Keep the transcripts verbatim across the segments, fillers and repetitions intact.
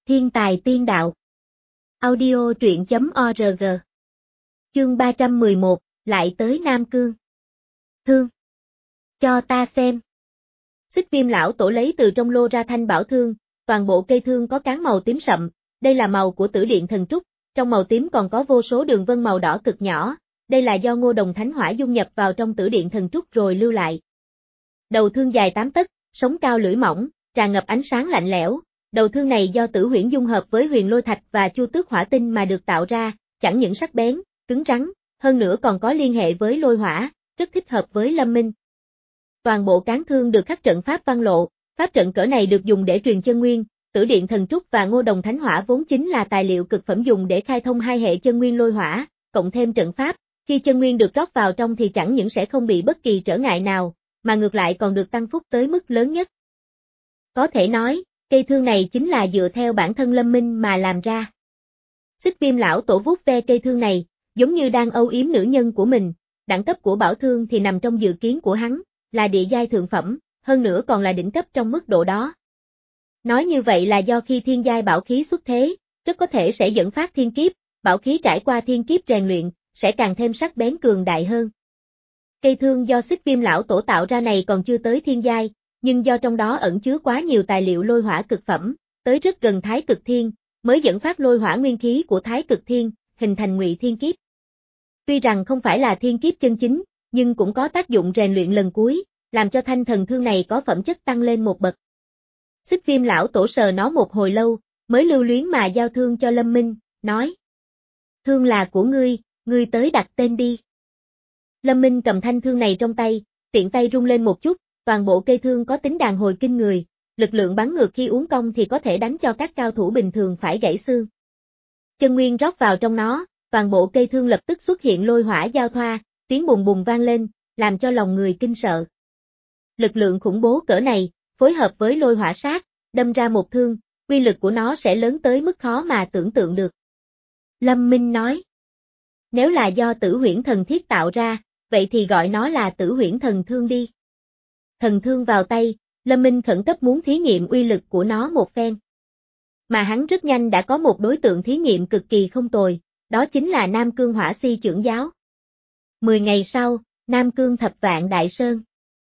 Thiên tài tiên đạo. Audio truyện chấm org. Chương ba trăm mười một, lại tới Nam Cương. Thương. Cho ta xem. Xích Viêm lão tổ lấy từ trong lô ra thanh bảo thương, toàn bộ cây thương có cán màu tím sậm, đây là màu của Tử Điện Thần Trúc, trong màu tím còn có vô số đường vân màu đỏ cực nhỏ, đây là do Ngô Đồng Thánh Hỏa dung nhập vào trong Tử Điện Thần Trúc rồi lưu lại. Đầu thương dài tám tấc, sống cao lưỡi mỏng, tràn ngập ánh sáng lạnh lẽo. Đầu thương này do Tử Huyễn dung hợp với Huyền Lôi Thạch và Chu Tước Hỏa Tinh mà được tạo ra, chẳng những sắc bén, cứng rắn, hơn nữa còn có liên hệ với lôi hỏa, rất thích hợp với Lâm Minh. Toàn bộ cán thương được khắc trận pháp văn lộ, pháp trận cỡ này được dùng để truyền chân nguyên, Tử Điện Thần Trúc và Ngô Đồng Thánh Hỏa vốn chính là tài liệu cực phẩm dùng để khai thông hai hệ chân nguyên lôi hỏa, cộng thêm trận pháp, khi chân nguyên được rót vào trong thì chẳng những sẽ không bị bất kỳ trở ngại nào, mà ngược lại còn được tăng phúc tới mức lớn nhất. Có thể nói, cây thương này chính là dựa theo bản thân Lâm Minh mà làm ra. Xích Viêm lão tổ vuốt ve cây thương này, giống như đang âu yếm nữ nhân của mình, đẳng cấp của bảo thương thì nằm trong dự kiến của hắn, là địa giai thượng phẩm, hơn nữa còn là đỉnh cấp trong mức độ đó. Nói như vậy là do khi thiên giai bảo khí xuất thế, rất có thể sẽ dẫn phát thiên kiếp, bảo khí trải qua thiên kiếp rèn luyện, sẽ càng thêm sắc bén cường đại hơn. Cây thương do Xích Viêm lão tổ tạo ra này còn chưa tới thiên giai, nhưng do trong đó ẩn chứa quá nhiều tài liệu lôi hỏa cực phẩm, tới rất gần Thái Cực Thiên, mới dẫn phát lôi hỏa nguyên khí của Thái Cực Thiên, hình thành Ngụy Thiên Kiếp. Tuy rằng không phải là thiên kiếp chân chính, nhưng cũng có tác dụng rèn luyện lần cuối, làm cho thanh thần thương này có phẩm chất tăng lên một bậc. Xích Viêm lão tổ sờ nó một hồi lâu, mới lưu luyến mà giao thương cho Lâm Minh, nói: "Thương là của ngươi, ngươi tới đặt tên đi." Lâm Minh cầm thanh thương này trong tay, tiện tay rung lên một chút, toàn bộ cây thương có tính đàn hồi kinh người, lực lượng bắn ngược khi uốn cong thì có thể đánh cho các cao thủ bình thường phải gãy xương. Chân nguyên rót vào trong nó, toàn bộ cây thương lập tức xuất hiện lôi hỏa giao thoa, tiếng bùng bùng vang lên, làm cho lòng người kinh sợ. Lực lượng khủng bố cỡ này, phối hợp với lôi hỏa sát, đâm ra một thương, uy lực của nó sẽ lớn tới mức khó mà tưởng tượng được. Lâm Minh nói: "Nếu là do Tử Huyễn thần thiết tạo ra, vậy thì gọi nó là Tử Huyễn thần thương đi." Thần thương vào tay, Lâm Minh khẩn cấp muốn thí nghiệm uy lực của nó một phen. Mà hắn rất nhanh đã có một đối tượng thí nghiệm cực kỳ không tồi, đó chính là Nam Cương Hỏa Si trưởng giáo. Mười ngày sau, Nam Cương Thập Vạn Đại Sơn.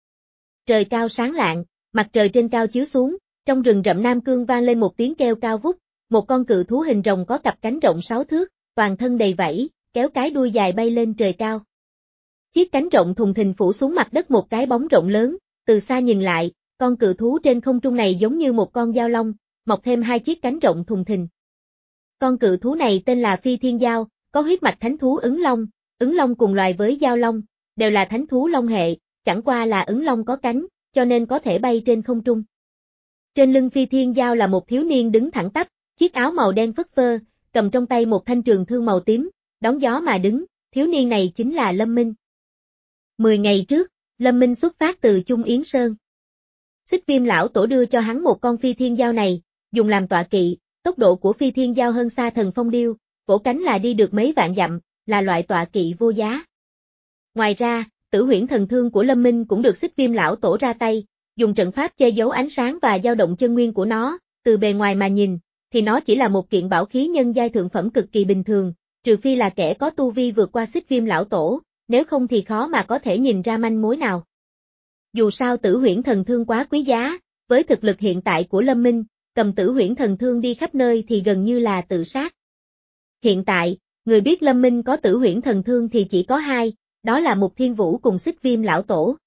Trời cao sáng lạng, mặt trời trên cao chiếu xuống, trong rừng rậm Nam Cương vang lên một tiếng kêu cao vút, một con cự thú hình rồng có cặp cánh rộng sáu thước, toàn thân đầy vảy, kéo cái đuôi dài bay lên trời cao. Chiếc cánh rộng thùng thình phủ xuống mặt đất một cái bóng rộng lớn. Từ xa nhìn lại, con cự thú trên không trung này giống như một con dao long, mọc thêm hai chiếc cánh rộng thùng thình. Con cự thú này tên là Phi Thiên Dao, có huyết mạch thánh thú Ứng Long, Ứng Long cùng loài với Dao Long, đều là thánh thú long hệ, chẳng qua là Ứng Long có cánh, cho nên có thể bay trên không trung. Trên lưng Phi Thiên Dao là một thiếu niên đứng thẳng tắp, chiếc áo màu đen phất phơ, cầm trong tay một thanh trường thương màu tím, đón gió mà đứng, thiếu niên này chính là Lâm Minh. Mười ngày trước, Lâm Minh xuất phát từ Trung Yến Sơn. Xích Viêm lão tổ đưa cho hắn một con Phi Thiên Dao này, dùng làm tọa kỵ, tốc độ của Phi Thiên Dao hơn xa Thần Phong Điêu, vỗ cánh là đi được mấy vạn dặm, là loại tọa kỵ vô giá. Ngoài ra, Tử Huyễn thần thương của Lâm Minh cũng được Xích Viêm lão tổ ra tay, dùng trận pháp che giấu ánh sáng và dao động chân nguyên của nó, từ bề ngoài mà nhìn, thì nó chỉ là một kiện bảo khí nhân giai thượng phẩm cực kỳ bình thường, trừ phi là kẻ có tu vi vượt qua Xích Viêm lão tổ. Nếu không thì khó mà có thể nhìn ra manh mối nào. Dù sao Tử Huyễn thần thương quá quý giá, với thực lực hiện tại của Lâm Minh, cầm Tử Huyễn thần thương đi khắp nơi thì gần như là tự sát. Hiện tại, người biết Lâm Minh có Tử Huyễn thần thương thì chỉ có hai, đó là Mục Thiên Vũ cùng Xích Viêm lão tổ.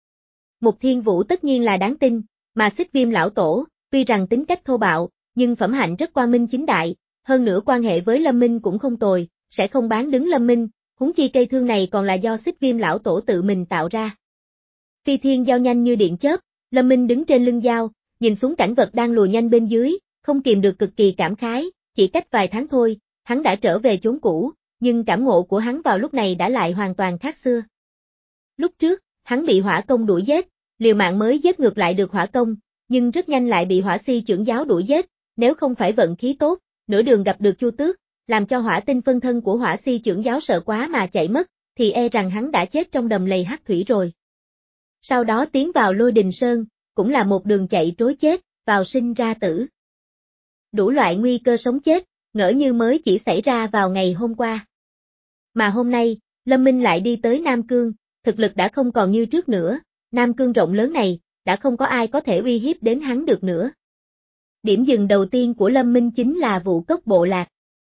Mục Thiên Vũ tất nhiên là đáng tin, mà Xích Viêm lão tổ, tuy rằng tính cách thô bạo, nhưng phẩm hạnh rất quang minh chính đại, hơn nữa quan hệ với Lâm Minh cũng không tồi, sẽ không bán đứng Lâm Minh. Huống chi cây thương này còn là do Xích Viêm lão tổ tự mình tạo ra. Phi Thiên Dao nhanh như điện chớp, Lâm Minh đứng trên lưng dao, nhìn xuống cảnh vật đang lùa nhanh bên dưới, không kìm được cực kỳ cảm khái, chỉ cách vài tháng thôi, hắn đã trở về chốn cũ, nhưng cảm ngộ của hắn vào lúc này đã lại hoàn toàn khác xưa. Lúc trước, hắn bị hỏa công đuổi giết, liều mạng mới giết ngược lại được hỏa công, nhưng rất nhanh lại bị hỏa si trưởng giáo đuổi giết, nếu không phải vận khí tốt, nửa đường gặp được Chu Tước, làm cho hỏa tinh phân thân của hỏa si trưởng giáo sợ quá mà chạy mất, thì e rằng hắn đã chết trong đầm lầy hắc thủy rồi. Sau đó tiến vào Lôi Đình Sơn, cũng là một đường chạy trối chết, vào sinh ra tử. đủ loại nguy cơ sống chết, ngỡ như mới chỉ xảy ra vào ngày hôm qua. Mà hôm nay, Lâm Minh lại đi tới Nam Cương, thực lực đã không còn như trước nữa, Nam Cương rộng lớn này, đã không có ai có thể uy hiếp đến hắn được nữa. Điểm dừng đầu tiên của Lâm Minh chính là Vũ Cốc Bộ Lạc.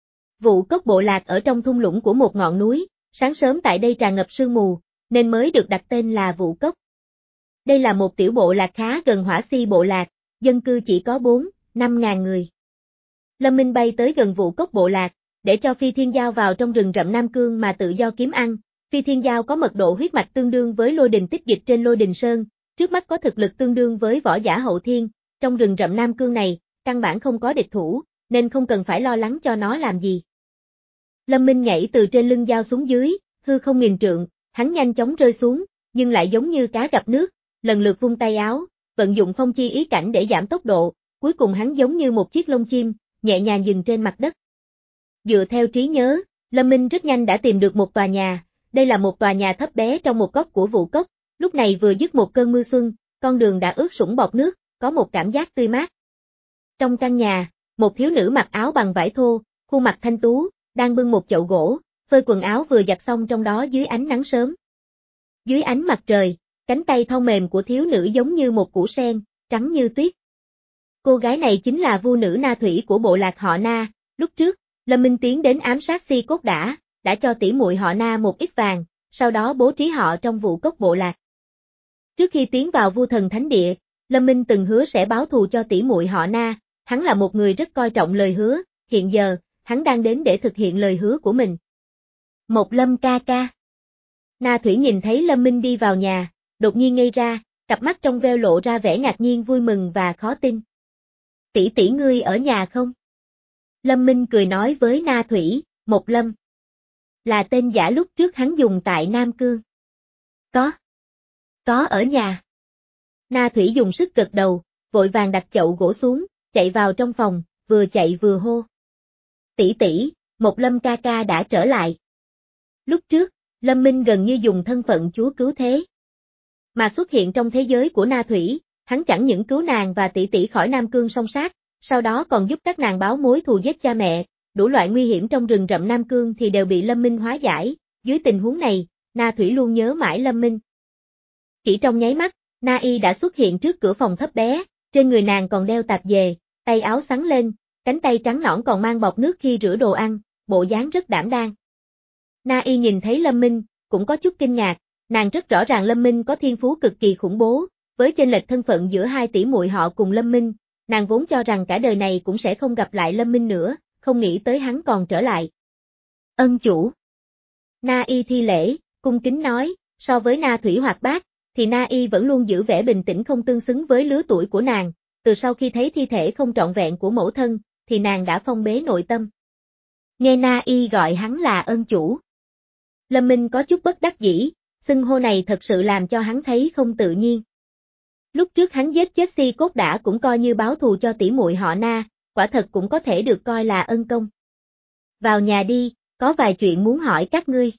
Vũ Cốc Bộ Lạc ở trong thung lũng của một ngọn núi, sáng sớm tại đây tràn ngập sương mù, nên mới được đặt tên là Vũ Cốc. Đây là một tiểu bộ lạc khá gần Hỏa Si Bộ Lạc, dân cư chỉ có bốn, năm ngàn người. Lâm Minh bay tới gần Vũ Cốc Bộ Lạc, để cho Phi Thiên Giao vào trong rừng rậm Nam Cương mà tự do kiếm ăn. Phi Thiên Giao có mật độ huyết mạch tương đương với Lôi Đình Tích Dịch trên Lôi Đình Sơn, trước mắt có thực lực tương đương với võ giả hậu thiên, trong rừng rậm Nam Cương này, căn bản không có địch thủ, nên không cần phải lo lắng cho nó làm gì. Lâm Minh nhảy từ trên lưng dao xuống dưới, hư không nghìn trượng, hắn nhanh chóng rơi xuống, nhưng lại giống như cá gặp nước, lần lượt vung tay áo, vận dụng phong chi ý cảnh để giảm tốc độ, cuối cùng hắn giống như một chiếc lông chim, nhẹ nhàng dừng trên mặt đất. Dựa theo trí nhớ, Lâm Minh rất nhanh đã tìm được một tòa nhà, đây là một tòa nhà thấp bé trong một góc của Vũ Cốc, lúc này vừa dứt một cơn mưa xuân, con đường đã ướt sũng bọt nước, có một cảm giác tươi mát. Trong căn nhà, một thiếu nữ mặc áo bằng vải thô, khuôn mặt thanh tú, đang bưng một chậu gỗ, phơi quần áo vừa giặt xong trong đó dưới ánh nắng sớm. Dưới ánh mặt trời, cánh tay thon mềm của thiếu nữ giống như một củ sen, trắng như tuyết. Cô gái này chính là vu nữ Na Thủy của bộ lạc họ Na, lúc trước, Lâm Minh tiến đến ám sát Si Cốt Đả, đã cho tỷ muội họ Na một ít vàng, sau đó bố trí họ trong Vũ Cốc bộ lạc. Trước khi tiến vào Vu Thần Thánh Địa, Lâm Minh từng hứa sẽ báo thù cho tỷ muội họ Na, hắn là một người rất coi trọng lời hứa, hiện giờ, hắn đang đến để thực hiện lời hứa của mình. Một Lâm ca ca. Na Thủy nhìn thấy Lâm Minh đi vào nhà, đột nhiên ngây ra, cặp mắt trong veo lộ ra vẻ ngạc nhiên vui mừng và khó tin. Tỷ tỷ ngươi ở nhà không? Lâm Minh cười nói với Na Thủy, Một Lâm. Là tên giả lúc trước hắn dùng tại Nam Cương. Có. Có ở nhà. Na Thủy dùng sức gật đầu, vội vàng đặt chậu gỗ xuống, chạy vào trong phòng, vừa chạy vừa hô. Tỷ tỷ, Một Lâm ca ca đã trở lại. Lúc trước, Lâm Minh gần như dùng thân phận chúa cứu thế. Mà xuất hiện trong thế giới của Na Thủy, hắn chẳng những cứu nàng và tỷ tỷ khỏi Nam Cương song sát, sau đó còn giúp các nàng báo mối thù giết cha mẹ, đủ loại nguy hiểm trong rừng rậm Nam Cương thì đều bị Lâm Minh hóa giải, dưới tình huống này, Na Thủy luôn nhớ mãi Lâm Minh. Chỉ trong nháy mắt, Na Y đã xuất hiện trước cửa phòng thấp bé, trên người nàng còn đeo tạp dề, tay áo xắn lên, cánh tay trắng nõn còn mang bọt nước khi rửa đồ ăn, bộ dáng rất đảm đang. Na Y nhìn thấy Lâm Minh, cũng có chút kinh ngạc, nàng rất rõ ràng Lâm Minh có thiên phú cực kỳ khủng bố, với chênh lệch thân phận giữa hai tỷ muội họ cùng Lâm Minh, nàng vốn cho rằng cả đời này cũng sẽ không gặp lại Lâm Minh nữa, không nghĩ tới hắn còn trở lại. Ân chủ. Na Y thi lễ, cung kính nói, so với Na Thủy hoạt bát, thì Na Y vẫn luôn giữ vẻ bình tĩnh không tương xứng với lứa tuổi của nàng, từ sau khi thấy thi thể không trọn vẹn của mẫu thân, thì nàng đã phong bế nội tâm. Nghe Na Y gọi hắn là ân chủ. Lâm Minh có chút bất đắc dĩ, xưng hô này thật sự làm cho hắn thấy không tự nhiên. Lúc trước hắn giết chết Si Cốt Đả cũng coi như báo thù cho tỷ muội họ Na, quả thật cũng có thể được coi là ân công. Vào nhà đi, có vài chuyện muốn hỏi các ngươi.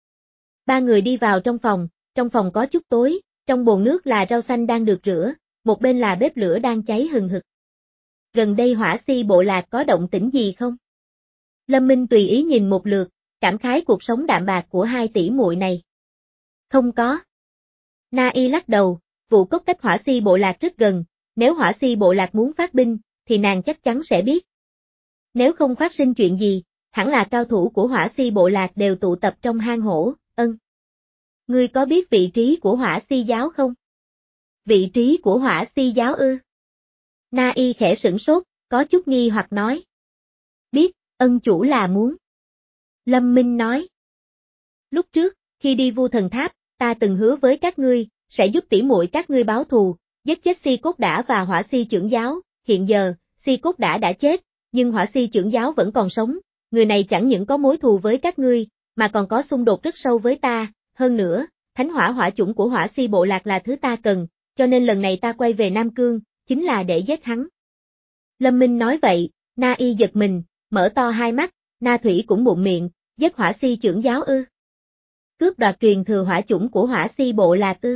Ba người đi vào trong phòng, trong phòng có chút tối, trong bồn nước là rau xanh đang được rửa, một bên là bếp lửa đang cháy hừng hực. Gần đây Hỏa Si bộ lạc có động tĩnh gì không? Lâm Minh tùy ý nhìn một lượt, cảm khái cuộc sống đạm bạc của hai tỷ muội này. Không có. Na Y lắc đầu, Vũ Cốc cách Hỏa Si bộ lạc rất gần, nếu Hỏa Si bộ lạc muốn phát binh, thì nàng chắc chắn sẽ biết. Nếu không phát sinh chuyện gì, hẳn là cao thủ của Hỏa Si bộ lạc đều tụ tập trong hang hổ, ân. Ngươi có biết vị trí của Hỏa Si giáo không? Vị trí của Hỏa Si giáo ư? Na Y khẽ sửng sốt, có chút nghi hoặc nói. Biết, ân chủ là muốn. Lâm Minh nói. Lúc trước, khi đi Vu Thần Tháp, ta từng hứa với các ngươi, sẽ giúp tỷ muội các ngươi báo thù, giết chết Si Cốt Đả và Hỏa Si trưởng giáo, hiện giờ, Si Cốt Đả đã chết, nhưng Hỏa Si trưởng giáo vẫn còn sống, người này chẳng những có mối thù với các ngươi, mà còn có xung đột rất sâu với ta, hơn nữa, thánh hỏa hỏa chủng của Hỏa Si bộ lạc là thứ ta cần, cho nên lần này ta quay về Nam Cương, chính là để giết hắn. Lâm Minh nói vậy, Na Y giật mình, mở to hai mắt, Na Thủy cũng bụng miệng, giết Hỏa Si trưởng giáo ư? Cướp đoạt truyền thừa hỏa chủng của Hỏa Si bộ lạc ư?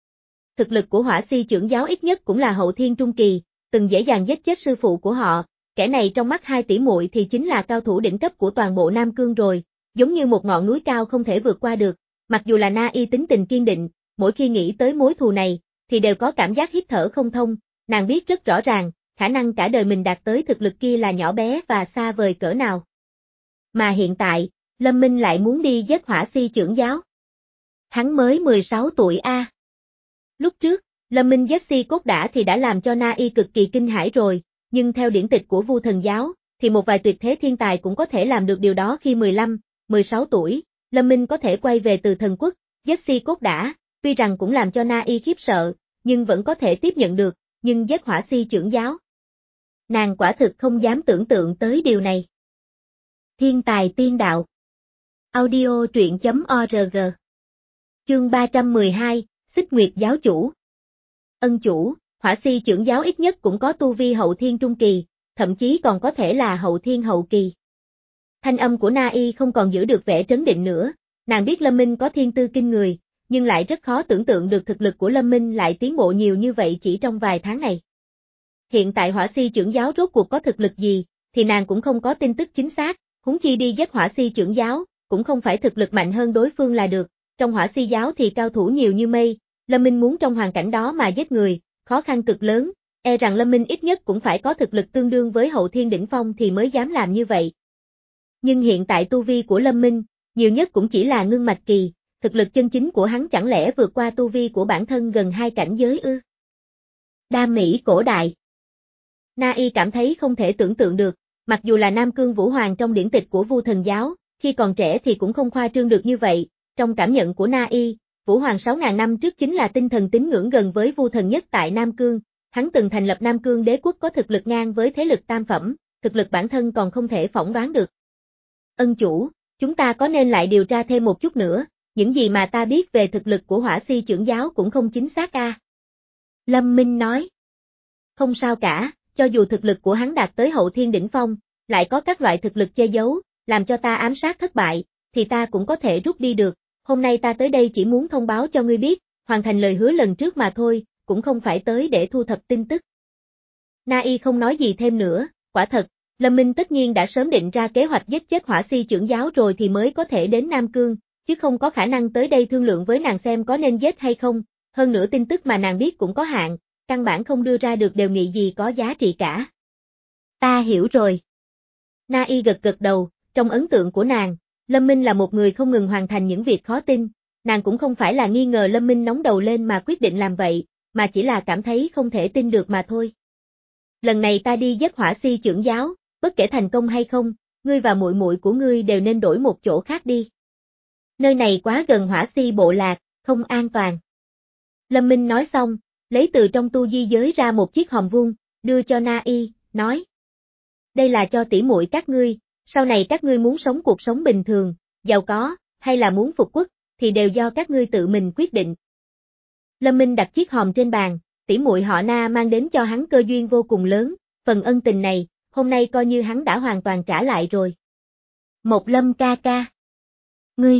Thực lực của Hỏa Si trưởng giáo ít nhất cũng là hậu thiên trung kỳ, từng dễ dàng giết chết sư phụ của họ, kẻ này trong mắt hai tỷ muội thì chính là cao thủ đỉnh cấp của toàn bộ Nam Cương rồi, giống như một ngọn núi cao không thể vượt qua được. Mặc dù là Na Y tính tình kiên định, mỗi khi nghĩ tới mối thù này, thì đều có cảm giác hít thở không thông, nàng biết rất rõ ràng, khả năng cả đời mình đạt tới thực lực kia là nhỏ bé và xa vời cỡ nào. Mà hiện tại, Lâm Minh lại muốn đi giết Hỏa Si trưởng giáo. Hắn mới mười sáu tuổi a. Lúc trước, Lâm Minh giết Si Cốt Đả thì đã làm cho Na Y cực kỳ kinh hãi rồi, nhưng theo điển tịch của Vu Thần giáo, thì một vài tuyệt thế thiên tài cũng có thể làm được điều đó khi mười lăm, mười sáu tuổi, Lâm Minh có thể quay về từ thần quốc, giết Si Cốt Đả, tuy rằng cũng làm cho Na Y khiếp sợ, nhưng vẫn có thể tiếp nhận được, nhưng giết Hỏa Si trưởng giáo. Nàng quả thực không dám tưởng tượng tới điều này. Thiên tài tiên đạo. Audio truyện chấm org. Chương ba trăm mười hai, Xích Nguyệt giáo chủ. Ân chủ, Hỏa Si trưởng giáo ít nhất cũng có tu vi hậu thiên trung kỳ, thậm chí còn có thể là hậu thiên hậu kỳ. Thanh âm của Na Y không còn giữ được vẻ trấn định nữa, nàng biết Lâm Minh có thiên tư kinh người, nhưng lại rất khó tưởng tượng được thực lực của Lâm Minh lại tiến bộ nhiều như vậy chỉ trong vài tháng này. Hiện tại Hỏa Si trưởng giáo rốt cuộc có thực lực gì, thì nàng cũng không có tin tức chính xác, huống chi đi giết Hỏa Si trưởng giáo, cũng không phải thực lực mạnh hơn đối phương là được, trong Hỏa Si giáo thì cao thủ nhiều như mây, Lâm Minh muốn trong hoàn cảnh đó mà giết người, khó khăn cực lớn, e rằng Lâm Minh ít nhất cũng phải có thực lực tương đương với hậu thiên đỉnh phong thì mới dám làm như vậy. Nhưng hiện tại tu vi của Lâm Minh, nhiều nhất cũng chỉ là ngưng mạch kỳ, thực lực chân chính của hắn chẳng lẽ vượt qua tu vi của bản thân gần hai cảnh giới ư? Đa Mỹ cổ đại. Na Y cảm thấy không thể tưởng tượng được, mặc dù là Nam Cương Vũ Hoàng trong điển tịch của Vu Thần giáo, khi còn trẻ thì cũng không khoa trương được như vậy, trong cảm nhận của Na Y, Vũ Hoàng sáu nghìn năm trước chính là tinh thần tín ngưỡng gần với Vu Thần nhất tại Nam Cương, hắn từng thành lập Nam Cương đế quốc có thực lực ngang với thế lực tam phẩm, thực lực bản thân còn không thể phỏng đoán được. Ân chủ, chúng ta có nên lại điều tra thêm một chút nữa, những gì mà ta biết về thực lực của Hỏa Si trưởng giáo cũng không chính xác a. À? Lâm Minh nói. Không sao cả, cho dù thực lực của hắn đạt tới hậu thiên đỉnh phong, lại có các loại thực lực che giấu, làm cho ta ám sát thất bại, thì ta cũng có thể rút đi được, hôm nay ta tới đây chỉ muốn thông báo cho ngươi biết, hoàn thành lời hứa lần trước mà thôi, cũng không phải tới để thu thập tin tức. Na Y không nói gì thêm nữa, quả thật, Lâm Minh tất nhiên đã sớm định ra kế hoạch giết chết Hỏa Si trưởng giáo rồi thì mới có thể đến Nam Cương, chứ không có khả năng tới đây thương lượng với nàng xem có nên giết hay không, hơn nữa tin tức mà nàng biết cũng có hạn, căn bản không đưa ra được đề nghị gì có giá trị cả. Ta hiểu rồi. Na Y gật gật đầu, trong ấn tượng của nàng, Lâm Minh là một người không ngừng hoàn thành những việc khó tin, nàng cũng không phải là nghi ngờ Lâm Minh nóng đầu lên mà quyết định làm vậy, mà chỉ là cảm thấy không thể tin được mà thôi. Lần này ta đi giết Hỏa Si trưởng giáo, bất kể thành công hay không, ngươi và muội muội của ngươi đều nên đổi một chỗ khác đi. Nơi này quá gần Hỏa Si bộ lạc, không an toàn. Lâm Minh nói xong, lấy từ trong tu di giới ra một chiếc hòm vuông, đưa cho Na Y, nói. Đây là cho tỷ muội các ngươi, sau này các ngươi muốn sống cuộc sống bình thường, giàu có, hay là muốn phục quốc, thì đều do các ngươi tự mình quyết định. Lâm Minh đặt chiếc hòm trên bàn, tỷ muội họ Na mang đến cho hắn cơ duyên vô cùng lớn, phần ân tình này, hôm nay coi như hắn đã hoàn toàn trả lại rồi. Một Lâm ca ca. Ngươi.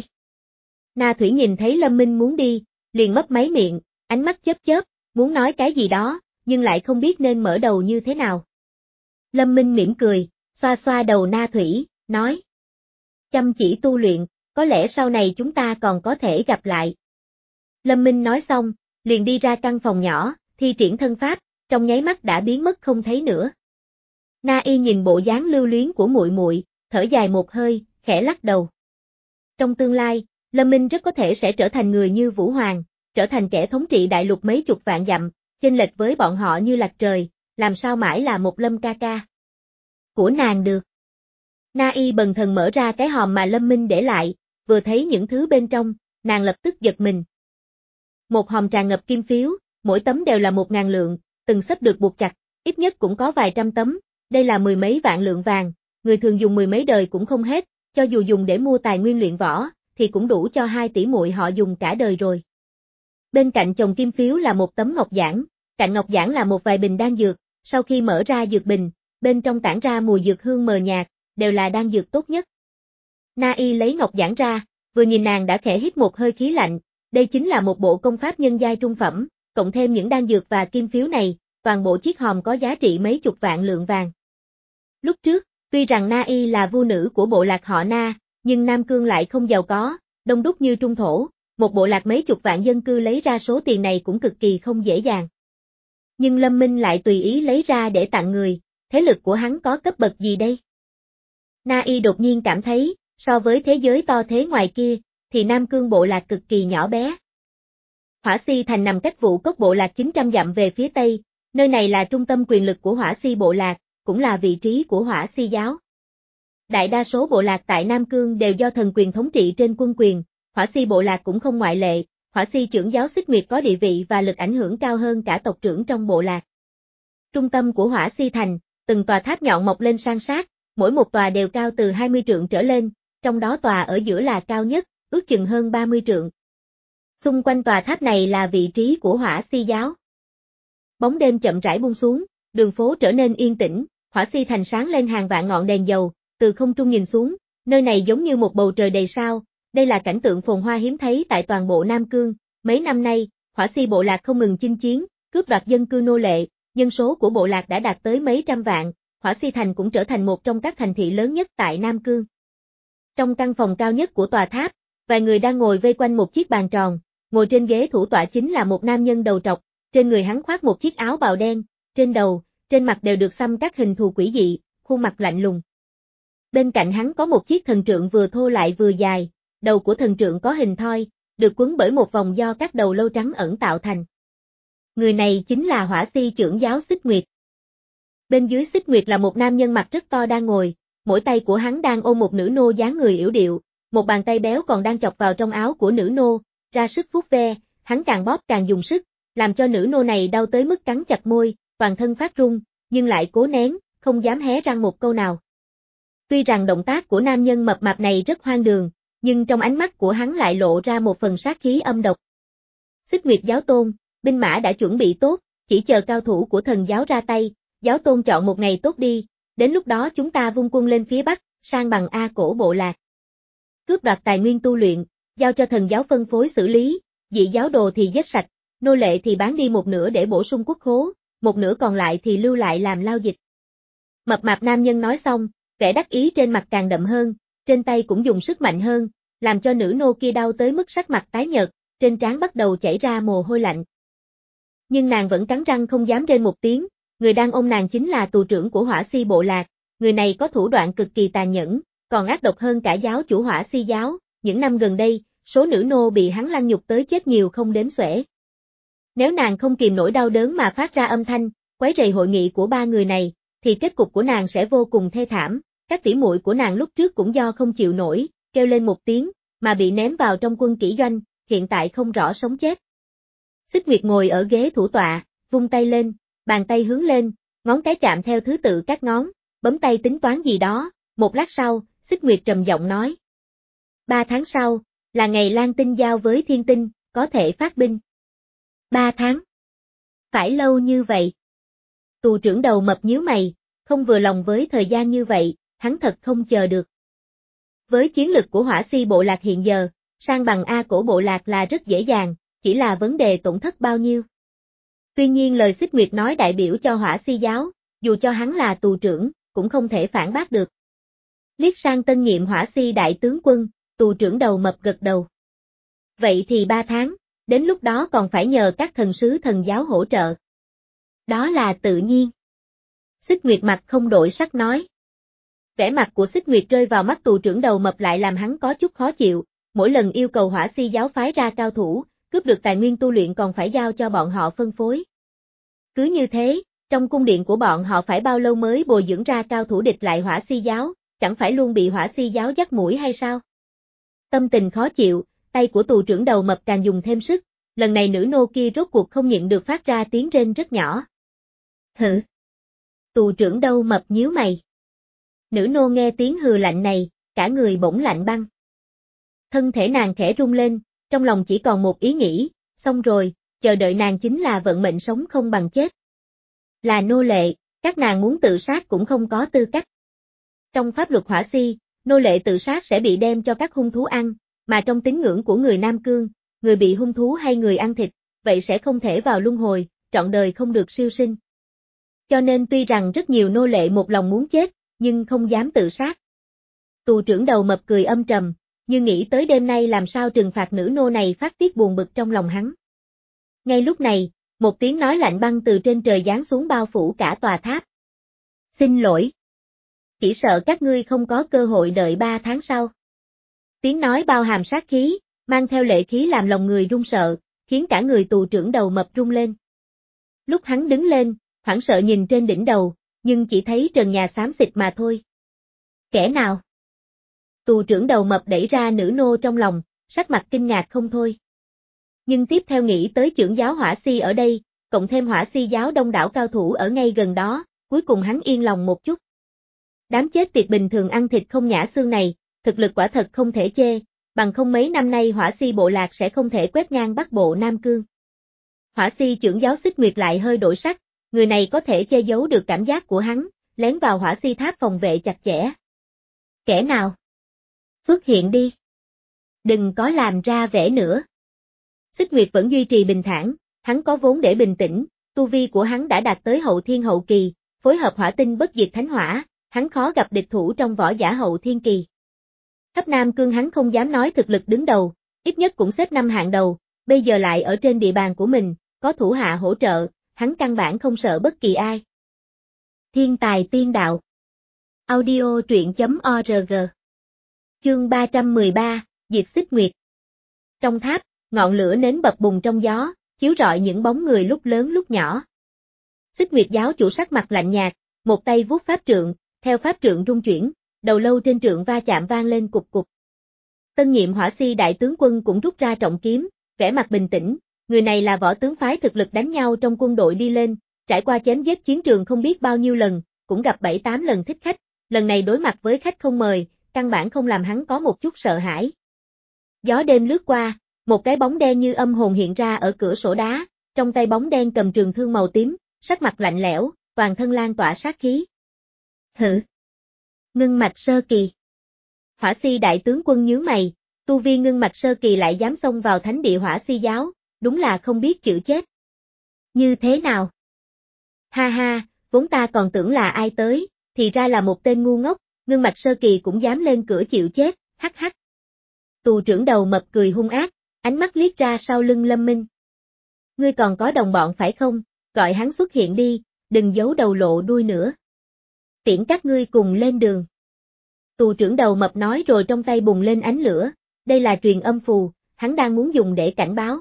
Na Thủy nhìn thấy Lâm Minh muốn đi, liền mấp máy miệng, ánh mắt chớp chớp, muốn nói cái gì đó, nhưng lại không biết nên mở đầu như thế nào. Lâm Minh mỉm cười, xoa xoa đầu Na Thủy, nói. Chăm chỉ tu luyện, có lẽ sau này chúng ta còn có thể gặp lại. Lâm Minh nói xong, liền đi ra căn phòng nhỏ, thi triển thân pháp, trong nháy mắt đã biến mất không thấy nữa. Na Y nhìn bộ dáng lưu luyến của muội muội, thở dài một hơi, khẽ lắc đầu. Trong tương lai, Lâm Minh rất có thể sẽ trở thành người như Vũ Hoàng, trở thành kẻ thống trị đại lục mấy chục vạn dặm, chênh lệch với bọn họ như lạch trời, làm sao mãi là một Lâm ca ca của nàng được. Na Y bần thần mở ra cái hòm mà Lâm Minh để lại, vừa thấy những thứ bên trong, nàng lập tức giật mình. Một hòm tràn ngập kim phiếu, mỗi tấm đều là một ngàn lượng, từng xếp được buộc chặt, ít nhất cũng có vài trăm tấm, đây là mười mấy vạn lượng vàng, người thường dùng mười mấy đời cũng không hết, cho dù dùng để mua tài nguyên luyện võ, thì cũng đủ cho hai tỷ muội họ dùng cả đời rồi. Bên cạnh chồng kim phiếu là một tấm ngọc giản, cạnh ngọc giản là một vài bình đan dược, sau khi mở ra dược bình, bên trong tản ra mùi dược hương mờ nhạt, đều là đan dược tốt nhất. Na Y lấy ngọc giản ra, vừa nhìn nàng đã khẽ hít một hơi khí lạnh, đây chính là một bộ công pháp nhân giai trung phẩm, cộng thêm những đan dược và kim phiếu này, toàn bộ chiếc hòm có giá trị mấy chục vạn lượng vàng. Lúc trước, tuy rằng Na Y là vua nữ của bộ lạc họ Na, nhưng Nam Cương lại không giàu có, đông đúc như Trung Thổ, một bộ lạc mấy chục vạn dân cư lấy ra số tiền này cũng cực kỳ không dễ dàng. Nhưng Lâm Minh lại tùy ý lấy ra để tặng người, thế lực của hắn có cấp bậc gì đây? Na Y đột nhiên cảm thấy, so với thế giới to thế ngoài kia, thì Nam Cương bộ lạc cực kỳ nhỏ bé. Hỏa Si Thành nằm cách Vũ Cốc bộ lạc chín trăm dặm về phía tây, nơi này là trung tâm quyền lực của Hỏa Si bộ lạc, cũng là vị trí của Hỏa Si giáo. Đại đa số bộ lạc tại Nam Cương đều do thần quyền thống trị trên quân quyền, Hỏa Si bộ lạc cũng không ngoại lệ, Hỏa Si trưởng giáo Xích Nguyệt có địa vị và lực ảnh hưởng cao hơn cả tộc trưởng trong bộ lạc. Trung tâm của Hỏa Si Thành, từng tòa tháp nhọn mọc lên san sát, mỗi một tòa đều cao từ hai mươi trượng trở lên, trong đó tòa ở giữa là cao nhất, ước chừng hơn ba mươi trượng. Xung quanh tòa tháp này là vị trí của Hỏa Si giáo. Bóng đêm chậm rãi buông xuống, đường phố trở nên yên tĩnh, Hỏa Si Thành sáng lên hàng vạn ngọn đèn dầu, từ không trung nhìn xuống, nơi này giống như một bầu trời đầy sao, đây là cảnh tượng phồn hoa hiếm thấy tại toàn bộ Nam Cương. Mấy năm nay, Hỏa Si bộ lạc không ngừng chinh chiến, cướp đoạt dân cư nô lệ, nhân số của bộ lạc đã đạt tới mấy trăm vạn, Hỏa Si Thành cũng trở thành một trong các thành thị lớn nhất tại Nam Cương. Trong căn phòng cao nhất của tòa tháp, vài người đang ngồi vây quanh một chiếc bàn tròn, ngồi trên ghế thủ tọa chính là một nam nhân đầu trọc, trên người hắn khoác một chiếc áo bào đen, trên đầu, trên mặt đều được xăm các hình thù quỷ dị, khuôn mặt lạnh lùng. Bên cạnh hắn có một chiếc thần trượng vừa thô lại vừa dài, đầu của thần trượng có hình thoi, được quấn bởi một vòng do các đầu lâu trắng ẩn tạo thành. Người này chính là Hỏa Si trưởng giáo Xích Nguyệt. Bên dưới Xích Nguyệt là một nam nhân mặt rất to đang ngồi, mỗi tay của hắn đang ôm một nữ nô dáng người yểu điệu, một bàn tay béo còn đang chọc vào trong áo của nữ nô, ra sức vuốt ve, hắn càng bóp càng dùng sức, làm cho nữ nô này đau tới mức cắn chặt môi, toàn thân phát run, nhưng lại cố nén, không dám hé răng một câu nào. Tuy rằng động tác của nam nhân mập mạp này rất hoang đường, nhưng trong ánh mắt của hắn lại lộ ra một phần sát khí âm độc. Xích Nguyệt giáo tôn, binh mã đã chuẩn bị tốt, chỉ chờ cao thủ của thần giáo ra tay, giáo tôn chọn một ngày tốt đi, đến lúc đó chúng ta vung quân lên phía bắc, sang bằng A Cổ bộ lạc. Cướp đoạt tài nguyên tu luyện, giao cho thần giáo phân phối xử lý, dị giáo đồ thì giết sạch, nô lệ thì bán đi một nửa để bổ sung quốc khố, một nửa còn lại thì lưu lại làm lao dịch. Mập mạp nam nhân nói xong, vẻ đắc ý trên mặt càng đậm hơn, trên tay cũng dùng sức mạnh hơn, làm cho nữ nô kia đau tới mức sắc mặt tái nhợt, trên trán bắt đầu chảy ra mồ hôi lạnh. Nhưng nàng vẫn cắn răng không dám rên một tiếng, người đang ôm nàng chính là tù trưởng của Hỏa Si bộ lạc, người này có thủ đoạn cực kỳ tàn nhẫn, còn ác độc hơn cả giáo chủ Hỏa Si giáo, những năm gần đây, số nữ nô bị hắn lăng nhục tới chết nhiều không đếm xuể. Nếu nàng không kìm nổi đau đớn mà phát ra âm thanh, quấy rầy hội nghị của ba người này, thì kết cục của nàng sẽ vô cùng thê thảm, các tỷ muội của nàng lúc trước cũng do không chịu nổi, kêu lên một tiếng, mà bị ném vào trong quân kỷ doanh, hiện tại không rõ sống chết. Xích Nguyệt ngồi ở ghế thủ tọa, vung tay lên, bàn tay hướng lên, ngón cái chạm theo thứ tự các ngón, bấm tay tính toán gì đó, một lát sau, Xích Nguyệt trầm giọng nói. Ba tháng sau, là ngày Lan Tinh giao với Thiên Tinh, có thể phát binh. Ba tháng. Phải lâu như vậy. Tù trưởng đầu mập nhíu mày, không vừa lòng với thời gian như vậy, hắn thật không chờ được. Với chiến lực của Hỏa Si bộ lạc hiện giờ, sang bằng A Cổ bộ lạc là rất dễ dàng, chỉ là vấn đề tổn thất bao nhiêu. Tuy nhiên lời Xích Nguyệt nói đại biểu cho Hỏa Si giáo, dù cho hắn là tù trưởng, cũng không thể phản bác được. Liếc sang tân nhiệm Hỏa Si đại tướng quân, tù trưởng đầu mập gật đầu. Vậy thì ba tháng, đến lúc đó còn phải nhờ các thần sứ thần giáo hỗ trợ. Đó là tự nhiên. Xích Nguyệt mặt không đổi sắc nói. Vẻ mặt của Xích Nguyệt rơi vào mắt tù trưởng đầu mập lại làm hắn có chút khó chịu, mỗi lần yêu cầu Hỏa Si giáo phái ra cao thủ, cướp được tài nguyên tu luyện còn phải giao cho bọn họ phân phối. Cứ như thế, trong cung điện của bọn họ phải bao lâu mới bồi dưỡng ra cao thủ địch lại Hỏa Si giáo, chẳng phải luôn bị Hỏa Si giáo dắt mũi hay sao? Tâm tình khó chịu, tay của tù trưởng đầu mập càng dùng thêm sức, lần này nữ nô kia rốt cuộc không nhịn được phát ra tiếng rên rất nhỏ. Hử? Tù trưởng đầu mập nhíu mày. Nữ nô nghe tiếng hừ lạnh này, cả người bỗng lạnh băng. Thân thể nàng khẽ rung lên, trong lòng chỉ còn một ý nghĩ, xong rồi, chờ đợi nàng chính là vận mệnh sống không bằng chết. Là nô lệ, các nàng muốn tự sát cũng không có tư cách. Trong pháp luật Hỏa Si, nô lệ tự sát sẽ bị đem cho các hung thú ăn, mà trong tín ngưỡng của người Nam Cương, người bị hung thú hay người ăn thịt, vậy sẽ không thể vào luân hồi, trọn đời không được siêu sinh. Cho nên tuy rằng rất nhiều nô lệ một lòng muốn chết, nhưng không dám tự sát. Tù trưởng đầu mập cười âm trầm, như nghĩ tới đêm nay làm sao trừng phạt nữ nô này phát tiết buồn bực trong lòng hắn. Ngay lúc này, một tiếng nói lạnh băng từ trên trời giáng xuống bao phủ cả tòa tháp. Xin lỗi. Chỉ sợ các ngươi không có cơ hội đợi ba tháng sau. Tiếng nói bao hàm sát khí, mang theo lệ khí làm lòng người run sợ, khiến cả người tù trưởng đầu mập rung lên. Lúc hắn đứng lên, hoảng sợ nhìn trên đỉnh đầu, nhưng chỉ thấy trần nhà xám xịt mà thôi. Kẻ nào? Tù trưởng đầu mập đẩy ra nữ nô trong lòng, sắc mặt kinh ngạc không thôi. Nhưng tiếp theo nghĩ tới trưởng giáo hỏa si ở đây, cộng thêm hỏa si giáo đông đảo cao thủ ở ngay gần đó, cuối cùng hắn yên lòng một chút. Đám chết tiệt bình thường ăn thịt không nhả xương này, thực lực quả thật không thể chê, bằng không mấy năm nay hỏa si bộ lạc sẽ không thể quét ngang Bắc Bộ Nam Cương. Hỏa si trưởng giáo Xích Nguyệt lại hơi đổi sắc, người này có thể che giấu được cảm giác của hắn, lén vào hỏa si tháp phòng vệ chặt chẽ. Kẻ nào? Xuất hiện đi. Đừng có làm ra vẻ nữa. Xích Nguyệt vẫn duy trì bình thản, hắn có vốn để bình tĩnh, tu vi của hắn đã đạt tới hậu thiên hậu kỳ, phối hợp hỏa tinh bất diệt thánh hỏa, hắn khó gặp địch thủ trong võ giả hậu thiên kỳ. Khắp Nam Cương hắn không dám nói thực lực đứng đầu, ít nhất cũng xếp năm hạng đầu, bây giờ lại ở trên địa bàn của mình, có thủ hạ hỗ trợ, hắn căn bản không sợ bất kỳ ai. Thiên tài tiên đạo. Audio truyện chấm org. Chương ba trăm mười ba, Diệt Xích Nguyệt. Trong tháp, ngọn lửa nến bập bùng trong gió, chiếu rọi những bóng người lúc lớn lúc nhỏ. Xích Nguyệt giáo chủ sắc mặt lạnh nhạt, một tay vuốt pháp trượng, theo pháp trượng rung chuyển, đầu lâu trên trượng va chạm vang lên cục cục. Tân nhiệm hỏa si đại tướng quân cũng rút ra trọng kiếm, vẻ mặt bình tĩnh, người này là võ tướng phái thực lực đánh nhau trong quân đội đi lên, trải qua chém giết chiến trường không biết bao nhiêu lần, cũng gặp bảy tám lần thích khách, lần này đối mặt với khách không mời, căn bản không làm hắn có một chút sợ hãi. Gió đêm lướt qua, một cái bóng đen như âm hồn hiện ra ở cửa sổ đá, trong tay bóng đen cầm trường thương màu tím, sắc mặt lạnh lẽo, toàn thân lan tỏa sát khí. Hử? Ngưng mạch sơ kỳ. Hỏa si đại tướng quân nhướng mày, tu vi ngưng mạch sơ kỳ lại dám xông vào thánh địa hỏa si giáo, đúng là không biết chữ chết. Như thế nào? Ha ha, vốn ta còn tưởng là ai tới, thì ra là một tên ngu ngốc, ngưng mạch sơ kỳ cũng dám lên cửa chịu chết, hắc hắc. Tù trưởng đầu mập cười hung ác, ánh mắt liếc ra sau lưng Lâm Minh. Ngươi còn có đồng bọn phải không, gọi hắn xuất hiện đi, đừng giấu đầu lộ đuôi nữa. Tiễn các ngươi cùng lên đường. Tù trưởng đầu mập nói rồi trong tay bùng lên ánh lửa, đây là truyền âm phù, hắn đang muốn dùng để cảnh báo.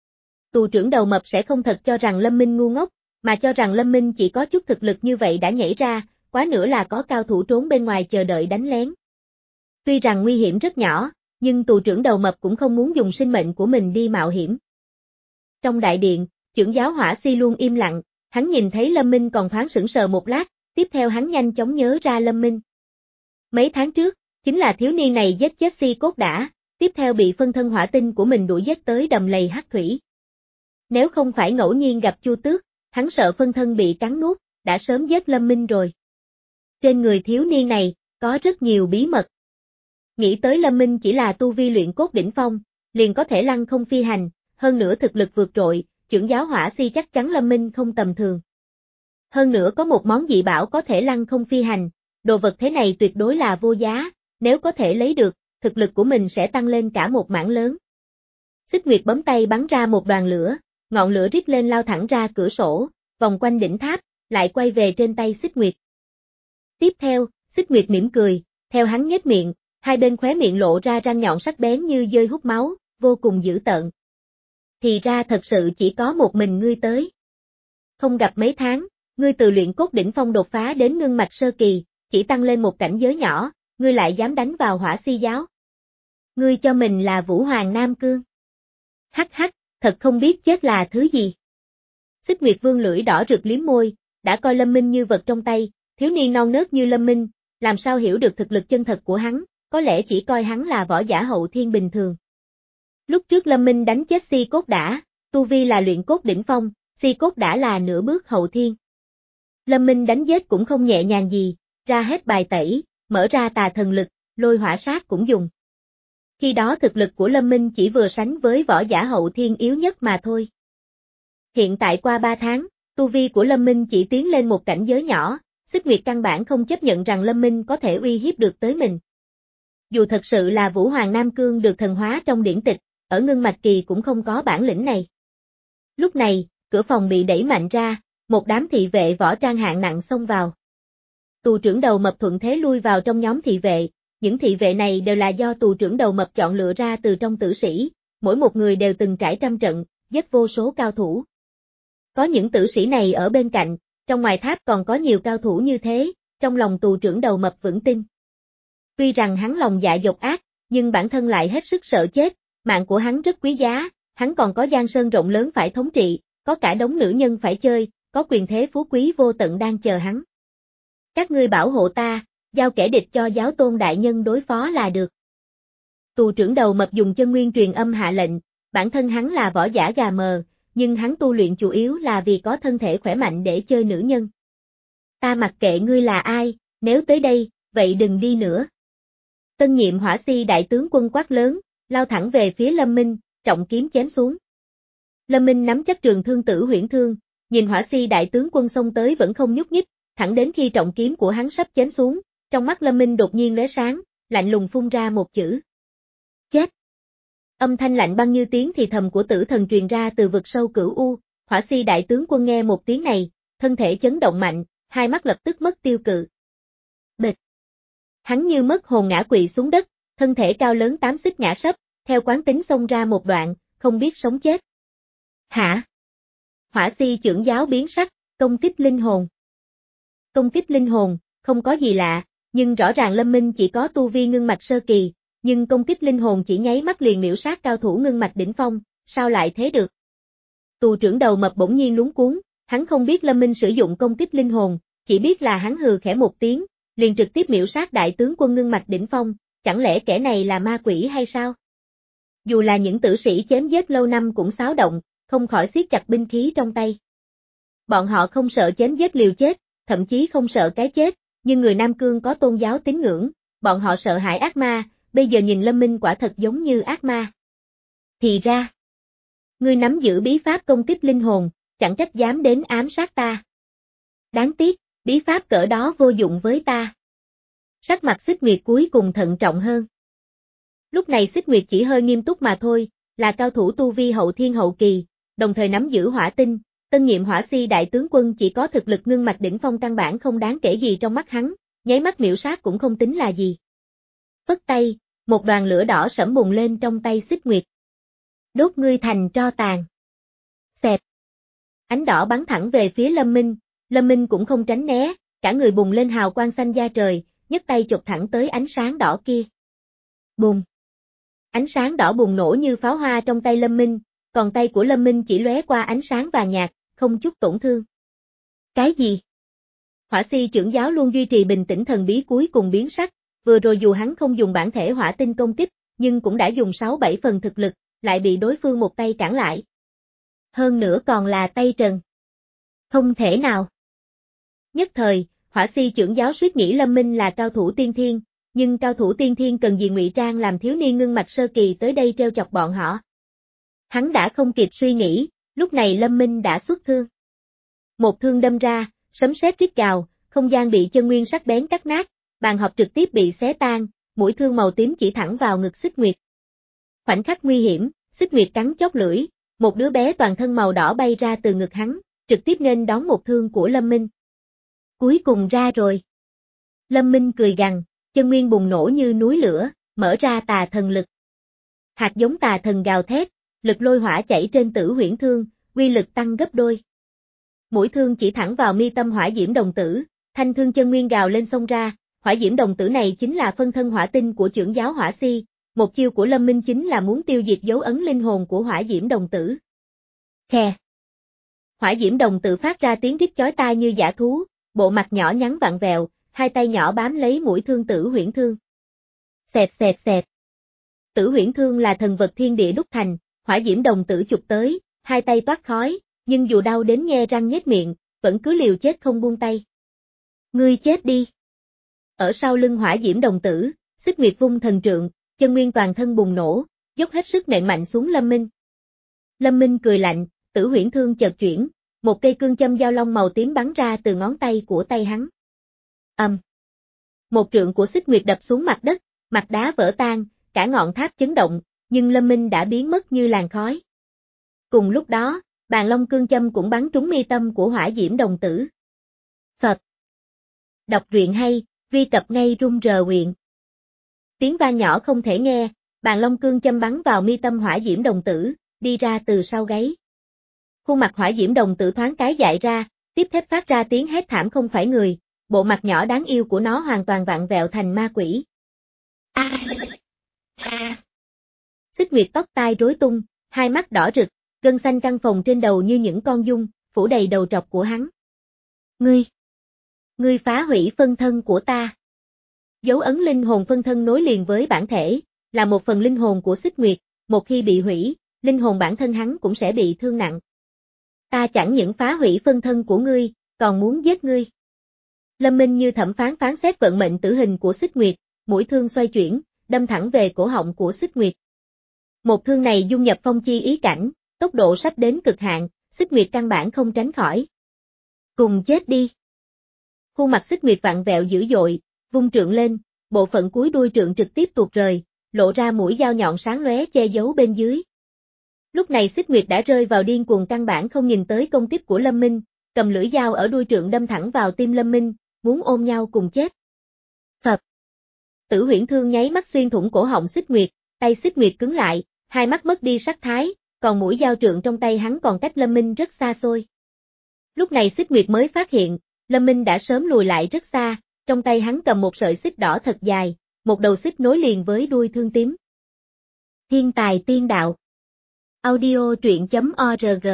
Tù trưởng đầu mập sẽ không thật cho rằng Lâm Minh ngu ngốc, mà cho rằng Lâm Minh chỉ có chút thực lực như vậy đã nhảy ra, quá nữa là có cao thủ trốn bên ngoài chờ đợi đánh lén. Tuy rằng nguy hiểm rất nhỏ, nhưng tù trưởng đầu mập cũng không muốn dùng sinh mệnh của mình đi mạo hiểm. Trong đại điện, trưởng giáo hỏa si luôn im lặng, hắn nhìn thấy Lâm Minh còn thoáng sững sờ một lát, tiếp theo hắn nhanh chóng nhớ ra Lâm Minh. Mấy tháng trước, chính là thiếu niên này giết chết si cốt đã, tiếp theo bị phân thân hỏa tinh của mình đuổi giết tới đầm lầy hắc thủy. Nếu không phải ngẫu nhiên gặp Chu Tước, hắn sợ phân thân bị cắn nuốt, đã sớm giết Lâm Minh rồi. Trên người thiếu niên này, có rất nhiều bí mật. Nghĩ tới Lâm Minh chỉ là tu vi luyện cốt đỉnh phong, liền có thể lăng không phi hành, hơn nữa thực lực vượt trội, trưởng giáo hỏa si chắc chắn Lâm Minh không tầm thường. Hơn nữa có một món dị bảo có thể lăng không phi hành, đồ vật thế này tuyệt đối là vô giá, nếu có thể lấy được, thực lực của mình sẽ tăng lên cả một mảng lớn. Xích Nguyệt bấm tay bắn ra một đoàn lửa, ngọn lửa rít lên lao thẳng ra cửa sổ, vòng quanh đỉnh tháp, lại quay về trên tay Xích Nguyệt. Tiếp theo, Xích Nguyệt mỉm cười, theo hắn nhếch miệng, hai bên khóe miệng lộ ra răng nhọn sắc bén như dơi hút máu, vô cùng dữ tợn. Thì ra thật sự chỉ có một mình ngươi tới. Không gặp mấy tháng, ngươi từ luyện cốt đỉnh phong đột phá đến ngưng mạch sơ kỳ, chỉ tăng lên một cảnh giới nhỏ, ngươi lại dám đánh vào hỏa si giáo. Ngươi cho mình là Vũ Hoàng Nam Cương. Hắc hắc, thật không biết chết là thứ gì. Xích Nguyệt Vương lưỡi đỏ rực liếm môi, đã coi Lâm Minh như vật trong tay, thiếu niên non nớt như Lâm Minh, làm sao hiểu được thực lực chân thật của hắn, có lẽ chỉ coi hắn là võ giả hậu thiên bình thường. Lúc trước Lâm Minh đánh chết si cốt đã, tu vi là luyện cốt đỉnh phong, si cốt đã là nửa bước hậu thiên. Lâm Minh đánh giết cũng không nhẹ nhàng gì, ra hết bài tẩy, mở ra tà thần lực, lôi hỏa sát cũng dùng. Khi đó thực lực của Lâm Minh chỉ vừa sánh với võ giả hậu thiên yếu nhất mà thôi. Hiện tại qua ba tháng, tu vi của Lâm Minh chỉ tiến lên một cảnh giới nhỏ, Xích Nguyệt căn bản không chấp nhận rằng Lâm Minh có thể uy hiếp được tới mình. Dù thật sự là Vũ Hoàng Nam Cương được thần hóa trong điển tịch, ở Ngưng Mạch Kỳ cũng không có bản lĩnh này. Lúc này, cửa phòng bị đẩy mạnh ra, một đám thị vệ võ trang hạng nặng xông vào. Tù trưởng đầu mập thuận thế lui vào trong nhóm thị vệ, những thị vệ này đều là do tù trưởng đầu mập chọn lựa ra từ trong tử sĩ, mỗi một người đều từng trải trăm trận, giết vô số cao thủ. Có những tử sĩ này ở bên cạnh, trong ngoài tháp còn có nhiều cao thủ như thế, trong lòng tù trưởng đầu mập vững tin. Tuy rằng hắn lòng dạ độc ác, nhưng bản thân lại hết sức sợ chết, mạng của hắn rất quý giá, hắn còn có giang sơn rộng lớn phải thống trị, có cả đống nữ nhân phải chơi, có quyền thế phú quý vô tận đang chờ hắn. Các ngươi bảo hộ ta, giao kẻ địch cho giáo tôn đại nhân đối phó là được. Tù trưởng đầu mập dùng chân nguyên truyền âm hạ lệnh, bản thân hắn là võ giả gà mờ, nhưng hắn tu luyện chủ yếu là vì có thân thể khỏe mạnh để chơi nữ nhân. Ta mặc kệ ngươi là ai, nếu tới đây, vậy đừng đi nữa. Tân nhiệm hỏa si đại tướng quân quát lớn, lao thẳng về phía Lâm Minh, trọng kiếm chém xuống. Lâm Minh nắm chắc trường thương Tử Huyễn Thương, nhìn hỏa si đại tướng quân xông tới vẫn không nhúc nhích, thẳng đến khi trọng kiếm của hắn sắp chém xuống, trong mắt Lâm Minh đột nhiên lóe sáng, lạnh lùng phun ra một chữ. Chết. Âm thanh lạnh băng như tiếng thì thầm của tử thần truyền ra từ vực sâu cửu u, hỏa si đại tướng quân nghe một tiếng này, thân thể chấn động mạnh, hai mắt lập tức mất tiêu cự. Bịch. Hắn như mất hồn ngã quỵ xuống đất, thân thể cao lớn tám xích ngã sấp, theo quán tính xông ra một đoạn, không biết sống chết. Hả? Hỏa si trưởng giáo biến sắc, công kích linh hồn. Công kích linh hồn, không có gì lạ, nhưng rõ ràng Lâm Minh chỉ có tu vi ngưng mạch sơ kỳ, nhưng công kích linh hồn chỉ nháy mắt liền miểu sát cao thủ ngưng mạch đỉnh phong, sao lại thế được? Tù trưởng đầu mập bỗng nhiên luống cuống, hắn không biết Lâm Minh sử dụng công kích linh hồn, chỉ biết là hắn hừ khẽ một tiếng, liền trực tiếp miểu sát đại tướng quân ngưng mạch đỉnh phong, chẳng lẽ kẻ này là ma quỷ hay sao? Dù là những tử sĩ chém giết lâu năm cũng xáo động, không khỏi siết chặt binh khí trong tay. Bọn họ không sợ chém giết liều chết, thậm chí không sợ cái chết, nhưng người Nam Cương có tôn giáo tín ngưỡng, bọn họ sợ hãi ác ma, bây giờ nhìn Lâm Minh quả thật giống như ác ma. Thì ra, ngươi nắm giữ bí pháp công kích linh hồn, chẳng trách dám đến ám sát ta. Đáng tiếc, bí pháp cỡ đó vô dụng với ta. Sắc mặt Xích Nguyệt cuối cùng thận trọng hơn. Lúc này Xích Nguyệt chỉ hơi nghiêm túc mà thôi, là cao thủ tu vi hậu thiên hậu kỳ, đồng thời nắm giữ hỏa tinh, tân nhiệm hỏa si đại tướng quân chỉ có thực lực ngưng mạch đỉnh phong căn bản không đáng kể gì trong mắt hắn, nháy mắt miểu sát cũng không tính là gì. Phất tay, một đoàn lửa đỏ sẫm bùng lên trong tay Xích Nguyệt. Đốt ngươi thành tro tàn. Xẹt. Ánh đỏ bắn thẳng về phía Lâm Minh, Lâm Minh cũng không tránh né, cả người bùng lên hào quang xanh da trời, nhấc tay chụp thẳng tới ánh sáng đỏ kia. Bùng. Ánh sáng đỏ bùng nổ như pháo hoa trong tay Lâm Minh, còn tay của Lâm Minh chỉ lóe qua ánh sáng vàng nhạt, không chút tổn thương. Cái gì? Hỏa si trưởng giáo luôn duy trì bình tĩnh thần bí cuối cùng biến sắc, vừa rồi dù hắn không dùng bản thể hỏa tinh công kích, nhưng cũng đã dùng sáu bảy phần thực lực, lại bị đối phương một tay cản lại. Hơn nữa còn là tay trần. Không thể nào. Nhất thời, hỏa si trưởng giáo suýt nghĩ Lâm Minh là cao thủ tiên thiên, nhưng cao thủ tiên thiên cần gì ngụy trang làm thiếu niên ngưng mạch sơ kỳ tới đây trêu chọc bọn họ. Hắn đã không kịp suy nghĩ, lúc này Lâm Minh đã xuất thương. Một thương đâm ra, sấm sét rít gào, không gian bị chân nguyên sắc bén cắt nát, bàn họp trực tiếp bị xé tan, mũi thương màu tím chỉ thẳng vào ngực Xích Nguyệt. Khoảnh khắc nguy hiểm, Xích Nguyệt cắn chót lưỡi, một đứa bé toàn thân màu đỏ bay ra từ ngực hắn, trực tiếp nên đón một thương của Lâm Minh. Cuối cùng ra rồi. Lâm Minh cười gằn, chân nguyên bùng nổ như núi lửa, mở ra tà thần lực. Hạt giống tà thần gào thét, lực lôi hỏa chảy trên Tử Huyễn Thương, uy lực tăng gấp đôi. Mũi thương chỉ thẳng vào mi tâm hỏa diễm đồng tử, thanh thương chân nguyên gào lên xông ra, hỏa diễm đồng tử này chính là phân thân hỏa tinh của trưởng giáo hỏa si, một chiêu của Lâm Minh chính là muốn tiêu diệt dấu ấn linh hồn của hỏa diễm đồng tử. Khe. Hỏa diễm đồng tử phát ra tiếng rít chói tai như dã thú, bộ mặt nhỏ nhắn vặn vẹo, hai tay nhỏ bám lấy mũi thương Tử Huyễn Thương. Xẹt xẹt xẹt. Tử Huyễn Thương là thần vật thiên địa đúc thành, hỏa diễm đồng tử chụp tới, hai tay toát khói, nhưng dù đau đến nhe răng nhếch miệng, vẫn cứ liều chết không buông tay. Ngươi chết đi. Ở sau lưng hỏa diễm đồng tử, Xích Nguyệt vung thần trượng, chân nguyên toàn thân bùng nổ, dốc hết sức nện mạnh xuống Lâm Minh. Lâm Minh cười lạnh, Tử Huyễn Thương chợt chuyển, một cây cương châm dao long màu tím bắn ra từ ngón tay của tay hắn. Ầm. Một trượng của Xích Nguyệt đập xuống mặt đất, mặt đá vỡ tan, cả ngọn tháp chấn động, nhưng Lâm Minh đã biến mất như làn khói. Cùng lúc đó, Bàn Long Cương Châm cũng bắn trúng mi tâm của Hỏa Diễm đồng tử. Phật. Đọc truyện hay, truy cập ngay rung rờ quyện. Tiếng vang nhỏ không thể nghe, Bàn Long Cương Châm bắn vào mi tâm Hỏa Diễm đồng tử, đi ra từ sau gáy. Khuôn mặt Hỏa Diễm đồng tử thoáng cái dại ra, tiếp theo phát ra tiếng hét thảm không phải người, bộ mặt nhỏ đáng yêu của nó hoàn toàn vặn vẹo thành ma quỷ. A. A. Xích Nguyệt tóc tai rối tung, hai mắt đỏ rực, gân xanh căng phồng trên đầu như những con giun, phủ đầy đầu trọc của hắn. Ngươi! Ngươi phá hủy phân thân của ta! Dấu ấn linh hồn phân thân nối liền với bản thể, là một phần linh hồn của Xích Nguyệt, một khi bị hủy, linh hồn bản thân hắn cũng sẽ bị thương nặng. Ta chẳng những phá hủy phân thân của ngươi, còn muốn giết ngươi. Lâm Minh như thẩm phán phán xét vận mệnh tử hình của Xích Nguyệt, mũi thương xoay chuyển, đâm thẳng về cổ họng của Xích Nguyệt. Một thương này dung nhập phong chi ý cảnh, tốc độ sắp đến cực hạn, Xích Nguyệt căn bản không tránh khỏi. Cùng chết đi. Khuôn mặt Xích Nguyệt vặn vẹo dữ dội, vung trượng lên, bộ phận cuối đuôi trượng trực tiếp tuột rời, lộ ra mũi dao nhọn sáng lóe che giấu bên dưới. Lúc này Xích Nguyệt đã rơi vào điên cuồng căn bản không nhìn tới công kích của Lâm Minh, cầm lưỡi dao ở đuôi trượng đâm thẳng vào tim Lâm Minh, muốn ôm nhau cùng chết. Phập. Tử huyễn thương nháy mắt xuyên thủng cổ họng Xích Nguyệt, tay Xích Nguyệt cứng lại, hai mắt mất đi sắc thái, còn mũi dao trượng trong tay hắn còn cách Lâm Minh rất xa xôi. Lúc này Xích Nguyệt mới phát hiện, Lâm Minh đã sớm lùi lại rất xa, trong tay hắn cầm một sợi xích đỏ thật dài, một đầu xích nối liền với đuôi thương tím. Thiên tài tiên đạo. Audio truyện chấm org.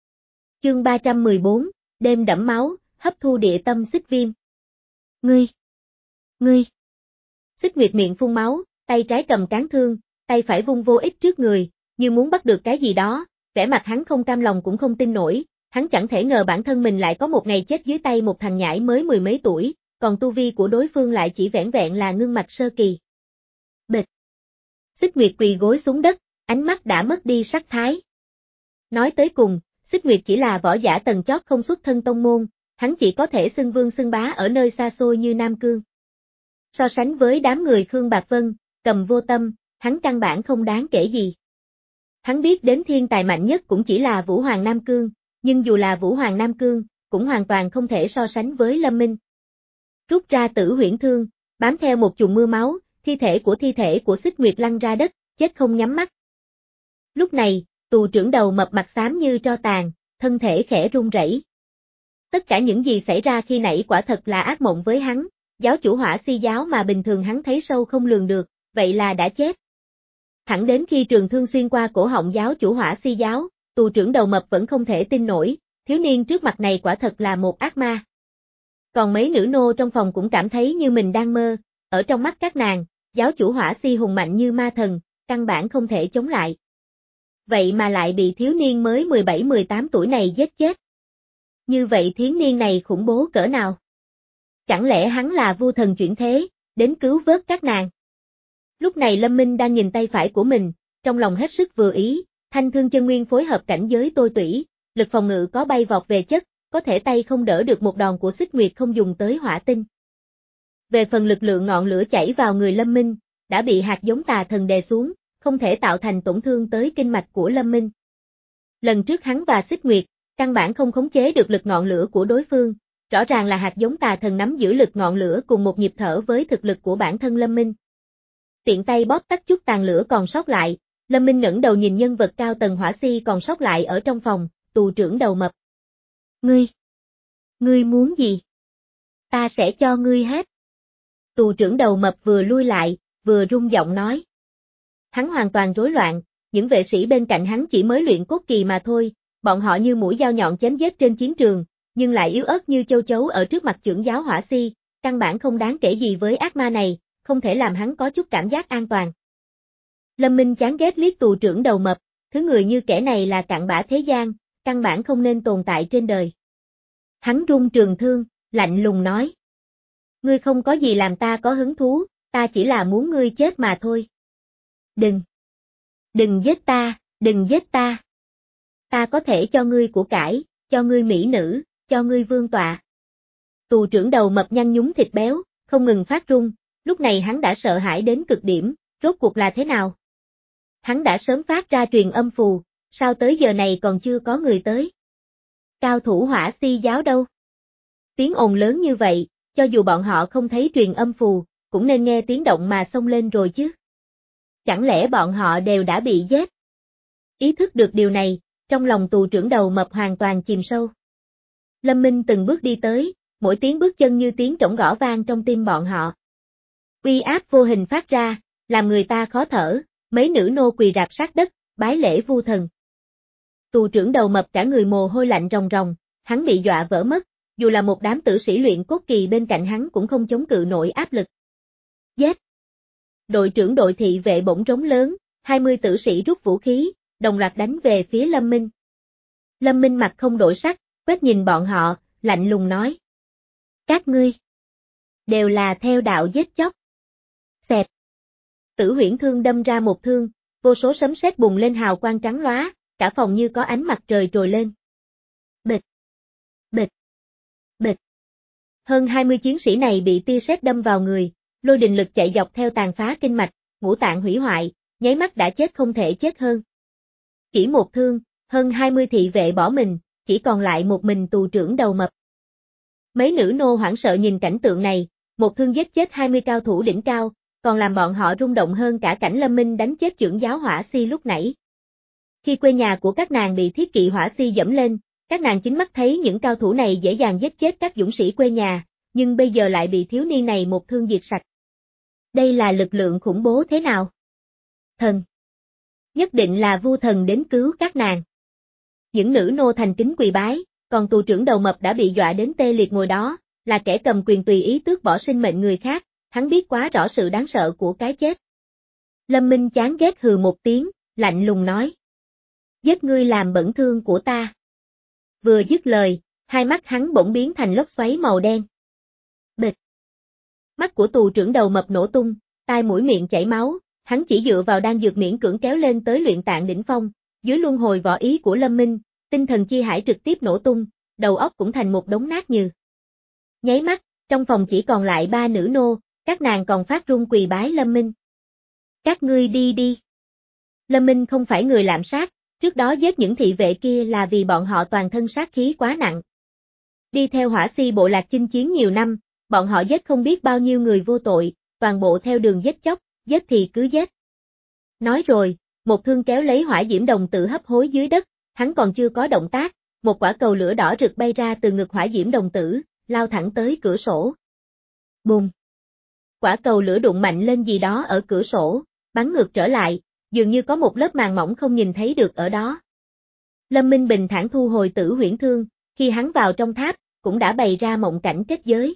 Chương ba trăm mười bốn, đêm đẫm máu, hấp thu địa tâm xích viêm. Ngươi! Ngươi! Xích Nguyệt miệng phun máu, tay trái cầm cán thương, tay phải vung vô ích trước người, như muốn bắt được cái gì đó, vẻ mặt hắn không cam lòng cũng không tin nổi, hắn chẳng thể ngờ bản thân mình lại có một ngày chết dưới tay một thằng nhãi mới mười mấy tuổi, còn tu vi của đối phương lại chỉ vẻn vẹn là ngưng mạch sơ kỳ. Bịch! Xích Nguyệt quỳ gối xuống đất, ánh mắt đã mất đi sắc thái. Nói tới cùng, Xích Nguyệt chỉ là võ giả tầng chót không xuất thân tông môn, hắn chỉ có thể xưng vương xưng bá ở nơi xa xôi như Nam Cương. So sánh với đám người Khương Bạc Vân, Cầm Vô Tâm, hắn căn bản không đáng kể gì. Hắn biết đến thiên tài mạnh nhất cũng chỉ là Vũ Hoàng Nam Cương, nhưng dù là Vũ Hoàng Nam Cương, cũng hoàn toàn không thể so sánh với Lâm Minh. Rút ra tử huyễn thương, bám theo một chùm mưa máu, thi thể của thi thể của Xích Nguyệt lăn ra đất, chết không nhắm mắt. Lúc này, tù trưởng đầu mập mặt xám như tro tàn, thân thể khẽ run rẩy. Tất cả những gì xảy ra khi nãy quả thật là ác mộng với hắn, giáo chủ Hỏa Si giáo mà bình thường hắn thấy sâu không lường được, vậy là đã chết. Thẳng đến khi trường thương xuyên qua cổ họng giáo chủ Hỏa Si giáo, tù trưởng đầu mập vẫn không thể tin nổi, thiếu niên trước mặt này quả thật là một ác ma. Còn mấy nữ nô trong phòng cũng cảm thấy như mình đang mơ, ở trong mắt các nàng, giáo chủ Hỏa Si hùng mạnh như ma thần, căn bản không thể chống lại. Vậy mà lại bị thiếu niên mới mười bảy mười tám tuổi này giết chết. Như vậy thiếu niên này khủng bố cỡ nào? Chẳng lẽ hắn là vua thần chuyển thế, đến cứu vớt các nàng? Lúc này Lâm Minh đang nhìn tay phải của mình, trong lòng hết sức vừa ý, thanh thương chân nguyên phối hợp cảnh giới tôi tủy, lực phòng ngự có bay vọt về chất, có thể tay không đỡ được một đòn của Xích Nguyệt không dùng tới hỏa tinh. Về phần lực lượng ngọn lửa chảy vào người Lâm Minh, đã bị hạt giống tà thần đè xuống, không thể tạo thành tổn thương tới kinh mạch của Lâm Minh. Lần trước hắn và Xích Nguyệt, căn bản không khống chế được lực ngọn lửa của đối phương, rõ ràng là hạt giống tà thần nắm giữ lực ngọn lửa cùng một nhịp thở với thực lực của bản thân Lâm Minh. Tiện tay bóp tắt chút tàn lửa còn sót lại, Lâm Minh ngẩng đầu nhìn nhân vật cao tầng Hỏa Si còn sót lại ở trong phòng, tù trưởng đầu mập. Ngươi! Ngươi muốn gì? Ta sẽ cho ngươi hết. Tù trưởng đầu mập vừa lui lại, vừa rung giọng nói. Hắn hoàn toàn rối loạn, những vệ sĩ bên cạnh hắn chỉ mới luyện cốt kỳ mà thôi, bọn họ như mũi dao nhọn chém giết trên chiến trường, nhưng lại yếu ớt như châu chấu ở trước mặt trưởng giáo Hỏa Si, căn bản không đáng kể gì với ác ma này, không thể làm hắn có chút cảm giác an toàn. Lâm Minh chán ghét liếc tù trưởng đầu mập, thứ người như kẻ này là cặn bã thế gian, căn bản không nên tồn tại trên đời. Hắn rung trường thương, lạnh lùng nói. Ngươi không có gì làm ta có hứng thú, ta chỉ là muốn ngươi chết mà thôi. Đừng! Đừng giết ta, đừng giết ta! Ta có thể cho ngươi của cải, cho ngươi mỹ nữ, cho ngươi vương tọa. Tù trưởng đầu mập nhăn nhúm thịt béo, không ngừng phát run, lúc này hắn đã sợ hãi đến cực điểm, rốt cuộc là thế nào? Hắn đã sớm phát ra truyền âm phù, sao tới giờ này còn chưa có người tới? Cao thủ hỏa si giáo đâu? Tiếng ồn lớn như vậy, cho dù bọn họ không thấy truyền âm phù, cũng nên nghe tiếng động mà xông lên rồi chứ. Chẳng lẽ bọn họ đều đã bị giết? Ý thức được điều này, trong lòng tù trưởng đầu mập hoàn toàn chìm sâu. Lâm Minh từng bước đi tới, mỗi tiếng bước chân như tiếng trống gõ vang trong tim bọn họ. Uy áp vô hình phát ra, làm người ta khó thở, mấy nữ nô quỳ rạp sát đất, bái lễ vu thần. Tù trưởng đầu mập cả người mồ hôi lạnh ròng ròng, hắn bị dọa vỡ mất, dù là một đám tử sĩ luyện cốt kỳ bên cạnh hắn cũng không chống cự nổi áp lực. Giết! Đội trưởng đội thị vệ bỗng trống lớn, hai mươi tử sĩ rút vũ khí, đồng loạt đánh về phía Lâm Minh. Lâm Minh mặt không đổi sắc, quét nhìn bọn họ, lạnh lùng nói. Các ngươi đều là theo đạo giết chóc. Xẹt. Tử huyễn thương đâm ra một thương, vô số sấm sét bùng lên hào quang trắng lóa, cả phòng như có ánh mặt trời trồi lên. Bịch. Bịch. Bịch. Hơn hai mươi chiến sĩ này bị tia sét đâm vào người, lôi đình lực chạy dọc theo tàn phá kinh mạch, ngũ tạng hủy hoại, nháy mắt đã chết không thể chết hơn. Chỉ một thương, hơn hai mươi thị vệ bỏ mình, chỉ còn lại một mình tù trưởng đầu mập. Mấy nữ nô hoảng sợ nhìn cảnh tượng này, một thương giết chết hai mươi cao thủ đỉnh cao, còn làm bọn họ rung động hơn cả cảnh Lâm Minh đánh chết trưởng giáo hỏa si lúc nãy. Khi quê nhà của các nàng bị thiết kỵ hỏa si dẫm lên, các nàng chính mắt thấy những cao thủ này dễ dàng giết chết các dũng sĩ quê nhà, nhưng bây giờ lại bị thiếu niên này một thương diệt sạch. Đây là lực lượng khủng bố thế nào? Thần! Nhất định là vu thần đến cứu các nàng. Những nữ nô thành kính quỳ bái, còn tù trưởng đầu mập đã bị dọa đến tê liệt ngồi đó, là kẻ cầm quyền tùy ý tước bỏ sinh mệnh người khác, hắn biết quá rõ sự đáng sợ của cái chết. Lâm Minh chán ghét hừ một tiếng, lạnh lùng nói. Giết ngươi làm bẩn thương của ta. Vừa dứt lời, hai mắt hắn bỗng biến thành lốc xoáy màu đen. Bịch. Mắt của tù trưởng đầu mập nổ tung, tai mũi miệng chảy máu, hắn chỉ dựa vào đan dược miễn cưỡng kéo lên tới luyện tạng đỉnh phong, dưới luân hồi võ ý của Lâm Minh, tinh thần chi hải trực tiếp nổ tung, đầu óc cũng thành một đống nát nhừ. Nháy mắt, trong phòng chỉ còn lại ba nữ nô, các nàng còn phát run quỳ bái Lâm Minh. Các ngươi đi đi. Lâm Minh không phải người lạm sát, trước đó giết những thị vệ kia là vì bọn họ toàn thân sát khí quá nặng. Đi theo hỏa si bộ lạc chinh chiến nhiều năm, bọn họ giết không biết bao nhiêu người vô tội, toàn bộ theo đường giết chóc, giết thì cứ giết. Nói rồi, một thương kéo lấy hỏa diễm đồng tử hấp hối dưới đất, hắn còn chưa có động tác, một quả cầu lửa đỏ rực bay ra từ ngực hỏa diễm đồng tử, lao thẳng tới cửa sổ. Bùng! Quả cầu lửa đụng mạnh lên gì đó ở cửa sổ, bắn ngược trở lại, dường như có một lớp màng mỏng không nhìn thấy được ở đó. Lâm Minh bình thản thu hồi tử huyễn thương, khi hắn vào trong tháp, cũng đã bày ra mộng cảnh kết giới.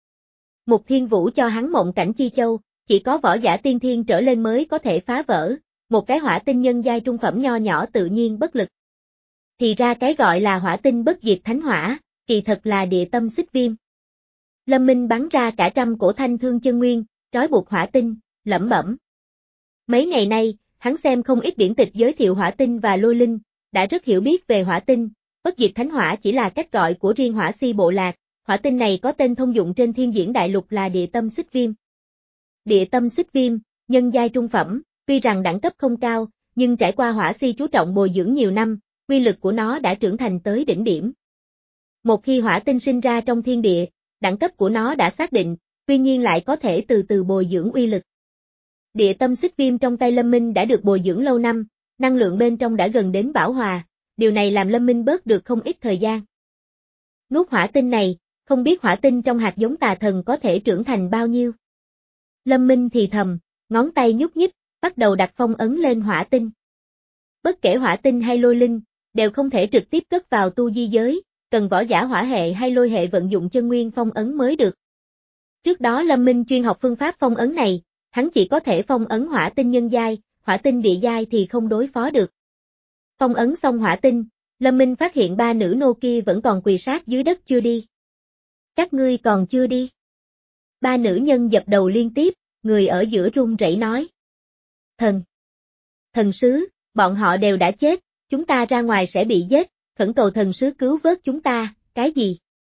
Mục Thiên Vũ cho hắn mộng cảnh chi châu, chỉ có võ giả tiên thiên trở lên mới có thể phá vỡ, một cái hỏa tinh nhân giai trung phẩm nho nhỏ tự nhiên bất lực. Thì ra cái gọi là hỏa tinh bất diệt thánh hỏa, kỳ thật là địa tâm xích viêm. Lâm Minh bắn ra cả trăm cổ thanh thương chân nguyên, trói buộc hỏa tinh, lẩm bẩm. Mấy ngày nay, hắn xem không ít điển tịch giới thiệu hỏa tinh và lôi linh, đã rất hiểu biết về hỏa tinh, bất diệt thánh hỏa chỉ là cách gọi của riêng hỏa si bộ lạc, hỏa tinh này có tên thông dụng trên thiên diễn đại lục là địa tâm xích viêm. Địa tâm xích viêm, nhân giai trung phẩm, tuy rằng đẳng cấp không cao, nhưng trải qua hỏa si chú trọng bồi dưỡng nhiều năm, uy lực của nó đã trưởng thành tới đỉnh điểm. Một khi hỏa tinh sinh ra trong thiên địa, đẳng cấp của nó đã xác định, tuy nhiên lại có thể từ từ bồi dưỡng uy lực. Địa tâm xích viêm trong tay Lâm Minh đã được bồi dưỡng lâu năm, năng lượng bên trong đã gần đến bão hòa, điều này làm Lâm Minh bớt được không ít thời gian. Nuốt hỏa tinh này, không biết hỏa tinh trong hạt giống tà thần có thể trưởng thành bao nhiêu. Lâm Minh thì thầm, ngón tay nhúc nhích, bắt đầu đặt phong ấn lên hỏa tinh. Bất kể hỏa tinh hay lôi linh, đều không thể trực tiếp cất vào tu di giới, cần võ giả hỏa hệ hay lôi hệ vận dụng chân nguyên phong ấn mới được. Trước đó Lâm Minh chuyên học phương pháp phong ấn này, hắn chỉ có thể phong ấn hỏa tinh nhân giai, hỏa tinh địa giai thì không đối phó được. Phong ấn xong hỏa tinh, Lâm Minh phát hiện ba nữ nô kia vẫn còn quỳ sát dưới đất chưa đi. Các ngươi còn chưa đi. Ba nữ nhân dập đầu liên tiếp, người ở giữa run rẩy nói. Thần! Thần sứ, bọn họ đều đã chết, chúng ta ra ngoài sẽ bị giết, khẩn cầu thần sứ cứu vớt chúng ta, cái gì?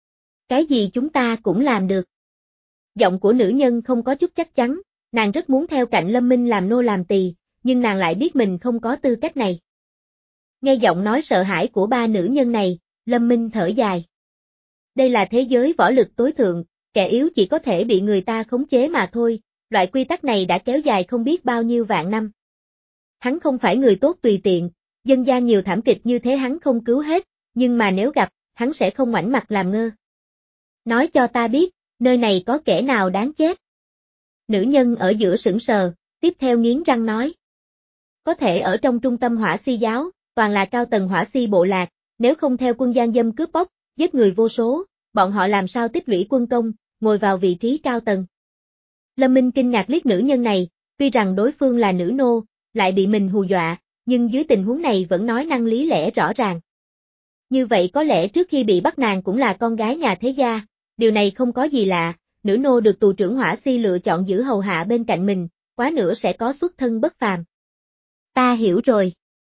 Cái gì chúng ta cũng làm được. Giọng của nữ nhân không có chút chắc chắn, nàng rất muốn theo cạnh Lâm Minh làm nô làm tỳ, nhưng nàng lại biết mình không có tư cách này. Nghe giọng nói sợ hãi của ba nữ nhân này, Lâm Minh thở dài. Đây là thế giới võ lực tối thượng, kẻ yếu chỉ có thể bị người ta khống chế mà thôi, loại quy tắc này đã kéo dài không biết bao nhiêu vạn năm. Hắn không phải người tốt tùy tiện, dân gian nhiều thảm kịch như thế hắn không cứu hết, nhưng mà nếu gặp, hắn sẽ không ngoảnh mặt làm ngơ. Nói cho ta biết, nơi này có kẻ nào đáng chết. Nữ nhân ở giữa sững sờ, tiếp theo nghiến răng nói. Có thể ở trong trung tâm hỏa si giáo, toàn là cao tầng hỏa si bộ lạc, nếu không theo quân gian dâm cướp bóc, giết người vô số, bọn họ làm sao tích lũy quân công, ngồi vào vị trí cao tầng. Lâm Minh kinh ngạc liếc nữ nhân này, tuy rằng đối phương là nữ nô, lại bị mình hù dọa, nhưng dưới tình huống này vẫn nói năng lý lẽ rõ ràng. Như vậy có lẽ trước khi bị bắt nàng cũng là con gái nhà thế gia, điều này không có gì lạ, nữ nô được tù trưởng hỏa si lựa chọn giữ hầu hạ bên cạnh mình, quá nữa sẽ có xuất thân bất phàm. Ta hiểu rồi.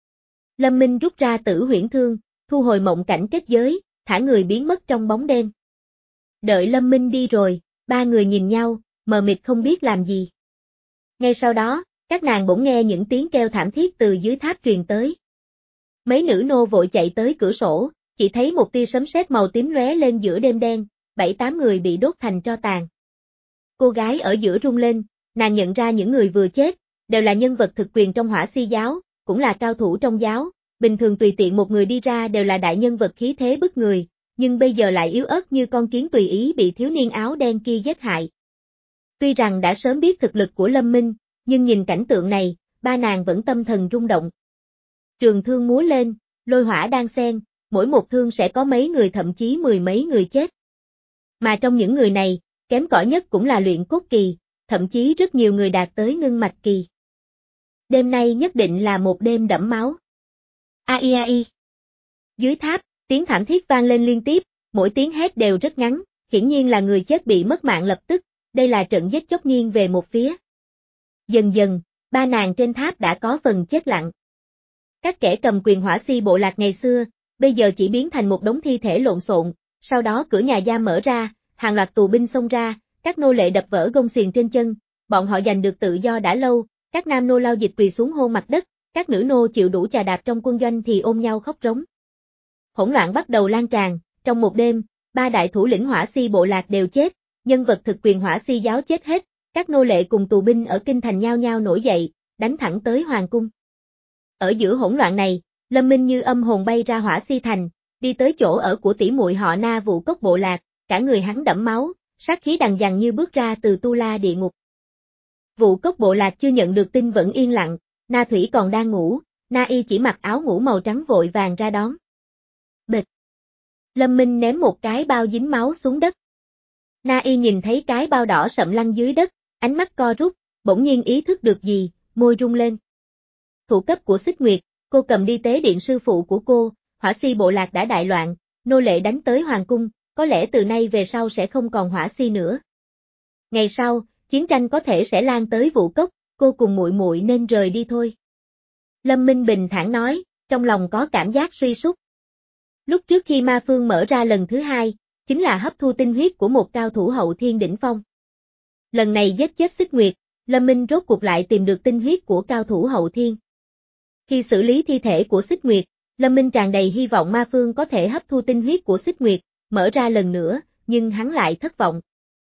Lâm Minh rút ra tử huyễn thương, thu hồi mộng cảnh kết giới, thả người biến mất trong bóng đêm. Đợi Lâm Minh đi rồi, ba người nhìn nhau, mờ mịt không biết làm gì. Ngay sau đó, các nàng bỗng nghe những tiếng kêu thảm thiết từ dưới tháp truyền tới. Mấy nữ nô vội chạy tới cửa sổ, chỉ thấy một tia sấm sét màu tím lóe lên giữa đêm đen, bảy tám người bị đốt thành tro tàn. Cô gái ở giữa rung lên, nàng nhận ra những người vừa chết, đều là nhân vật thực quyền trong hỏa si giáo, cũng là cao thủ trong giáo, bình thường tùy tiện một người đi ra đều là đại nhân vật khí thế bức người, nhưng bây giờ lại yếu ớt như con kiến tùy ý bị thiếu niên áo đen kia giết hại. Tuy rằng đã sớm biết thực lực của Lâm Minh, nhưng nhìn cảnh tượng này, ba nàng vẫn tâm thần rung động. Trường thương múa lên, lôi hỏa đan xen, mỗi một thương sẽ có mấy người thậm chí mười mấy người chết. Mà trong những người này, kém cỏi nhất cũng là luyện cốt kỳ, thậm chí rất nhiều người đạt tới ngưng mạch kỳ. Đêm nay nhất định là một đêm đẫm máu. Ai ai. Dưới tháp, tiếng thảm thiết vang lên liên tiếp, mỗi tiếng hét đều rất ngắn, hiển nhiên là người chết bị mất mạng lập tức, đây là trận giết chóc nghiêng về một phía. Dần dần, ba nàng trên tháp đã có phần chết lặng. Các kẻ cầm quyền hỏa si bộ lạc ngày xưa, bây giờ chỉ biến thành một đống thi thể lộn xộn, sau đó cửa nhà giam mở ra, hàng loạt tù binh xông ra, các nô lệ đập vỡ gông xiềng trên chân, bọn họ giành được tự do đã lâu, các nam nô lao dịch quỳ xuống hôn mặt đất, các nữ nô chịu đủ chà đạp trong quân doanh thì ôm nhau khóc rống. Hỗn loạn bắt đầu lan tràn, trong một đêm, ba đại thủ lĩnh hỏa si bộ lạc đều chết, nhân vật thực quyền hỏa si giáo chết hết, các nô lệ cùng tù binh ở kinh thành nhao nhao nổi dậy, đánh thẳng tới hoàng cung. Ở giữa hỗn loạn này, Lâm Minh như âm hồn bay ra hỏa si thành, đi tới chỗ ở của tỷ muội họ Na Vụ Cốc bộ lạc, cả người hắn đẫm máu, sát khí đằng dằng như bước ra từ tu la địa ngục. Vụ Cốc bộ lạc chưa nhận được tin vẫn yên lặng, Na Thủy còn đang ngủ, Na Y chỉ mặc áo ngủ màu trắng vội vàng ra đón. Bịch. Lâm Minh ném một cái bao dính máu xuống đất. Na Y nhìn thấy cái bao đỏ sậm lăn dưới đất, ánh mắt co rút, bỗng nhiên ý thức được gì, môi rung lên. Thủ cấp của Xích Nguyệt, cô cầm đi tế điện sư phụ của cô, hỏa si bộ lạc đã đại loạn, nô lệ đánh tới hoàng cung, có lẽ từ nay về sau sẽ không còn hỏa si nữa. Ngày sau, chiến tranh có thể sẽ lan tới Vụ Cốc, cô cùng muội muội nên rời đi thôi. Lâm Minh bình thản nói, trong lòng có cảm giác suy sút. Lúc trước khi ma phương mở ra lần thứ hai, chính là hấp thu tinh huyết của một cao thủ hậu thiên đỉnh phong. Lần này giết chết Xích Nguyệt, Lâm Minh rốt cuộc lại tìm được tinh huyết của cao thủ hậu thiên. Khi xử lý thi thể của Xích Nguyệt, Lâm Minh tràn đầy hy vọng ma phương có thể hấp thu tinh huyết của Xích Nguyệt, mở ra lần nữa, nhưng hắn lại thất vọng.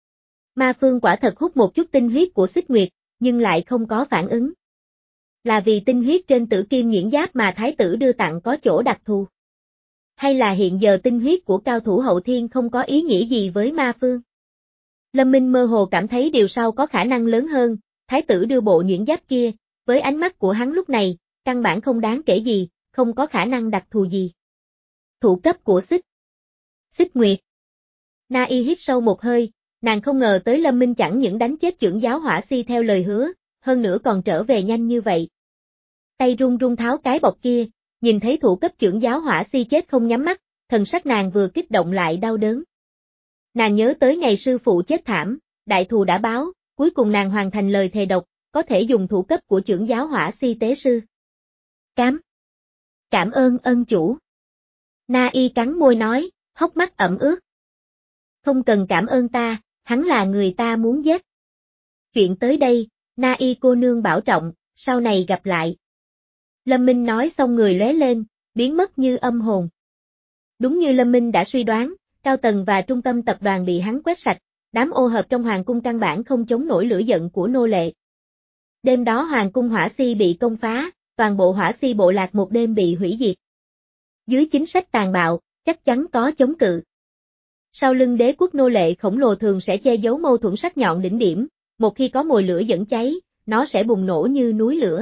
Ma phương quả thật hút một chút tinh huyết của Xích Nguyệt, nhưng lại không có phản ứng. Là vì tinh huyết trên tử kim nhuyễn giáp mà thái tử đưa tặng có chỗ đặc thù? Hay là hiện giờ tinh huyết của cao thủ hậu thiên không có ý nghĩa gì với ma phương? Lâm Minh mơ hồ cảm thấy điều sau có khả năng lớn hơn, thái tử đưa bộ nhuyễn giáp kia, với ánh mắt của hắn lúc này, căn bản không đáng kể gì, không có khả năng đặc thù gì. Thủ cấp của Xích Xích Nguyệt. Na Y hít sâu một hơi, nàng không ngờ tới Lâm Minh chẳng những đánh chết trưởng giáo hỏa si theo lời hứa, hơn nữa còn trở về nhanh như vậy. Tay run run tháo cái bọc kia, nhìn thấy thủ cấp trưởng giáo hỏa si chết không nhắm mắt, thần sắc nàng vừa kích động lại đau đớn. Nàng nhớ tới ngày sư phụ chết thảm, đại thù đã báo, cuối cùng nàng hoàn thành lời thề độc, có thể dùng thủ cấp của trưởng giáo hỏa si tế sư. Cám. Cảm ơn ân chủ. Na Y cắn môi nói, hốc mắt ẩm ướt. Không cần cảm ơn ta, hắn là người ta muốn giết. Chuyện tới đây, Na Y cô nương bảo trọng, sau này gặp lại. Lâm Minh nói xong người lóe lên, biến mất như âm hồn. Đúng như Lâm Minh đã suy đoán, cao tầng và trung tâm tập đoàn bị hắn quét sạch, đám ô hợp trong hoàng cung căn bản không chống nổi lửa giận của nô lệ. Đêm đó hoàng cung hỏa si bị công phá, toàn bộ hỏa si bộ lạc một đêm bị hủy diệt. Dưới chính sách tàn bạo, chắc chắn có chống cự. Sau lưng đế quốc nô lệ khổng lồ thường sẽ che giấu mâu thuẫn sắc nhọn đỉnh điểm, một khi có mồi lửa dẫn cháy, nó sẽ bùng nổ như núi lửa.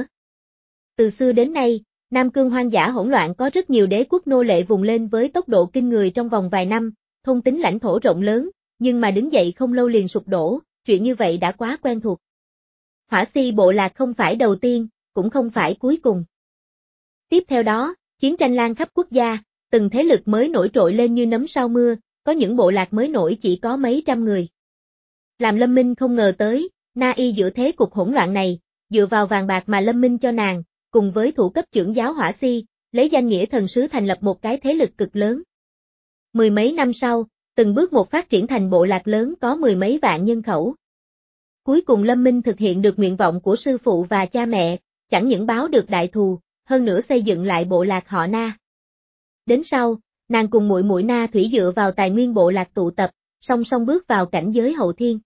Từ xưa đến nay, Nam Cương hoang dã hỗn loạn có rất nhiều đế quốc nô lệ vùng lên với tốc độ kinh người trong vòng vài năm, thôn tính lãnh thổ rộng lớn, nhưng mà đứng dậy không lâu liền sụp đổ, chuyện như vậy đã quá quen thuộc. Hỏa si bộ lạc không phải đầu tiên, cũng không phải cuối cùng. Tiếp theo đó, chiến tranh lan khắp quốc gia, từng thế lực mới nổi trội lên như nấm sau mưa, có những bộ lạc mới nổi chỉ có mấy trăm người. Làm Lâm Minh không ngờ tới, Na Y giữa thế cục hỗn loạn này, dựa vào vàng bạc mà Lâm Minh cho nàng, cùng với thủ cấp trưởng giáo hỏa si, lấy danh nghĩa thần sứ thành lập một cái thế lực cực lớn. Mười mấy năm sau, từng bước một phát triển thành bộ lạc lớn có mười mấy vạn nhân khẩu. Cuối cùng Lâm Minh thực hiện được nguyện vọng của sư phụ và cha mẹ, chẳng những báo được đại thù, hơn nữa xây dựng lại bộ lạc họ Na. Đến sau, nàng cùng muội muội Na Thủy dựa vào tài nguyên bộ lạc tụ tập, song song bước vào cảnh giới hậu thiên.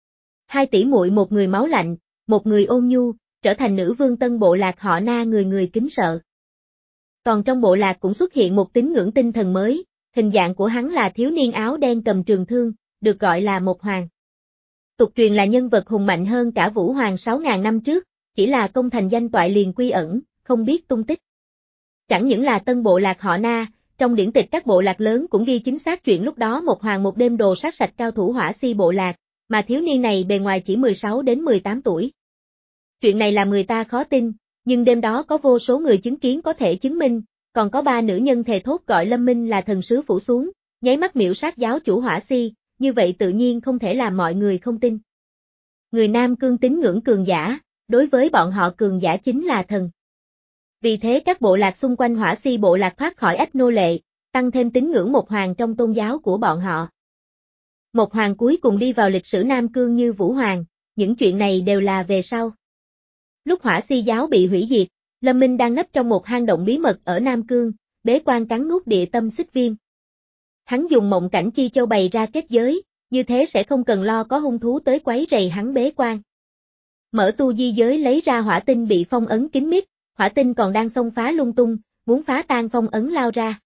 Hai tỷ muội một người máu lạnh, một người ôn nhu, trở thành nữ vương tân bộ lạc họ Na người người kính sợ. Còn trong bộ lạc cũng xuất hiện một tín ngưỡng tinh thần mới, hình dạng của hắn là thiếu niên áo đen cầm trường thương, được gọi là Một Hoàng. Tục truyền là nhân vật hùng mạnh hơn cả Vũ Hoàng sáu ngàn năm trước, chỉ là công thành danh toại liền quy ẩn, không biết tung tích. Chẳng những là tân bộ lạc họ Na, trong điển tịch các bộ lạc lớn cũng ghi chính xác chuyện lúc đó Một Hoàng một đêm đồ sát sạch cao thủ hỏa si bộ lạc, mà thiếu niên này bề ngoài chỉ mười sáu đến mười tám tuổi. Chuyện này làm người ta khó tin, nhưng đêm đó có vô số người chứng kiến có thể chứng minh, còn có ba nữ nhân thề thốt gọi Lâm Minh là thần sứ phủ xuống, nháy mắt miễu sát giáo chủ hỏa si, như vậy tự nhiên không thể làm mọi người không tin. Người Nam Cương tín ngưỡng cường giả, đối với bọn họ cường giả chính là thần. Vì thế các bộ lạc xung quanh hỏa si bộ lạc thoát khỏi ách nô lệ, tăng thêm tín ngưỡng Một Hoàng trong tôn giáo của bọn họ. Một Hoàng cuối cùng đi vào lịch sử Nam Cương như Vũ Hoàng, những chuyện này đều là về sau. Lúc hỏa si giáo bị hủy diệt, Lâm Minh đang nấp trong một hang động bí mật ở Nam Cương, bế quan cắn nuốt địa tâm xích viêm. Hắn dùng mộng cảnh chi châu bày ra kết giới, như thế sẽ không cần lo có hung thú tới quấy rầy hắn bế quan. Mở tu di giới lấy ra hỏa tinh bị phong ấn kín mít, hỏa tinh còn đang xông phá lung tung, muốn phá tan phong ấn lao ra.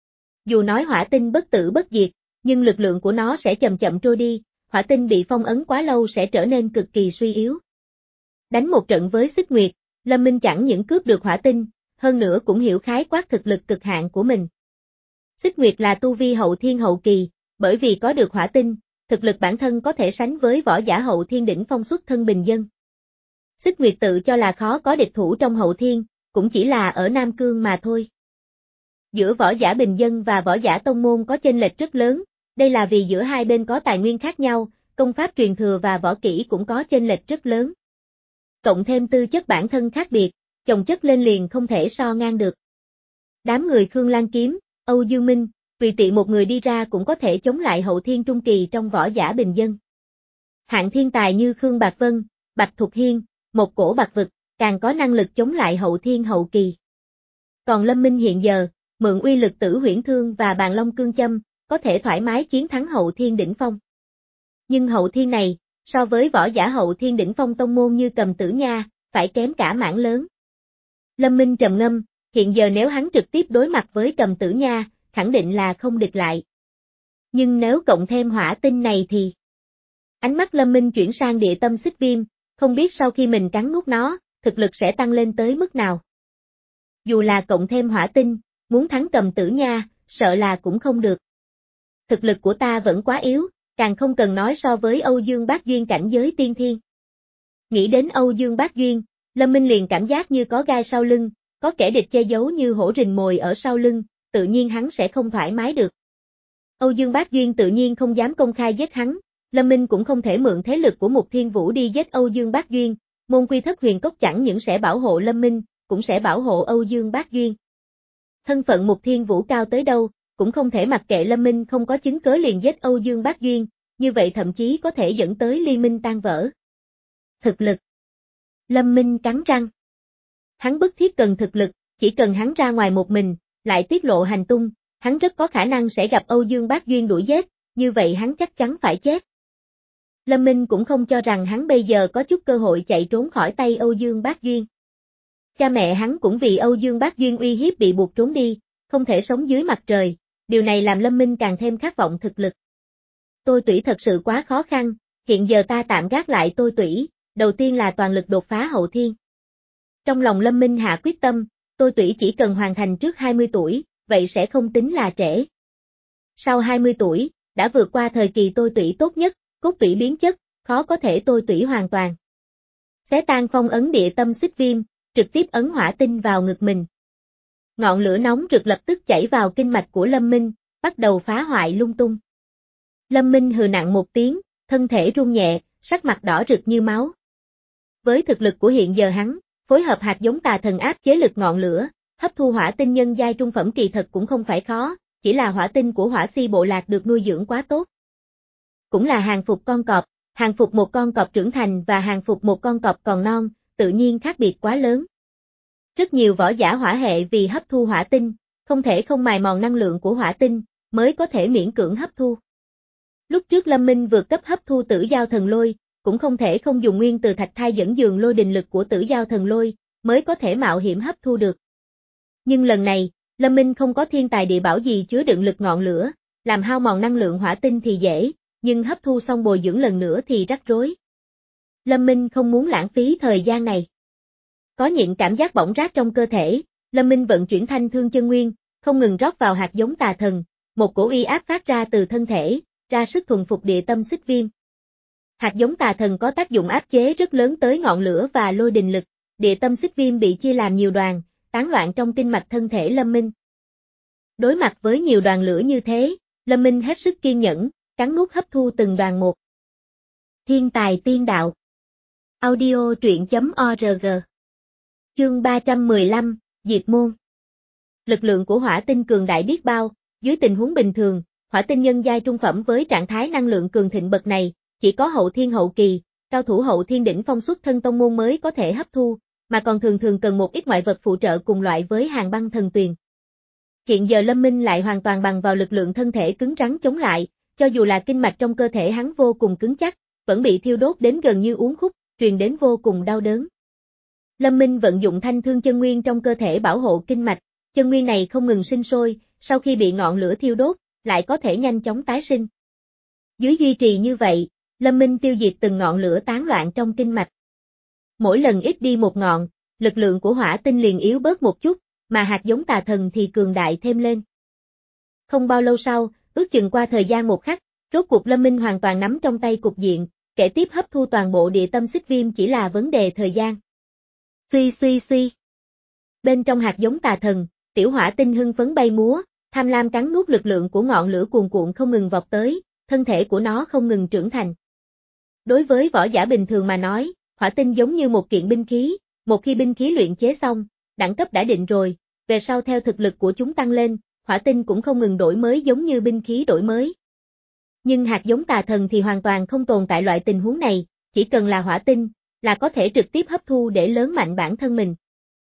Dù nói hỏa tinh bất tử bất diệt, nhưng lực lượng của nó sẽ chậm chậm trôi đi, hỏa tinh bị phong ấn quá lâu sẽ trở nên cực kỳ suy yếu. Đánh một trận với Xích Nguyệt, Lâm Minh chẳng những cướp được hỏa tinh, hơn nữa cũng hiểu khái quát thực lực cực hạn của mình. Xích Nguyệt là tu vi hậu thiên hậu kỳ, bởi vì có được hỏa tinh, thực lực bản thân có thể sánh với võ giả hậu thiên đỉnh phong xuất thân bình dân. Xích Nguyệt tự cho là khó có địch thủ trong hậu thiên, cũng chỉ là ở Nam Cương mà thôi. Giữa võ giả bình dân và võ giả tông môn có chênh lệch rất lớn, đây là vì giữa hai bên có tài nguyên khác nhau, công pháp truyền thừa và võ kỹ cũng có chênh lệch rất lớn. Cộng thêm tư chất bản thân khác biệt, chồng chất lên liền không thể so ngang được. Đám người Khương Lan Kiếm, Âu Dương Minh, tùy tiện một người đi ra cũng có thể chống lại hậu thiên trung kỳ trong võ giả bình dân. Hạng thiên tài như Khương Bạc Vân, Bạch Thục Hiên, Một Cổ Bạc Vực, càng có năng lực chống lại hậu thiên hậu kỳ. Còn Lâm Minh hiện giờ, mượn uy lực Tử Huyễn Thương và Bàn Long Cương Châm, có thể thoải mái chiến thắng hậu thiên đỉnh phong. Nhưng hậu thiên này, so với võ giả hậu thiên đỉnh phong tông môn như Cầm Tử Nha, phải kém cả mảng lớn. Lâm Minh trầm ngâm, hiện giờ nếu hắn trực tiếp đối mặt với Cầm Tử Nha, khẳng định là không địch lại. Nhưng nếu cộng thêm hỏa tinh này thì... Ánh mắt Lâm Minh chuyển sang địa tâm xích viêm, không biết sau khi mình cắn nuốt nó, thực lực sẽ tăng lên tới mức nào. Dù là cộng thêm hỏa tinh, muốn thắng Cầm Tử Nha, sợ là cũng không được. Thực lực của ta vẫn quá yếu, càng không cần nói so với Âu Dương Bác Duyên cảnh giới tiên thiên. Nghĩ đến Âu Dương Bác Duyên, Lâm Minh liền cảm giác như có gai sau lưng, có kẻ địch che giấu như hổ rình mồi ở sau lưng, tự nhiên hắn sẽ không thoải mái được. Âu Dương Bác Duyên tự nhiên không dám công khai giết hắn, Lâm Minh cũng không thể mượn thế lực của Mục Thiên Vũ đi giết Âu Dương Bác Duyên, môn quy thất huyền cốc chẳng những sẽ bảo hộ Lâm Minh, cũng sẽ bảo hộ Âu Dương Bác Duyên. Thân phận Mục Thiên Vũ cao tới đâu, cũng không thể mặc kệ Lâm Minh không có chứng cớ liền giết Âu Dương Bác Duyên, như vậy thậm chí có thể dẫn tới liên minh tan vỡ. Thực lực. Lâm Minh cắn răng. Hắn bức thiết cần thực lực, chỉ cần hắn ra ngoài một mình, lại tiết lộ hành tung, hắn rất có khả năng sẽ gặp Âu Dương Bác Duyên đuổi giết, như vậy hắn chắc chắn phải chết. Lâm Minh cũng không cho rằng hắn bây giờ có chút cơ hội chạy trốn khỏi tay Âu Dương Bác Duyên. Cha mẹ hắn cũng vì Âu Dương Bác Duyên uy hiếp bị buộc trốn đi, không thể sống dưới mặt trời, điều này làm Lâm Minh càng thêm khát vọng thực lực. Tôi Tủy thật sự quá khó khăn, hiện giờ ta tạm gác lại Tôi Tủy, đầu tiên là toàn lực đột phá hậu thiên. Trong lòng Lâm Minh hạ quyết tâm, Tôi Tủy chỉ cần hoàn thành trước hai mươi tuổi, vậy sẽ không tính là trễ. Sau hai mươi tuổi, đã vượt qua thời kỳ Tôi Tủy tốt nhất, cốt tủy biến chất, khó có thể Tôi Tủy hoàn toàn. Xé tan phong ấn địa tâm xích viêm, trực tiếp ấn hỏa tinh vào ngực mình. Ngọn lửa nóng rực lập tức chảy vào kinh mạch của Lâm Minh, bắt đầu phá hoại lung tung. Lâm Minh hừ nặng một tiếng, thân thể run nhẹ, sắc mặt đỏ rực như máu. Với thực lực của hiện giờ hắn, phối hợp hạt giống tà thần áp chế lực ngọn lửa, hấp thu hỏa tinh nhân giai trung phẩm kỳ thật cũng không phải khó, chỉ là hỏa tinh của hỏa si bộ lạc được nuôi dưỡng quá tốt. Cũng là hàng phục con cọp, hàng phục một con cọp trưởng thành và hàng phục một con cọp còn non, tự nhiên khác biệt quá lớn. Rất nhiều võ giả hỏa hệ vì hấp thu hỏa tinh, không thể không mài mòn năng lượng của hỏa tinh, mới có thể miễn cưỡng hấp thu. Lúc trước Lâm Minh vượt cấp hấp thu tử giao thần lôi, cũng không thể không dùng nguyên từ thạch thai dẫn dường lôi đình lực của tử giao thần lôi, mới có thể mạo hiểm hấp thu được. Nhưng lần này, Lâm Minh không có thiên tài địa bảo gì chứa đựng lực ngọn lửa, làm hao mòn năng lượng hỏa tinh thì dễ, nhưng hấp thu xong bồi dưỡng lần nữa thì rắc rối. Lâm Minh không muốn lãng phí thời gian này. Có những cảm giác bỏng rát trong cơ thể, Lâm Minh vận chuyển thanh thương chân nguyên, không ngừng rót vào hạt giống tà thần, một cổ uy áp phát ra từ thân thể, ra sức thuần phục địa tâm xích viêm. Hạt giống tà thần có tác dụng áp chế rất lớn tới ngọn lửa và lôi đình lực, địa tâm xích viêm bị chia làm nhiều đoàn, tán loạn trong kinh mạch thân thể Lâm Minh. Đối mặt với nhiều đoàn lửa như thế, Lâm Minh hết sức kiên nhẫn, cắn nuốt hấp thu từng đoàn một. Thiên tài tiên đạo. Audio truyện chấm org. Chương ba trăm mười lăm, Diệt môn. Lực lượng của hỏa tinh cường đại biết bao, dưới tình huống bình thường, hỏa tinh nhân giai trung phẩm với trạng thái năng lượng cường thịnh bậc này, chỉ có hậu thiên hậu kỳ, cao thủ hậu thiên đỉnh phong xuất thân tông môn mới có thể hấp thu, mà còn thường thường cần một ít ngoại vật phụ trợ cùng loại với hàng băng thần tuyền. Hiện giờ Lâm Minh lại hoàn toàn bằng vào lực lượng thân thể cứng rắn chống lại, cho dù là kinh mạch trong cơ thể hắn vô cùng cứng chắc, vẫn bị thiêu đốt đến gần như uốn khúc, truyền đến vô cùng đau đớn. Lâm Minh vận dụng thanh thương chân nguyên trong cơ thể bảo hộ kinh mạch, chân nguyên này không ngừng sinh sôi, sau khi bị ngọn lửa thiêu đốt, lại có thể nhanh chóng tái sinh. Dưới duy trì như vậy, Lâm Minh tiêu diệt từng ngọn lửa tán loạn trong kinh mạch. Mỗi lần ít đi một ngọn, lực lượng của hỏa tinh liền yếu bớt một chút, mà hạt giống tà thần thì cường đại thêm lên. Không bao lâu sau, ước chừng qua thời gian một khắc, rốt cuộc Lâm Minh hoàn toàn nắm trong tay cục diện, kể tiếp hấp thu toàn bộ địa tâm xích viêm chỉ là vấn đề thời gian. Suy suy suy. Bên trong hạt giống tà thần, tiểu hỏa tinh hưng phấn bay múa, tham lam cắn nuốt lực lượng của ngọn lửa cuồn cuộn không ngừng vọt tới, thân thể của nó không ngừng trưởng thành. Đối với võ giả bình thường mà nói, hỏa tinh giống như một kiện binh khí, một khi binh khí luyện chế xong, đẳng cấp đã định rồi, về sau theo thực lực của chúng tăng lên, hỏa tinh cũng không ngừng đổi mới giống như binh khí đổi mới. Nhưng hạt giống tà thần thì hoàn toàn không tồn tại loại tình huống này, chỉ cần là hỏa tinh, là có thể trực tiếp hấp thu để lớn mạnh bản thân mình.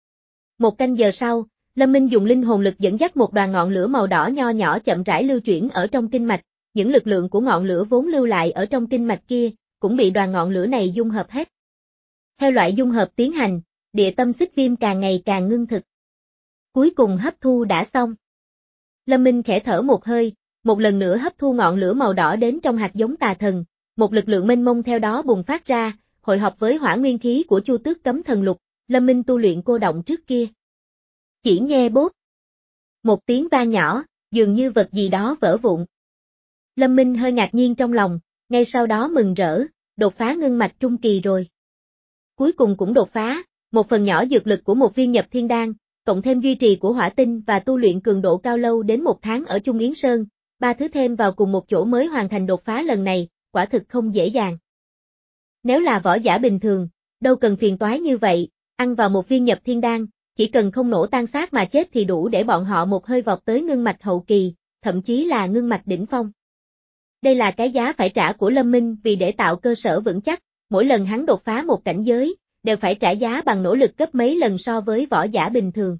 Một canh giờ sau, Lâm Minh dùng linh hồn lực dẫn dắt một đoàn ngọn lửa màu đỏ nho nhỏ chậm rãi lưu chuyển ở trong kinh mạch, những lực lượng của ngọn lửa vốn lưu lại ở trong kinh mạch kia, cũng bị đoàn ngọn lửa này dung hợp hết. Theo loại dung hợp tiến hành, địa tâm xích viêm càng ngày càng ngưng thực. Cuối cùng hấp thu đã xong. Lâm Minh khẽ thở một hơi, một lần nữa hấp thu ngọn lửa màu đỏ đến trong hạt giống tà thần, một lực lượng mênh mông theo đó bùng phát ra, hội hợp với hỏa nguyên khí của Chu Tước Cấm Thần Lục, Lâm Minh tu luyện cô động trước kia. Chỉ nghe bốp. Một tiếng vang nhỏ, dường như vật gì đó vỡ vụn. Lâm Minh hơi ngạc nhiên trong lòng, ngay sau đó mừng rỡ, đột phá ngưng mạch trung kỳ rồi. Cuối cùng cũng đột phá, một phần nhỏ dược lực của một viên nhập thiên đan, cộng thêm duy trì của hỏa tinh và tu luyện cường độ cao lâu đến một tháng ở Trung Yến Sơn, ba thứ thêm vào cùng một chỗ mới hoàn thành đột phá lần này, quả thực không dễ dàng. Nếu là võ giả bình thường, đâu cần phiền toái như vậy, ăn vào một viên nhập thiên đan, chỉ cần không nổ tan xác mà chết thì đủ để bọn họ một hơi vọt tới ngưng mạch hậu kỳ, thậm chí là ngưng mạch đỉnh phong. Đây là cái giá phải trả của Lâm Minh vì để tạo cơ sở vững chắc, mỗi lần hắn đột phá một cảnh giới, đều phải trả giá bằng nỗ lực gấp mấy lần so với võ giả bình thường.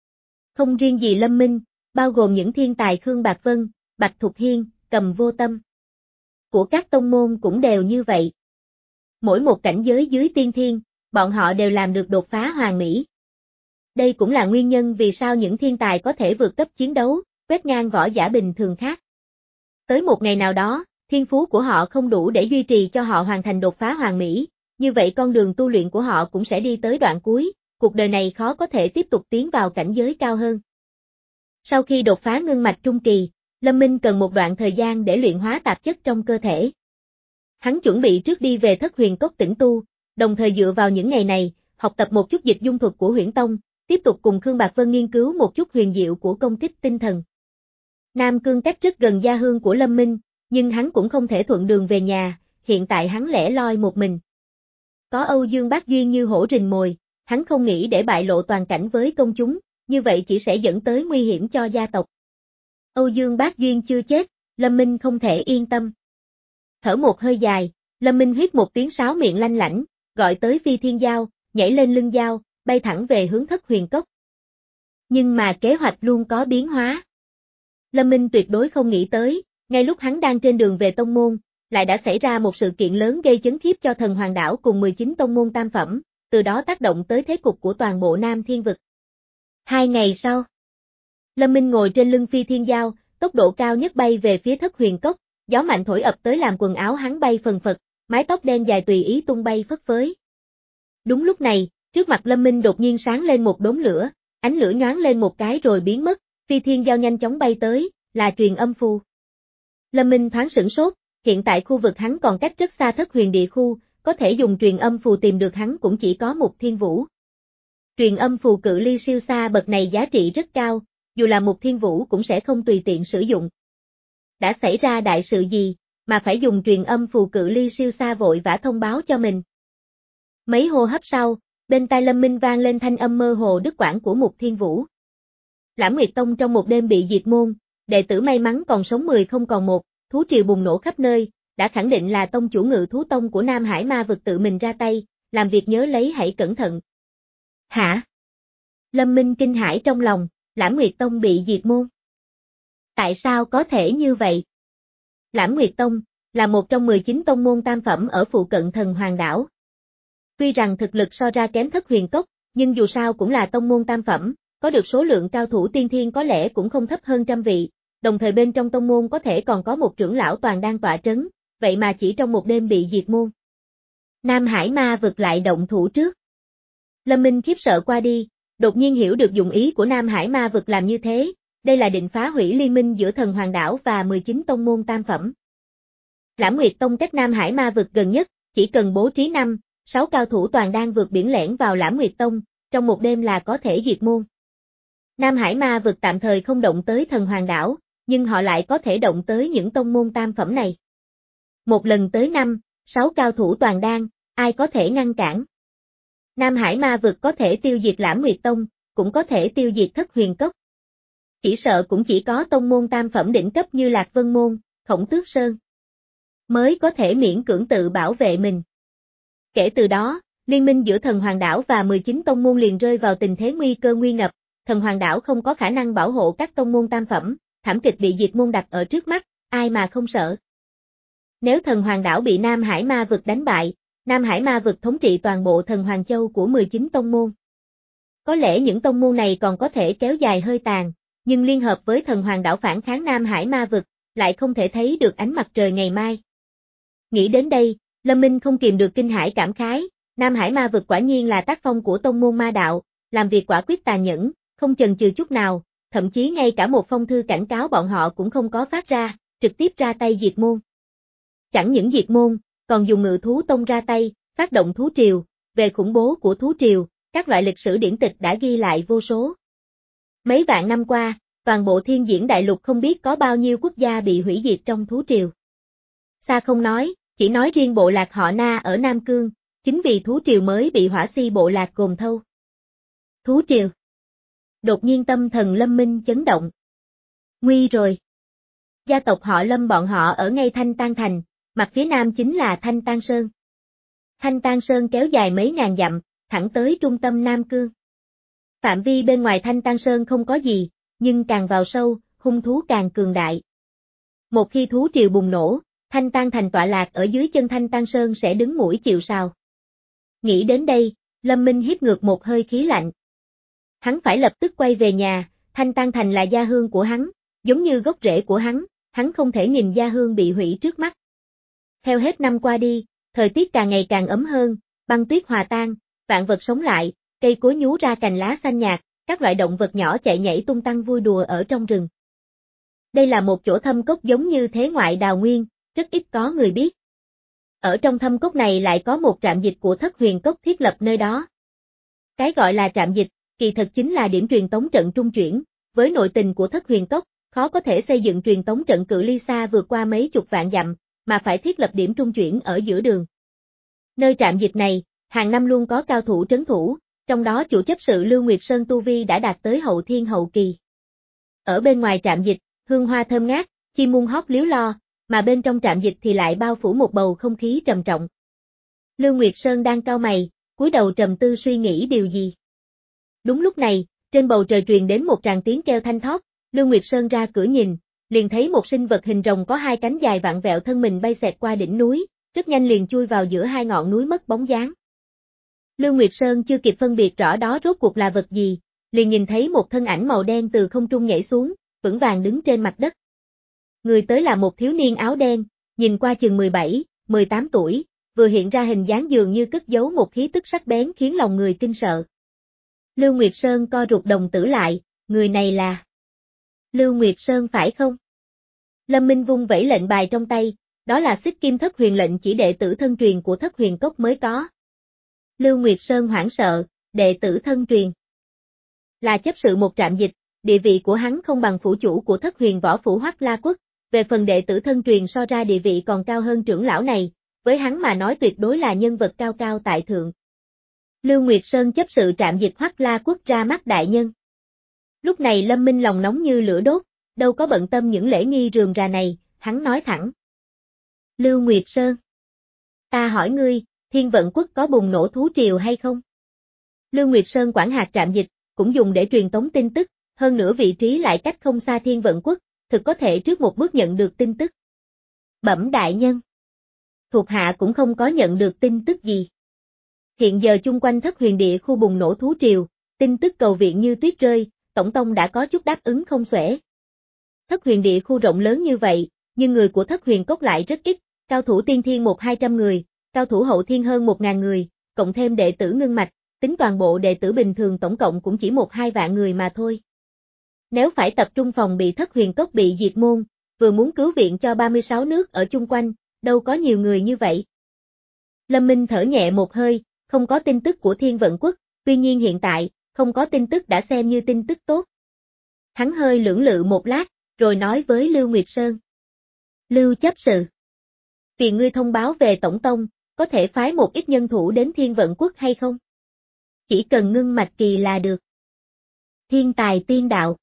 Không riêng gì Lâm Minh, bao gồm những thiên tài Khương Bạc Vân, Bạch Thục Hiên, Cầm Vô Tâm của các tông môn cũng đều như vậy. Mỗi một cảnh giới dưới tiên thiên, bọn họ đều làm được đột phá hoàn mỹ. Đây cũng là nguyên nhân vì sao những thiên tài có thể vượt cấp chiến đấu, quét ngang võ giả bình thường khác. Tới một ngày nào đó, thiên phú của họ không đủ để duy trì cho họ hoàn thành đột phá hoàn mỹ, như vậy con đường tu luyện của họ cũng sẽ đi tới đoạn cuối, cuộc đời này khó có thể tiếp tục tiến vào cảnh giới cao hơn. Sau khi đột phá ngưng mạch trung kỳ, Lâm Minh cần một đoạn thời gian để luyện hóa tạp chất trong cơ thể. Hắn chuẩn bị trước đi về Thất Huyền Cốc tĩnh tu, đồng thời dựa vào những ngày này, học tập một chút dịch dung thuật của Huyễn Tông, tiếp tục cùng Khương Bạc Vân nghiên cứu một chút huyền diệu của công kích tinh thần. Nam Cương cách rất gần gia hương của Lâm Minh, nhưng hắn cũng không thể thuận đường về nhà, hiện tại hắn lẻ loi một mình. Có Âu Dương Bác Duyên như hổ rình mồi, hắn không nghĩ để bại lộ toàn cảnh với công chúng, như vậy chỉ sẽ dẫn tới nguy hiểm cho gia tộc. Âu Dương Bác Duyên chưa chết, Lâm Minh không thể yên tâm. Thở một hơi dài, Lâm Minh hít một tiếng sáo miệng lanh lảnh, gọi tới Phi Thiên Giao, nhảy lên lưng dao, bay thẳng về hướng Thất Huyền Cốc. Nhưng mà kế hoạch luôn có biến hóa. Lâm Minh tuyệt đối không nghĩ tới, ngay lúc hắn đang trên đường về tông môn, lại đã xảy ra một sự kiện lớn gây chấn khiếp cho Thần Hoàng Đảo cùng mười chín tông môn tam phẩm, từ đó tác động tới thế cục của toàn bộ Nam Thiên Vực. Hai ngày sau, Lâm Minh ngồi trên lưng Phi Thiên Giao, tốc độ cao nhất bay về phía Thất Huyền Cốc, gió mạnh thổi ập tới làm quần áo hắn bay phần phật, mái tóc đen dài tùy ý tung bay phất phới. Đúng lúc này, trước mặt Lâm Minh đột nhiên sáng lên một đốm lửa, ánh lửa nhoáng lên một cái rồi biến mất, Phi Thiên Giao nhanh chóng bay tới, là truyền âm phù. Lâm Minh thoáng sửng sốt, hiện tại khu vực hắn còn cách rất xa Thất Huyền Địa khu, có thể dùng truyền âm phù tìm được hắn cũng chỉ có Mục Thiên Vũ. Truyền âm phù cự ly siêu xa bậc này giá trị rất cao, dù là Mục Thiên Vũ cũng sẽ không tùy tiện sử dụng. Đã xảy ra đại sự gì, mà phải dùng truyền âm phù cự ly siêu xa vội vã thông báo cho mình. Mấy hô hấp sau, bên tai Lâm Minh vang lên thanh âm mơ hồ đứt quãng của Mục Thiên Vũ. Lãm Nguyệt Tông trong một đêm bị diệt môn, đệ tử may mắn còn sống mười không còn một, thú triều bùng nổ khắp nơi, đã khẳng định là tông chủ Ngự Thú Tông của Nam Hải Ma Vực tự mình ra tay, làm việc nhớ lấy hãy cẩn thận. Hả? Lâm Minh kinh hãi trong lòng, Lãm Nguyệt Tông bị diệt môn. Tại sao có thể như vậy? Lãm Nguyệt Tông là một trong mười chín tông môn tam phẩm ở phụ cận Thần Hoàng Đảo. Tuy rằng thực lực so ra kém Thất Huyền Cốc, nhưng dù sao cũng là tông môn tam phẩm, có được số lượng cao thủ tiên thiên có lẽ cũng không thấp hơn trăm vị, đồng thời bên trong tông môn có thể còn có một trưởng lão toàn đang tọa trấn, vậy mà chỉ trong một đêm bị diệt môn. Nam Hải Ma Vực lại động thủ trước. Lâm Minh khiếp sợ qua đi, đột nhiên hiểu được dụng ý của Nam Hải Ma Vực làm như thế, đây là định phá hủy liên minh giữa Thần Hoàng Đảo và mười chín tông môn tam phẩm. Lãm Nguyệt Tông cách Nam Hải Ma Vực gần nhất, chỉ cần bố trí năm, sáu cao thủ toàn đang vượt biển lẻn vào Lãm Nguyệt Tông, trong một đêm là có thể diệt môn. Nam Hải Ma Vực tạm thời không động tới Thần Hoàng Đảo, nhưng họ lại có thể động tới những tông môn tam phẩm này. Một lần tới năm, sáu cao thủ toàn đang, ai có thể ngăn cản? Nam Hải Ma Vực có thể tiêu diệt Lãm Nguyệt Tông, cũng có thể tiêu diệt Thất Huyền Cốc. Chỉ sợ cũng chỉ có tông môn tam phẩm đỉnh cấp như Lạc Vân Môn, Khổng Tước Sơn mới có thể miễn cưỡng tự bảo vệ mình. Kể từ đó, liên minh giữa Thần Hoàng Đảo và mười chín tông môn liền rơi vào tình thế nguy cơ nguy ngập, Thần Hoàng Đảo không có khả năng bảo hộ các tông môn tam phẩm, thảm kịch bị diệt môn đặt ở trước mắt, ai mà không sợ. Nếu Thần Hoàng Đảo bị Nam Hải Ma Vực đánh bại, Nam Hải Ma Vực thống trị toàn bộ Thần Hoàng Châu của mười chín tông môn. Có lẽ những tông môn này còn có thể kéo dài hơi tàn, nhưng liên hợp với Thần Hoàng Đảo phản kháng Nam Hải Ma Vực, lại không thể thấy được ánh mặt trời ngày mai. Nghĩ đến đây, Lâm Minh không kìm được kinh hãi cảm khái, Nam Hải Ma Vực quả nhiên là tác phong của tông môn ma đạo, làm việc quả quyết tàn nhẫn, không chần chừ chút nào, thậm chí ngay cả một phong thư cảnh cáo bọn họ cũng không có phát ra, trực tiếp ra tay diệt môn. Chẳng những diệt môn, còn dùng Ngự Thú Tông ra tay, phát động thú triều, về khủng bố của thú triều, các loại lịch sử điển tịch đã ghi lại vô số. Mấy vạn năm qua, toàn bộ thiên diễn đại lục không biết có bao nhiêu quốc gia bị hủy diệt trong thú triều. Xa không nói, chỉ nói riêng bộ lạc họ Na ở Nam Cương, chính vì thú triều mới bị hỏa si bộ lạc gồm thâu. Thú triều. Đột nhiên tâm thần Lâm Minh chấn động. Nguy rồi. Gia tộc họ Lâm bọn họ ở ngay Thanh Tang Thành, mặt phía nam chính là Thanh Tang Sơn. Thanh Tang Sơn kéo dài mấy ngàn dặm, thẳng tới trung tâm Nam Cương. Phạm vi bên ngoài Thanh Tang Sơn không có gì, nhưng càng vào sâu, hung thú càng cường đại. Một khi thú triều bùng nổ, Thanh Tang Thành tọa lạc ở dưới chân Thanh Tang Sơn sẽ đứng mũi chịu sào. Nghĩ đến đây, Lâm Minh hít ngược một hơi khí lạnh. Hắn phải lập tức quay về nhà, Thanh Tang Thành là gia hương của hắn, giống như gốc rễ của hắn, hắn không thể nhìn gia hương bị hủy trước mắt. Theo hết năm qua đi, thời tiết càng ngày càng ấm hơn, băng tuyết hòa tan, vạn vật sống lại, cây cối nhú ra cành lá xanh nhạt, các loại động vật nhỏ chạy nhảy tung tăng vui đùa ở trong rừng. Đây là một chỗ thâm cốc giống như thế ngoại đào nguyên, rất ít có người biết. Ở trong thâm cốc này lại có một trạm dịch của Thất Huyền Cốc thiết lập nơi đó. Cái gọi là trạm dịch, kỳ thực chính là điểm truyền tống trận trung chuyển, với nội tình của Thất Huyền Cốc, khó có thể xây dựng truyền tống trận cự ly xa vượt qua mấy chục vạn dặm, mà phải thiết lập điểm trung chuyển ở giữa đường. Nơi trạm dịch này, hàng năm luôn có cao thủ trấn thủ, trong đó chủ chấp sự Lưu Nguyệt Sơn tu vi đã đạt tới hậu thiên hậu kỳ. Ở bên ngoài trạm dịch, hương hoa thơm ngát, chim muôn hót líu lo, mà bên trong trạm dịch thì lại bao phủ một bầu không khí trầm trọng. Lưu Nguyệt Sơn đang cau mày, cúi đầu trầm tư suy nghĩ điều gì. Đúng lúc này, trên bầu trời truyền đến một tràng tiếng kêu thanh thót, Lưu Nguyệt Sơn ra cửa nhìn, liền thấy một sinh vật hình rồng có hai cánh dài vặn vẹo thân mình bay xẹt qua đỉnh núi, rất nhanh liền chui vào giữa hai ngọn núi mất bóng dáng. Lưu Nguyệt Sơn chưa kịp phân biệt rõ đó rốt cuộc là vật gì, liền nhìn thấy một thân ảnh màu đen từ không trung nhảy xuống, vững vàng đứng trên mặt đất. Người tới là một thiếu niên áo đen, nhìn qua chừng mười bảy, mười tám tuổi, vừa hiện ra hình dáng dường như cất giấu một khí tức sắc bén khiến lòng người kinh sợ. Lưu Nguyệt Sơn co rụt đồng tử lại, người này là Lưu Nguyệt Sơn phải không? Lâm Minh vung vẩy lệnh bài trong tay, đó là xích kim thất huyền lệnh chỉ đệ tử thân truyền của Thất Huyền Cốc mới có. Lưu Nguyệt Sơn hoảng sợ, đệ tử thân truyền. Là chấp sự một trạm dịch, địa vị của hắn không bằng phủ chủ của Thất Huyền Võ Phủ Hoắc La Quốc, về phần đệ tử thân truyền so ra địa vị còn cao hơn trưởng lão này, với hắn mà nói tuyệt đối là nhân vật cao cao tại thượng. Lưu Nguyệt Sơn chấp sự trạm dịch Hoắc La Quốc ra mắt đại nhân. Lúc này Lâm Minh lòng nóng như lửa đốt, đâu có bận tâm những lễ nghi rườm rà này, hắn nói thẳng. Lưu Nguyệt Sơn, ta hỏi ngươi, Thiên Vận Quốc có bùng nổ thú triều hay không? Lưu Nguyệt Sơn quản hạt trạm dịch, cũng dùng để truyền tống tin tức, hơn nữa vị trí lại cách không xa Thiên Vận Quốc, thực có thể trước một bước nhận được tin tức. Bẩm đại nhân, thuộc hạ cũng không có nhận được tin tức gì. Hiện giờ chung quanh Thất Huyền Địa khu bùng nổ thú triều, tin tức cầu viện như tuyết rơi, tổng tông đã có chút đáp ứng không xuể. Thất Huyền Địa khu rộng lớn như vậy, nhưng người của Thất Huyền Cốc lại rất ít, cao thủ tiên thiên một hai trăm người, cao thủ hậu thiên hơn một ngàn người, cộng thêm đệ tử ngưng mạch, tính toàn bộ đệ tử bình thường tổng cộng cũng chỉ một hai vạn người mà thôi. Nếu phải tập trung phòng bị Thất Huyền Cốc bị diệt môn, vừa muốn cứu viện cho ba mươi sáu nước ở chung quanh, đâu có nhiều người như vậy. Lâm Minh thở nhẹ một hơi, không có tin tức của Thiên Vận Quốc, tuy nhiên hiện tại, không có tin tức đã xem như tin tức tốt. Hắn hơi lưỡng lự một lát, rồi nói với Lưu Nguyệt Sơn. Lưu chấp sự, vì ngươi thông báo về Tổng Tông, có thể phái một ít nhân thủ đến Thiên Vận Quốc hay không? Chỉ cần ngưng mạch kỳ là được. Thiên tài tiên đạo.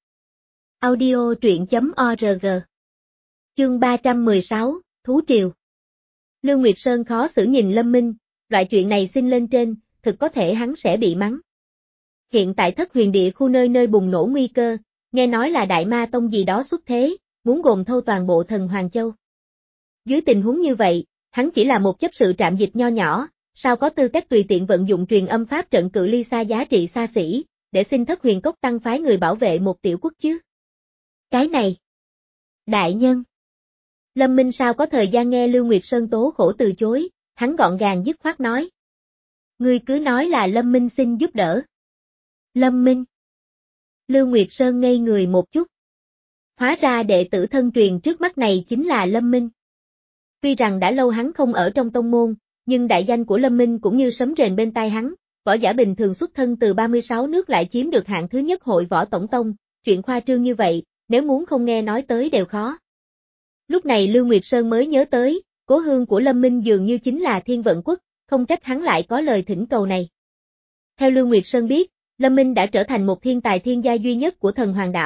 Audio truyện chấm org. Chương ba trăm mười sáu, Thú Triều. Lưu Nguyệt Sơn khó xử nhìn Lâm Minh, loại chuyện này xin lên trên, thực có thể hắn sẽ bị mắng. Hiện tại Thất Huyền Địa khu nơi nơi bùng nổ nguy cơ, nghe nói là Đại Ma Tông gì đó xuất thế, muốn gồm thâu toàn bộ thần Hoàng Châu. Dưới tình huống như vậy, hắn chỉ là một chấp sự trạm dịch nho nhỏ, sao có tư cách tùy tiện vận dụng truyền âm pháp trận cự ly xa giá trị xa xỉ, để xin Thất Huyền Cốc tăng phái người bảo vệ một tiểu quốc chứ? Cái này. Đại nhân. Lâm Minh sao có thời gian nghe Lưu Nguyệt Sơn tố khổ từ chối, hắn gọn gàng dứt khoát nói. Ngươi cứ nói là Lâm Minh xin giúp đỡ. Lâm Minh. Lưu Nguyệt Sơn ngây người một chút. Hóa ra đệ tử thân truyền trước mắt này chính là Lâm Minh. Tuy rằng đã lâu hắn không ở trong tông môn, nhưng đại danh của Lâm Minh cũng như sấm rền bên tai hắn, võ giả bình thường xuất thân từ ba mươi sáu nước lại chiếm được hạng thứ nhất hội võ tổng tông, chuyện khoa trương như vậy, nếu muốn không nghe nói tới đều khó. Lúc này Lưu Nguyệt Sơn mới nhớ tới, cố hương của Lâm Minh dường như chính là Thiên Vận Quốc, không trách hắn lại có lời thỉnh cầu này. Theo Lưu Nguyệt Sơn biết, Lâm Minh đã trở thành một thiên tài thiên gia duy nhất của thần Hoàng đảo,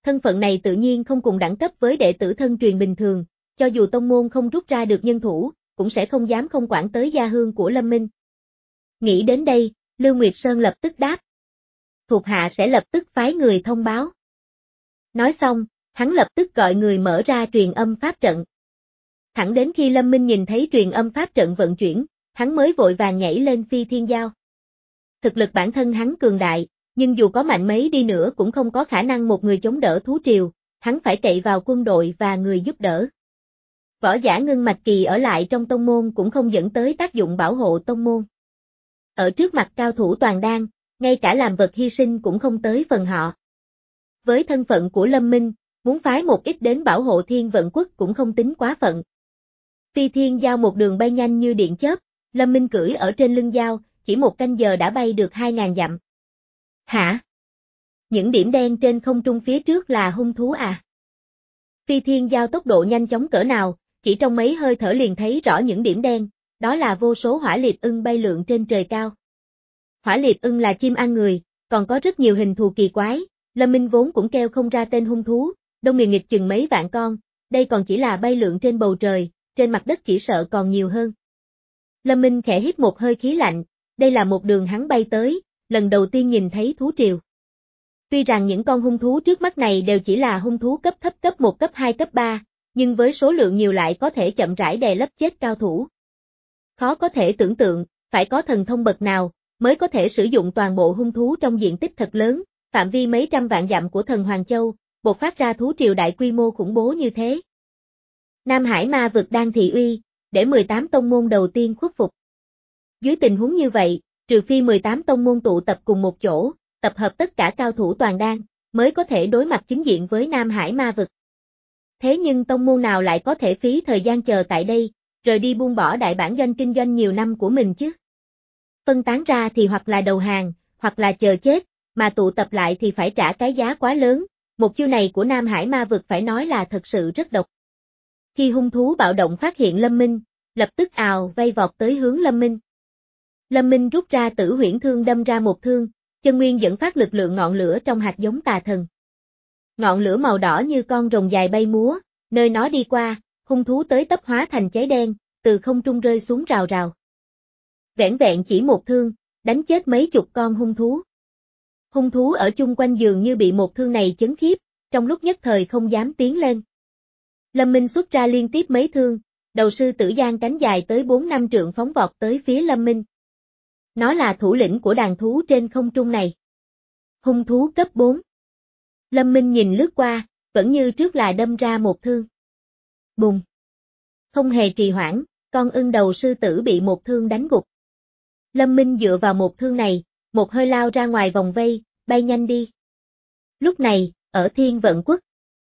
thân phận này tự nhiên không cùng đẳng cấp với đệ tử thân truyền bình thường, cho dù tông môn không rút ra được nhân thủ, cũng sẽ không dám không quản tới gia hương của Lâm Minh. Nghĩ đến đây, Lưu Nguyệt Sơn lập tức đáp. Thuộc hạ sẽ lập tức phái người thông báo. Nói xong, hắn lập tức gọi người mở ra truyền âm pháp trận. Thẳng đến khi Lâm Minh nhìn thấy truyền âm pháp trận vận chuyển, hắn mới vội vàng nhảy lên phi thiên giao. Thực lực bản thân hắn cường đại, nhưng dù có mạnh mấy đi nữa cũng không có khả năng một người chống đỡ thú triều, hắn phải cậy vào quân đội và người giúp đỡ. Võ giả ngưng mạch kỳ ở lại trong tông môn cũng không dẫn tới tác dụng bảo hộ tông môn. Ở trước mặt cao thủ toàn đan, ngay cả làm vật hy sinh cũng không tới phần họ. Với thân phận của Lâm Minh, muốn phái một ít đến bảo hộ Thiên Vận Quốc cũng không tính quá phận. Phi thiên giao một đường bay nhanh như điện chớp, Lâm Minh cưỡi ở trên lưng giao, chỉ một canh giờ đã bay được hai ngàn dặm. Hả? Những điểm đen trên không trung phía trước là hung thú à? Phi thiên giao tốc độ nhanh chóng cỡ nào, chỉ trong mấy hơi thở liền thấy rõ những điểm đen, đó là vô số hỏa liệt ưng bay lượn trên trời cao. Hỏa liệt ưng là chim ăn người, còn có rất nhiều hình thù kỳ quái, Lâm Minh vốn cũng kêu không ra tên hung thú, đông nghịt nghịch chừng mấy vạn con, đây còn chỉ là bay lượn trên bầu trời, trên mặt đất chỉ sợ còn nhiều hơn. Lâm Minh khẽ hít một hơi khí lạnh, đây là một đường hắn bay tới, lần đầu tiên nhìn thấy thú triều. Tuy rằng những con hung thú trước mắt này đều chỉ là hung thú cấp thấp cấp một cấp hai cấp ba, nhưng với số lượng nhiều lại có thể chậm rãi đè lấp chết cao thủ. Khó có thể tưởng tượng, phải có thần thông bậc nào, mới có thể sử dụng toàn bộ hung thú trong diện tích thật lớn, phạm vi mấy trăm vạn dặm của thần Hoàng Châu, bộc phát ra thú triều đại quy mô khủng bố như thế. Nam Hải ma vực đang thị uy, để mười tám tông môn đầu tiên khuất phục. Dưới tình huống như vậy, trừ phi mười tám tông môn tụ tập cùng một chỗ, tập hợp tất cả cao thủ toàn đan, mới có thể đối mặt chính diện với Nam Hải ma vực. Thế nhưng tông môn nào lại có thể phí thời gian chờ tại đây, rời đi buông bỏ đại bản doanh kinh doanh nhiều năm của mình chứ? Phân tán ra thì hoặc là đầu hàng, hoặc là chờ chết, mà tụ tập lại thì phải trả cái giá quá lớn, một chiêu này của Nam Hải ma vực phải nói là thật sự rất độc. Khi hung thú bạo động phát hiện Lâm Minh, lập tức ào vây vọt tới hướng Lâm Minh. Lâm Minh rút ra Tử Huyễn Thương đâm ra một thương, chân nguyên dẫn phát lực lượng ngọn lửa trong hạt giống tà thần. Ngọn lửa màu đỏ như con rồng dài bay múa, nơi nó đi qua, hung thú tới tấp hóa thành cháy đen, từ không trung rơi xuống rào rào. Vẻn vẹn chỉ một thương, đánh chết mấy chục con hung thú. Hung thú ở chung quanh dường như bị một thương này chấn khiếp, trong lúc nhất thời không dám tiến lên. Lâm Minh xuất ra liên tiếp mấy thương, đầu sư tử giang cánh dài tới bốn năm trượng phóng vọt tới phía Lâm Minh. Nó là thủ lĩnh của đàn thú trên không trung này. Hung thú cấp bốn. Lâm Minh nhìn lướt qua, vẫn như trước là đâm ra một thương. Bùng. Không hề trì hoãn, con ưng đầu sư tử bị một thương đánh gục. Lâm Minh dựa vào một thương này, một hơi lao ra ngoài vòng vây, bay nhanh đi. Lúc này, ở Thiên Vận Quốc,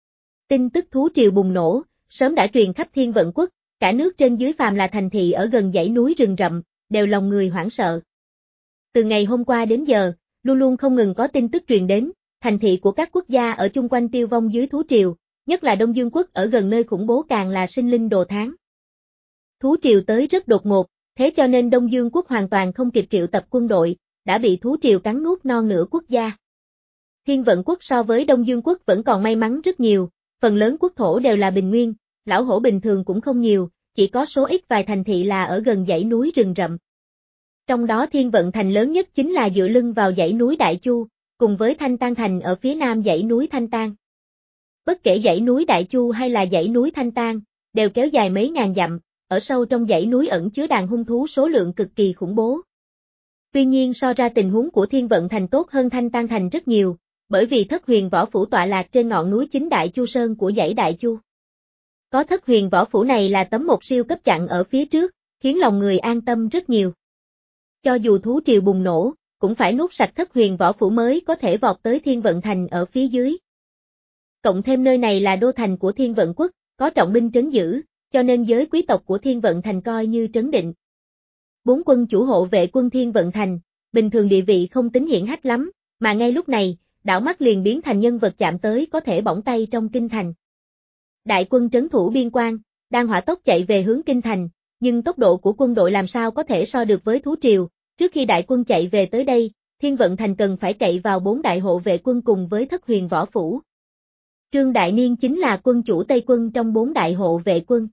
tin tức thú triều bùng nổ, sớm đã truyền khắp Thiên Vận Quốc, cả nước trên dưới phàm là thành thị ở gần dãy núi rừng rậm, đều lòng người hoảng sợ. Từ ngày hôm qua đến giờ, luôn luôn không ngừng có tin tức truyền đến, thành thị của các quốc gia ở chung quanh tiêu vong dưới thú triều, nhất là Đông Dương Quốc ở gần nơi khủng bố càng là sinh linh đồ thán. Thú triều tới rất đột ngột, thế cho nên Đông Dương Quốc hoàn toàn không kịp triệu tập quân đội, đã bị thú triều cắn nuốt non nửa quốc gia. Thiên Vận Quốc so với Đông Dương Quốc vẫn còn may mắn rất nhiều, phần lớn quốc thổ đều là bình nguyên, lão hổ bình thường cũng không nhiều, chỉ có số ít vài thành thị là ở gần dãy núi rừng rậm. Trong đó Thiên Vận Thành lớn nhất chính là dựa lưng vào dãy núi Đại Chu, cùng với Thanh Tan Thành ở phía nam dãy núi Thanh Tan. Bất kể dãy núi Đại Chu hay là dãy núi Thanh Tan, đều kéo dài mấy ngàn dặm, ở sâu trong dãy núi ẩn chứa đàn hung thú số lượng cực kỳ khủng bố. Tuy nhiên so ra tình huống của Thiên Vận Thành tốt hơn Thanh Tan Thành rất nhiều, bởi vì Thất Huyền Võ Phủ tọa lạc trên ngọn núi chính Đại Chu Sơn của dãy Đại Chu. Có Thất Huyền Võ Phủ này là tấm một siêu cấp chặn ở phía trước, khiến lòng người an tâm rất nhiều. Cho dù thú triều bùng nổ, cũng phải nuốt sạch Thất Huyền Võ Phủ mới có thể vọt tới Thiên Vận Thành ở phía dưới. Cộng thêm nơi này là đô thành của Thiên Vận Quốc, có trọng binh trấn giữ, cho nên giới quý tộc của Thiên Vận Thành coi như trấn định. Bốn quân chủ hộ vệ quân Thiên Vận Thành, bình thường địa vị không tính hiển hách lắm, mà ngay lúc này, đảo mắt liền biến thành nhân vật chạm tới có thể bỏng tay trong kinh thành. Đại quân trấn thủ biên quan, đang hỏa tốc chạy về hướng kinh thành, nhưng tốc độ của quân đội làm sao có thể so được với thú triều, trước khi đại quân chạy về tới đây, Thiên Vận Thành cần phải cậy vào bốn đại hộ vệ quân cùng với Thất Huyền Võ Phủ. Trương Đại Niên chính là quân chủ Tây quân trong bốn đại hộ vệ quân.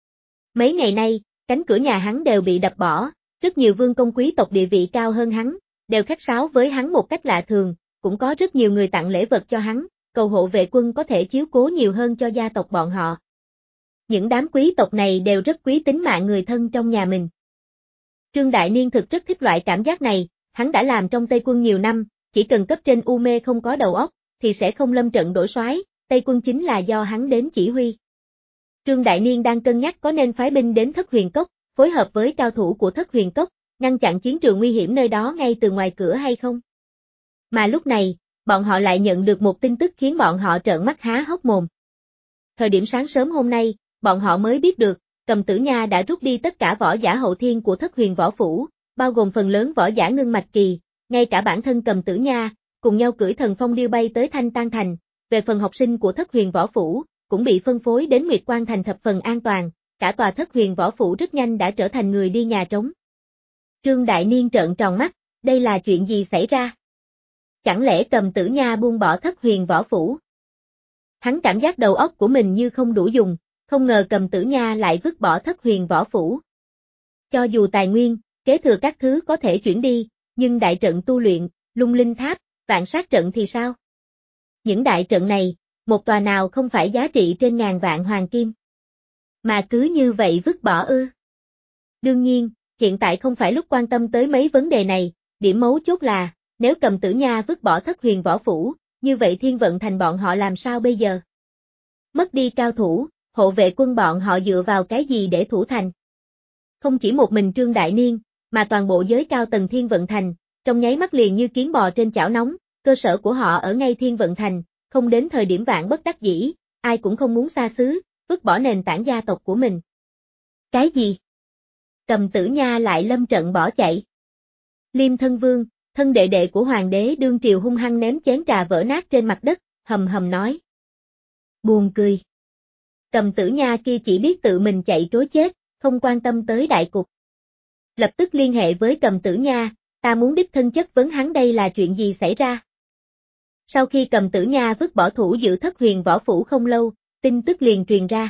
Mấy ngày nay, cánh cửa nhà hắn đều bị đập bỏ, rất nhiều vương công quý tộc địa vị cao hơn hắn, đều khách sáo với hắn một cách lạ thường, cũng có rất nhiều người tặng lễ vật cho hắn, cầu hộ vệ quân có thể chiếu cố nhiều hơn cho gia tộc bọn họ. Những đám quý tộc này đều rất quý tính mạng người thân trong nhà mình. Trương Đại Niên thực rất thích loại cảm giác này, hắn đã làm trong Tây quân nhiều năm, chỉ cần cấp trên u mê không có đầu óc, thì sẽ không lâm trận đổi soái, Tây quân chính là do hắn đến chỉ huy. Trương Đại Niên đang cân nhắc có nên phái binh đến Thất Huyền Cốc, phối hợp với cao thủ của Thất Huyền Cốc, ngăn chặn chiến trường nguy hiểm nơi đó ngay từ ngoài cửa hay không. Mà lúc này, bọn họ lại nhận được một tin tức khiến bọn họ trợn mắt há hốc mồm. Thời điểm sáng sớm hôm nay, bọn họ mới biết được, Cầm Tử Nha đã rút đi tất cả võ giả hậu thiên của Thất Huyền Võ Phủ, bao gồm phần lớn võ giả ngưng mạch kỳ, ngay cả bản thân Cầm Tử Nha, cùng nhau cưỡi thần phong điêu bay tới Thanh Tan Thành, về phần học sinh của Thất Huyền Võ Phủ, cũng bị phân phối đến Nguyệt Quan Thành thập phần an toàn, cả tòa Thất Huyền Võ Phủ rất nhanh đã trở thành người đi nhà trống. Trương Đại Niên trợn tròn mắt, đây là chuyện gì xảy ra? Chẳng lẽ Cầm Tử Nha buông bỏ Thất Huyền Võ Phủ? Hắn cảm giác đầu óc của mình như không đủ dùng, không ngờ Cầm Tử Nha lại vứt bỏ Thất Huyền Võ Phủ. Cho dù tài nguyên, kế thừa các thứ có thể chuyển đi, nhưng đại trận tu luyện, Lung Linh Tháp, Vạn Sát trận thì sao? Những đại trận này, một tòa nào không phải giá trị trên ngàn vạn hoàng kim. Mà cứ như vậy vứt bỏ ư? Đương nhiên, hiện tại không phải lúc quan tâm tới mấy vấn đề này, điểm mấu chốt là, nếu Cầm Tử Nha vứt bỏ Thất Huyền Võ Phủ, như vậy Thiên Vận Thành bọn họ làm sao bây giờ? Mất đi cao thủ, hộ vệ quân bọn họ dựa vào cái gì để thủ thành? Không chỉ một mình Trương Đại Niên, mà toàn bộ giới cao tầng Thiên Vận Thành, trong nháy mắt liền như kiến bò trên chảo nóng, cơ sở của họ ở ngay Thiên Vận Thành, không đến thời điểm vạn bất đắc dĩ, ai cũng không muốn xa xứ, vứt bỏ nền tảng gia tộc của mình. Cái gì? Cầm Tử Nha lại lâm trận bỏ chạy. Liêm Thân Vương, thân đệ đệ của hoàng đế đương triều hung hăng ném chén trà vỡ nát trên mặt đất, hầm hầm nói. Buồn cười. Cầm Tử Nha kia chỉ biết tự mình chạy trối chết, không quan tâm tới đại cục. Lập tức liên hệ với Cầm Tử Nha, ta muốn đích thân chất vấn hắn đây là chuyện gì xảy ra. Sau khi Cầm Tử Nha vứt bỏ thủ giữ Thất Huyền Võ Phủ không lâu, tin tức liền truyền ra.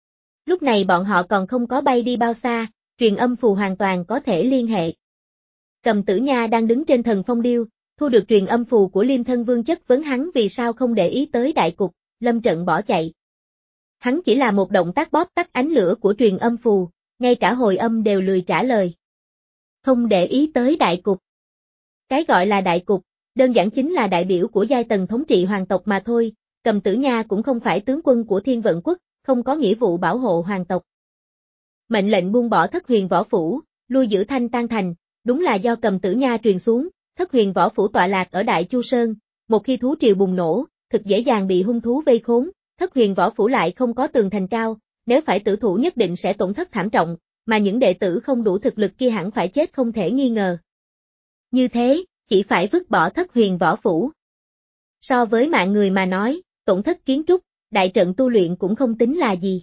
Lúc này bọn họ còn không có bay đi bao xa, truyền âm phù hoàn toàn có thể liên hệ. Cầm Tử Nha đang đứng trên thần phong điêu, thu được truyền âm phù của Liêm Thân Vương chất vấn hắn vì sao không để ý tới đại cục, lâm trận bỏ chạy. Hắn chỉ là một động tác bóp tắt ánh lửa của truyền âm phù, ngay cả hồi âm đều lười trả lời. Không để ý tới đại cục. Cái gọi là đại cục, đơn giản chính là đại biểu của giai tầng thống trị hoàng tộc mà thôi, Cầm Tử Nha cũng không phải tướng quân của Thiên Vận Quốc, không có nghĩa vụ bảo hộ hoàng tộc. Mệnh lệnh buông bỏ Thất Huyền Võ Phủ, lui giữ Thanh Tan Thành, đúng là do Cầm Tử Nha truyền xuống, Thất Huyền Võ Phủ tọa lạc ở Đại Chu Sơn, một khi thú triều bùng nổ, thực dễ dàng bị hung thú vây khốn, Thất Huyền Võ Phủ lại không có tường thành cao, nếu phải tử thủ nhất định sẽ tổn thất thảm trọng, mà những đệ tử không đủ thực lực kia hẳn phải chết không thể nghi ngờ. Như thế, chỉ phải vứt bỏ Thất Huyền Võ Phủ. So với mạng người mà nói, tổn thất kiến trúc, đại trận tu luyện cũng không tính là gì.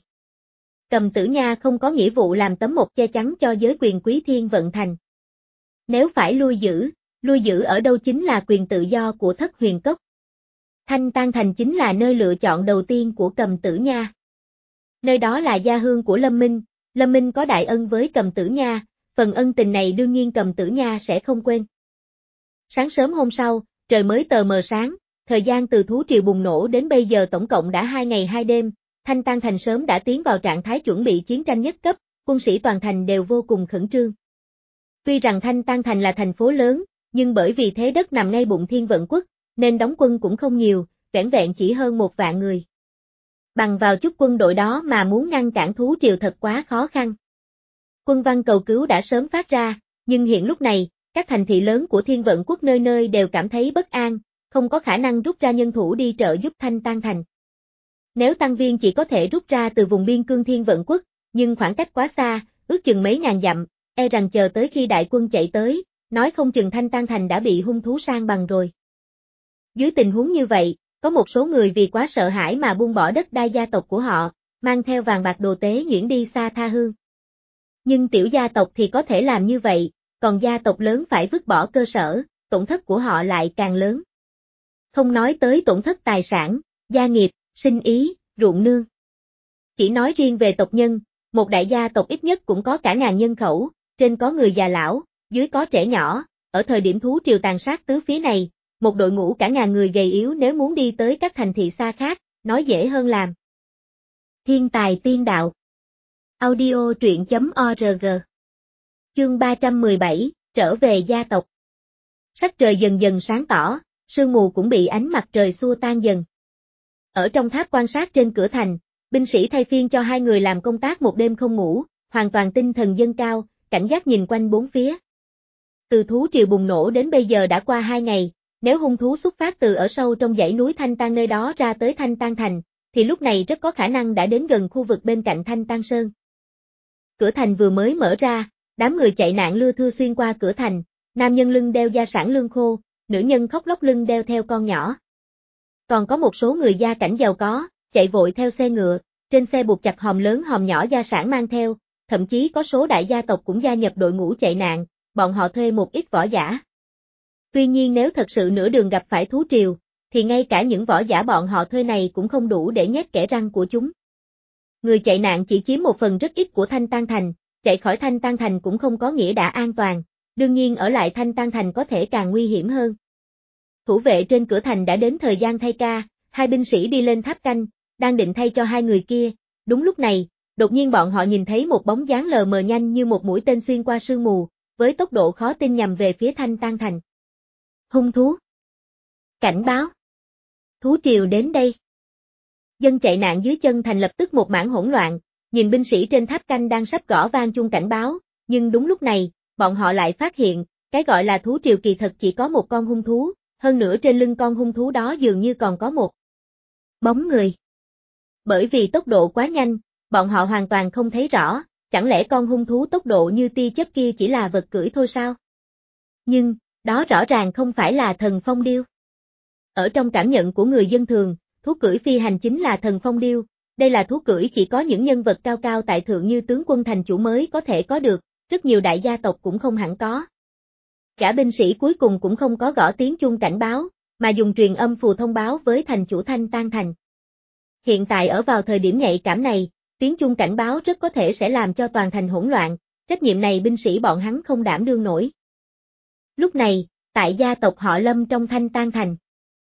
Cầm Tử Nha không có nghĩa vụ làm tấm một che chắn cho giới quyền quý Thiên Vận Thành. Nếu phải lui giữ, lui giữ ở đâu chính là quyền tự do của Thất Huyền Cốc. Thanh Tan Thành chính là nơi lựa chọn đầu tiên của Cầm Tử Nha. Nơi đó là gia hương của Lâm Minh, Lâm Minh có đại ân với Cầm Tử Nha, phần ân tình này đương nhiên Cầm Tử Nha sẽ không quên. Sáng sớm hôm sau, trời mới tờ mờ sáng, thời gian từ thú triều bùng nổ đến bây giờ tổng cộng đã hai ngày hai đêm, Thanh Tan Thành sớm đã tiến vào trạng thái chuẩn bị chiến tranh nhất cấp, quân sĩ toàn thành đều vô cùng khẩn trương. Tuy rằng Thanh Tan Thành là thành phố lớn, nhưng bởi vì thế đất nằm ngay bụng Thiên Vận Quốc, nên đóng quân cũng không nhiều, vẻn vẹn chỉ hơn một vạn người. Bằng vào chút quân đội đó mà muốn ngăn cản thú triều thật quá khó khăn. Quân văn cầu cứu đã sớm phát ra, nhưng hiện lúc này, các thành thị lớn của Thiên Vận Quốc nơi nơi đều cảm thấy bất an, không có khả năng rút ra nhân thủ đi trợ giúp Thanh Tan Thành. Nếu tăng viên chỉ có thể rút ra từ vùng biên cương Thiên Vận Quốc, nhưng khoảng cách quá xa, ước chừng mấy ngàn dặm, e rằng chờ tới khi đại quân chạy tới, nói không chừng Thanh Tan Thành đã bị hung thú san bằng rồi. Dưới tình huống như vậy, có một số người vì quá sợ hãi mà buông bỏ đất đai gia tộc của họ, mang theo vàng bạc đồ tế nhuyễn đi xa tha hương. Nhưng tiểu gia tộc thì có thể làm như vậy, còn gia tộc lớn phải vứt bỏ cơ sở, tổn thất của họ lại càng lớn. Không nói tới tổn thất tài sản, gia nghiệp, sinh ý, ruộng nương. Chỉ nói riêng về tộc nhân, một đại gia tộc ít nhất cũng có cả ngàn nhân khẩu, trên có người già lão, dưới có trẻ nhỏ, ở thời điểm thú triều tàn sát tứ phía này, một đội ngũ cả ngàn người gầy yếu nếu muốn đi tới các thành thị xa khác, nói dễ hơn làm. Thiên tài tiên đạo. Audio truyện chấm org. Chương ba trăm mười bảy, trở về gia tộc. Sắc trời dần dần sáng tỏ, sương mù cũng bị ánh mặt trời xua tan dần. Ở trong tháp quan sát trên cửa thành, binh sĩ thay phiên cho hai người làm công tác một đêm không ngủ, hoàn toàn tinh thần dâng cao, cảnh giác nhìn quanh bốn phía. Từ thú triều bùng nổ đến bây giờ đã qua hai ngày, nếu hung thú xuất phát từ ở sâu trong dãy núi Thanh Tang nơi đó ra tới Thanh Tang Thành, thì lúc này rất có khả năng đã đến gần khu vực bên cạnh Thanh Tang Sơn. Cửa thành vừa mới mở ra, đám người chạy nạn lưa thưa xuyên qua cửa thành, nam nhân lưng đeo gia sản lương khô, nữ nhân khóc lóc lưng đeo theo con nhỏ. Còn có một số người gia cảnh giàu có, chạy vội theo xe ngựa, trên xe buộc chặt hòm lớn hòm nhỏ gia sản mang theo, thậm chí có số đại gia tộc cũng gia nhập đội ngũ chạy nạn, bọn họ thuê một ít võ giả. Tuy nhiên nếu thật sự nửa đường gặp phải thú triều, thì ngay cả những võ giả bọn họ thuê này cũng không đủ để nhét kẽ răng của chúng. Người chạy nạn chỉ chiếm một phần rất ít của Thanh Tang Thành, chạy khỏi Thanh Tang Thành cũng không có nghĩa đã an toàn, đương nhiên ở lại Thanh Tang Thành có thể càng nguy hiểm hơn. Thủ vệ trên cửa thành đã đến thời gian thay ca, hai binh sĩ đi lên tháp canh, đang định thay cho hai người kia, đúng lúc này, đột nhiên bọn họ nhìn thấy một bóng dáng lờ mờ nhanh như một mũi tên xuyên qua sương mù, với tốc độ khó tin nhằm về phía Thanh Tang Thành. Hung thú. Cảnh báo. Thú triều đến đây. Dân chạy nạn dưới chân thành lập tức một mảng hỗn loạn, nhìn binh sĩ trên tháp canh đang sắp gõ vang chuông cảnh báo, nhưng đúng lúc này, bọn họ lại phát hiện, cái gọi là thú triều kỳ thật chỉ có một con hung thú, hơn nữa trên lưng con hung thú đó dường như còn có một bóng người. Bởi vì tốc độ quá nhanh, bọn họ hoàn toàn không thấy rõ, chẳng lẽ con hung thú tốc độ như tia chớp kia chỉ là vật cưỡi thôi sao? Nhưng, đó rõ ràng không phải là thần phong điêu. Ở trong cảm nhận của người dân thường, thú cưỡi phi hành chính là thần phong điêu, đây là thú cưỡi chỉ có những nhân vật cao cao tại thượng như tướng quân thành chủ mới có thể có được, rất nhiều đại gia tộc cũng không hẳn có. Cả binh sĩ cuối cùng cũng không có gõ tiếng chuông cảnh báo, mà dùng truyền âm phù thông báo với thành chủ Thanh Tang Thành. Hiện tại ở vào thời điểm nhạy cảm này, tiếng chuông cảnh báo rất có thể sẽ làm cho toàn thành hỗn loạn, trách nhiệm này binh sĩ bọn hắn không đảm đương nổi. Lúc này, tại gia tộc họ Lâm trong Thanh Tang Thành.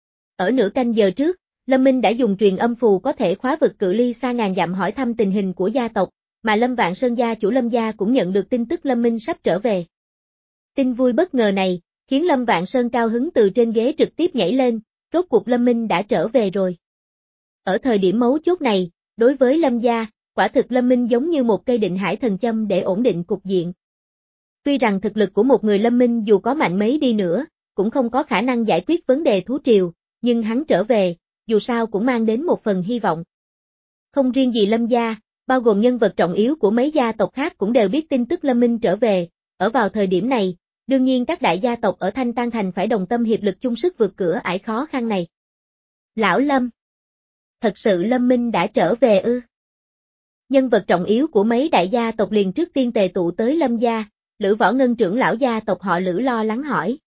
Ở nửa canh giờ trước, Lâm Minh đã dùng truyền âm phù có thể khóa vực cự ly xa ngàn dặm hỏi thăm tình hình của gia tộc, mà Lâm Vạn Sơn gia chủ Lâm gia cũng nhận được tin tức Lâm Minh sắp trở về. Tin vui bất ngờ này, khiến Lâm Vạn Sơn cao hứng từ trên ghế trực tiếp nhảy lên, rốt cuộc Lâm Minh đã trở về rồi. Ở thời điểm mấu chốt này, đối với Lâm gia, quả thực Lâm Minh giống như một cây định hải thần châm để ổn định cục diện. Tuy rằng thực lực của một người Lâm Minh dù có mạnh mấy đi nữa, cũng không có khả năng giải quyết vấn đề thú triều, nhưng hắn trở về, dù sao cũng mang đến một phần hy vọng. Không riêng gì Lâm gia, bao gồm nhân vật trọng yếu của mấy gia tộc khác cũng đều biết tin tức Lâm Minh trở về, ở vào thời điểm này, đương nhiên các đại gia tộc ở Thanh Tang Thành phải đồng tâm hiệp lực chung sức vượt cửa ải khó khăn này. Lão Lâm. Thật sự Lâm Minh đã trở về ư? Nhân vật trọng yếu của mấy đại gia tộc liền trước tiên tề tụ tới Lâm gia, Lữ Võ Ngân trưởng lão gia tộc họ Lữ lo lắng hỏi.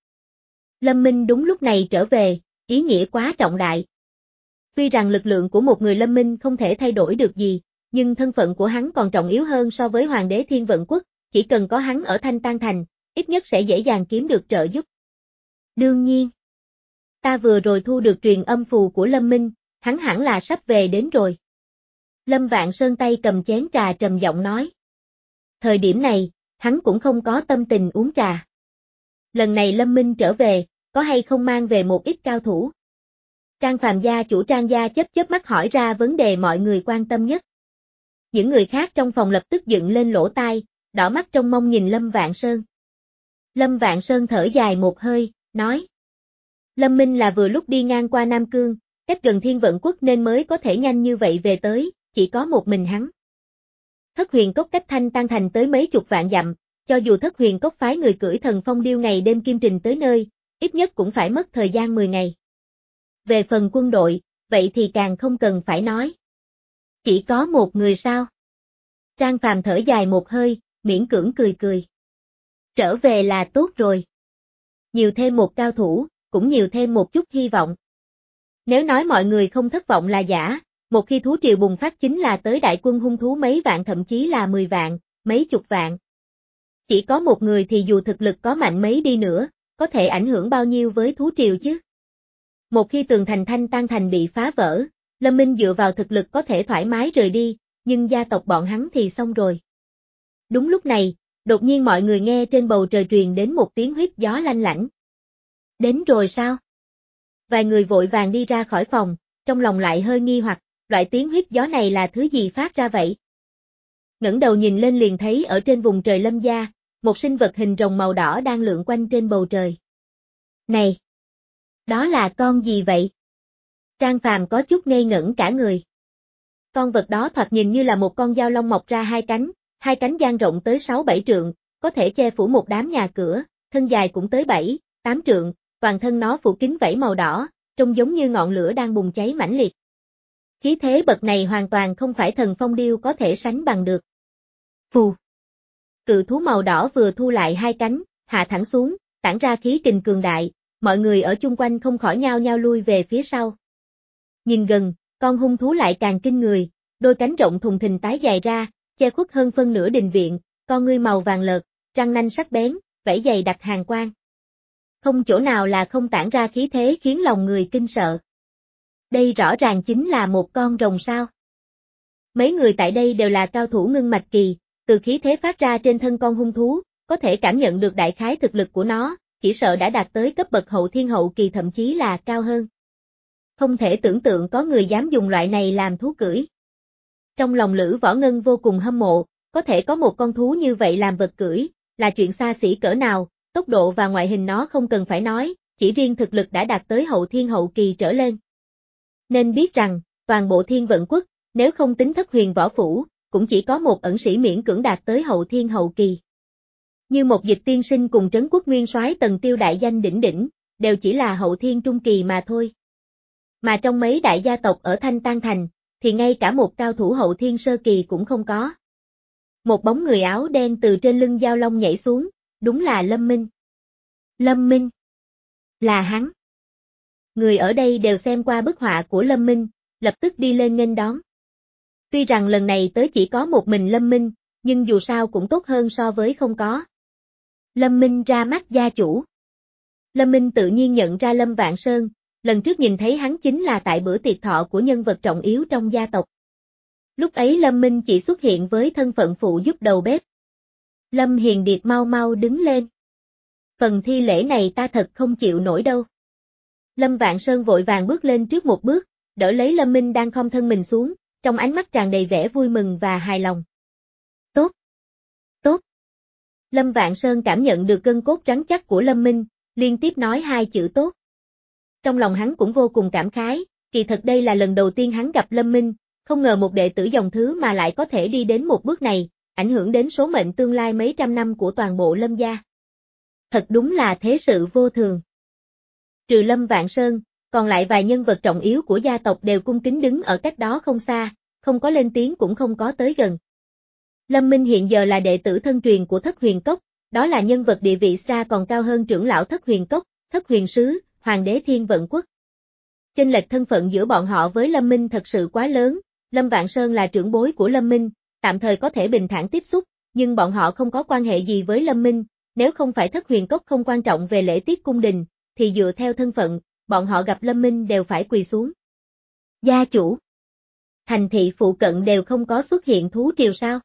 Lâm Minh đúng lúc này trở về, ý nghĩa quá trọng đại. Tuy rằng lực lượng của một người Lâm Minh không thể thay đổi được gì, nhưng thân phận của hắn còn trọng yếu hơn so với Hoàng đế Thiên Vận Quốc, chỉ cần có hắn ở Thanh Tang Thành, ít nhất sẽ dễ dàng kiếm được trợ giúp. Đương nhiên, ta vừa rồi thu được truyền âm phù của Lâm Minh, hắn hẳn là sắp về đến rồi. Lâm Vạn Sơn tay cầm chén trà trầm giọng nói. Thời điểm này, hắn cũng không có tâm tình uống trà. Lần này Lâm Minh trở về, có hay không mang về một ít cao thủ? Trang Phàm gia chủ Trang gia chớp chớp mắt hỏi ra vấn đề mọi người quan tâm nhất. Những người khác trong phòng lập tức dựng lên lỗ tai, đỏ mắt trông mong nhìn Lâm Vạn Sơn. Lâm Vạn Sơn thở dài một hơi, nói. Lâm Minh là vừa lúc đi ngang qua Nam Cương, cách gần Thiên Vận Quốc nên mới có thể nhanh như vậy về tới, chỉ có một mình hắn. Thất Huyền Cốc cách Thanh Tang Thành tới mấy chục vạn dặm, cho dù Thất Huyền Cốc phái người cưỡi thần phong điêu ngày đêm kim trình tới nơi, ít nhất cũng phải mất thời gian mười ngày. Về phần quân đội, vậy thì càng không cần phải nói. Chỉ có một người sao? Trang Phàm thở dài một hơi, miễn cưỡng cười cười. Trở về là tốt rồi. Nhiều thêm một cao thủ, cũng nhiều thêm một chút hy vọng. Nếu nói mọi người không thất vọng là giả, Một khi thú triều bùng phát chính là tới đại quân hung thú mấy vạn thậm chí là mười vạn, mấy chục vạn. Chỉ có một người thì dù thực lực có mạnh mấy đi nữa, có thể ảnh hưởng bao nhiêu với thú triều chứ? Một khi tường thành Thanh Tan Thành bị phá vỡ, Lâm Minh dựa vào thực lực có thể thoải mái rời đi, nhưng gia tộc bọn hắn thì xong rồi. Đúng lúc này, đột nhiên mọi người nghe trên bầu trời truyền đến một tiếng huýt gió lanh lảnh. Đến rồi sao? Vài người vội vàng đi ra khỏi phòng, trong lòng lại hơi nghi hoặc, loại tiếng huýt gió này là thứ gì phát ra vậy? Ngẩng đầu nhìn lên liền thấy ở trên vùng trời Lâm gia, một sinh vật hình rồng màu đỏ đang lượn quanh trên bầu trời. Này! Đó là con gì vậy? Trang Phàm có chút ngây ngẩn cả người. Con vật đó thoạt nhìn như là một con dao long mọc ra hai cánh, hai cánh dang rộng tới sáu bảy trượng, có thể che phủ một đám nhà cửa, thân dài cũng tới bảy, tám trượng, toàn thân nó phủ kín vảy màu đỏ, trông giống như ngọn lửa đang bùng cháy mãnh liệt. Khí thế bậc này hoàn toàn không phải thần phong điêu có thể sánh bằng được. Phù. Cự thú màu đỏ vừa thu lại hai cánh, hạ thẳng xuống, tản ra khí kình cường đại, mọi người ở chung quanh không khỏi nhao nhao lui về phía sau. Nhìn gần, con hung thú lại càng kinh người, đôi cánh rộng thùng thình tái dài ra, che khuất hơn phân nửa đình viện, con ngươi màu vàng lợt, răng nanh sắc bén, vảy dày đặc hàn quang. Không chỗ nào là không tản ra khí thế khiến lòng người kinh sợ. Đây rõ ràng chính là một con rồng sao. Mấy người tại đây đều là cao thủ ngưng mạch kỳ, từ khí thế phát ra trên thân con hung thú, có thể cảm nhận được đại khái thực lực của nó, chỉ sợ đã đạt tới cấp bậc hậu thiên hậu kỳ thậm chí là cao hơn. Không thể tưởng tượng có người dám dùng loại này làm thú cưỡi. Trong lòng Lữ Võ Ngân vô cùng hâm mộ, có thể có một con thú như vậy làm vật cưỡi, là chuyện xa xỉ cỡ nào, tốc độ và ngoại hình nó không cần phải nói, chỉ riêng thực lực đã đạt tới hậu thiên hậu kỳ trở lên. Nên biết rằng, toàn bộ Thiên Vận Quốc, nếu không tính Thất Huyền Võ Phủ, cũng chỉ có một ẩn sĩ miễn cưỡng đạt tới hậu thiên hậu kỳ. Như một Dịch tiên sinh cùng Trấn Quốc nguyên soái Tần Tiêu đại danh đỉnh đỉnh, đều chỉ là hậu thiên trung kỳ mà thôi. Mà trong mấy đại gia tộc ở Thanh Tan Thành, thì ngay cả một cao thủ hậu thiên sơ kỳ cũng không có. Một bóng người áo đen từ trên lưng dao long nhảy xuống, đúng là Lâm Minh. Lâm Minh. Là hắn. Người ở đây đều xem qua bức họa của Lâm Minh, lập tức đi lên nghênh đón. Tuy rằng lần này tới chỉ có một mình Lâm Minh, nhưng dù sao cũng tốt hơn so với không có. Lâm Minh ra mắt gia chủ. Lâm Minh tự nhiên nhận ra Lâm Vạn Sơn, lần trước nhìn thấy hắn chính là tại bữa tiệc thọ của nhân vật trọng yếu trong gia tộc. Lúc ấy Lâm Minh chỉ xuất hiện với thân phận phụ giúp đầu bếp. Lâm Hiền Điệt mau mau đứng lên. Phần thi lễ này ta thật không chịu nổi đâu. Lâm Vạn Sơn vội vàng bước lên trước một bước, đỡ lấy Lâm Minh đang khom thân mình xuống, trong ánh mắt tràn đầy vẻ vui mừng và hài lòng. Tốt. Tốt. Lâm Vạn Sơn cảm nhận được gân cốt rắn chắc của Lâm Minh, liên tiếp nói hai chữ tốt. Trong lòng hắn cũng vô cùng cảm khái, kỳ thật đây là lần đầu tiên hắn gặp Lâm Minh, không ngờ một đệ tử dòng thứ mà lại có thể đi đến một bước này, ảnh hưởng đến số mệnh tương lai mấy trăm năm của toàn bộ Lâm gia. Thật đúng là thế sự vô thường. Trừ Lâm Vạn Sơn, còn lại vài nhân vật trọng yếu của gia tộc đều cung kính đứng ở cách đó không xa, không có lên tiếng cũng không có tới gần. Lâm Minh hiện giờ là đệ tử thân truyền của Thất Huyền Cốc, đó là nhân vật địa vị xa còn cao hơn trưởng lão Thất Huyền Cốc, Thất Huyền Sứ, Hoàng đế Thiên Vận Quốc. Chênh lệch thân phận giữa bọn họ với Lâm Minh thật sự quá lớn, Lâm Vạn Sơn là trưởng bối của Lâm Minh, tạm thời có thể bình thản tiếp xúc, nhưng bọn họ không có quan hệ gì với Lâm Minh, nếu không phải Thất Huyền Cốc không quan trọng về lễ tiết cung đình, thì dựa theo thân phận, bọn họ gặp Lâm Minh đều phải quỳ xuống. Gia chủ. Thành thị phụ cận đều không có xuất hiện thú triều sao?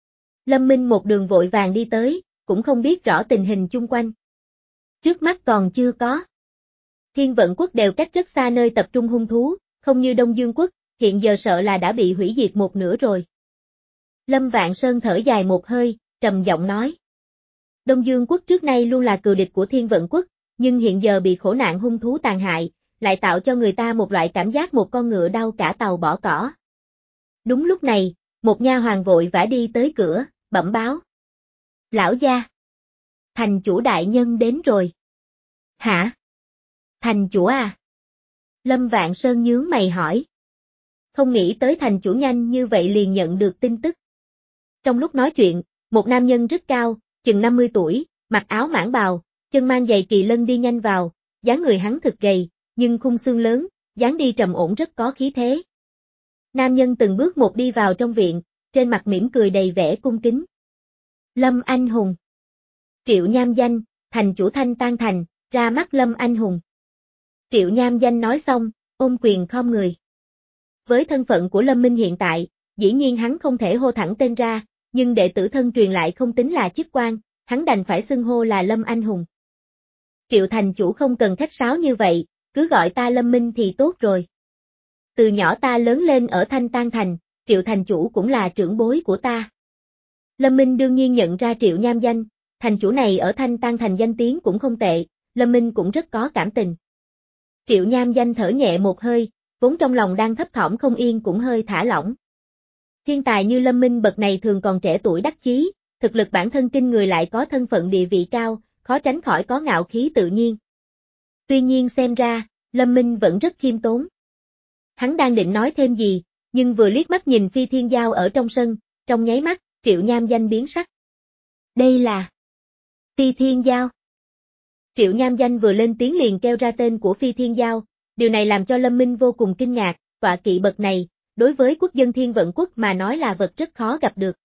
Lâm Minh một đường vội vàng đi tới, cũng không biết rõ tình hình chung quanh. Trước mắt còn chưa có. Thiên Vận Quốc đều cách rất xa nơi tập trung hung thú, không như Đông Dương Quốc, hiện giờ sợ là đã bị hủy diệt một nửa rồi. Lâm Vạn Sơn thở dài một hơi, trầm giọng nói. Đông Dương Quốc trước nay luôn là cừu địch của Thiên Vận Quốc, nhưng hiện giờ bị khổ nạn hung thú tàn hại, lại tạo cho người ta một loại cảm giác một con ngựa đau cả tàu bỏ cỏ. Đúng lúc này, một nha hoàn vội vã đi tới cửa, bẩm báo. Lão gia. Thành chủ đại nhân đến rồi. Hả? Thành chủ à? Lâm Vạn Sơn nhướng mày hỏi. Không nghĩ tới thành chủ nhanh như vậy liền nhận được tin tức. Trong lúc nói chuyện, một nam nhân rất cao, chừng năm mươi tuổi, mặc áo mãng bào, chân mang giày kỳ lân đi nhanh vào, dáng người hắn thực gầy, nhưng khung xương lớn, dáng đi trầm ổn rất có khí thế. Nam nhân từng bước một đi vào trong viện, trên mặt mỉm cười đầy vẻ cung kính. Lâm Anh Hùng. Triệu Nham Danh, thành chủ Thanh Tan Thành, ra mắt Lâm Anh Hùng. Triệu Nham Danh nói xong, ôm quyền khom người. Với thân phận của Lâm Minh hiện tại, dĩ nhiên hắn không thể hô thẳng tên ra, nhưng đệ tử thân truyền lại không tính là chức quan, hắn đành phải xưng hô là Lâm Anh Hùng. Triệu thành chủ không cần khách sáo như vậy, cứ gọi ta Lâm Minh thì tốt rồi. Từ nhỏ ta lớn lên ở Thanh Tan Thành, Triệu thành chủ cũng là trưởng bối của ta. Lâm Minh đương nhiên nhận ra Triệu Nham Danh, thành chủ này ở Thanh Tan Thành danh tiếng cũng không tệ, Lâm Minh cũng rất có cảm tình. Triệu Nham Danh thở nhẹ một hơi, vốn trong lòng đang thấp thỏm không yên cũng hơi thả lỏng. Thiên tài như Lâm Minh bậc này thường còn trẻ tuổi đắc chí, thực lực bản thân kinh người lại có thân phận địa vị cao, khó tránh khỏi có ngạo khí tự nhiên. Tuy nhiên xem ra, Lâm Minh vẫn rất khiêm tốn. Hắn đang định nói thêm gì, nhưng vừa liếc mắt nhìn Phi Thiên Giao ở trong sân, trong nháy mắt, Triệu Nham Danh biến sắc. Đây là Phi Thiên Giao. Triệu Nham Danh vừa lên tiếng liền kêu ra tên của Phi Thiên Giao, điều này làm cho Lâm Minh vô cùng kinh ngạc, tọa kỵ bậc này, đối với quốc dân Thiên Vận Quốc mà nói là vật rất khó gặp được.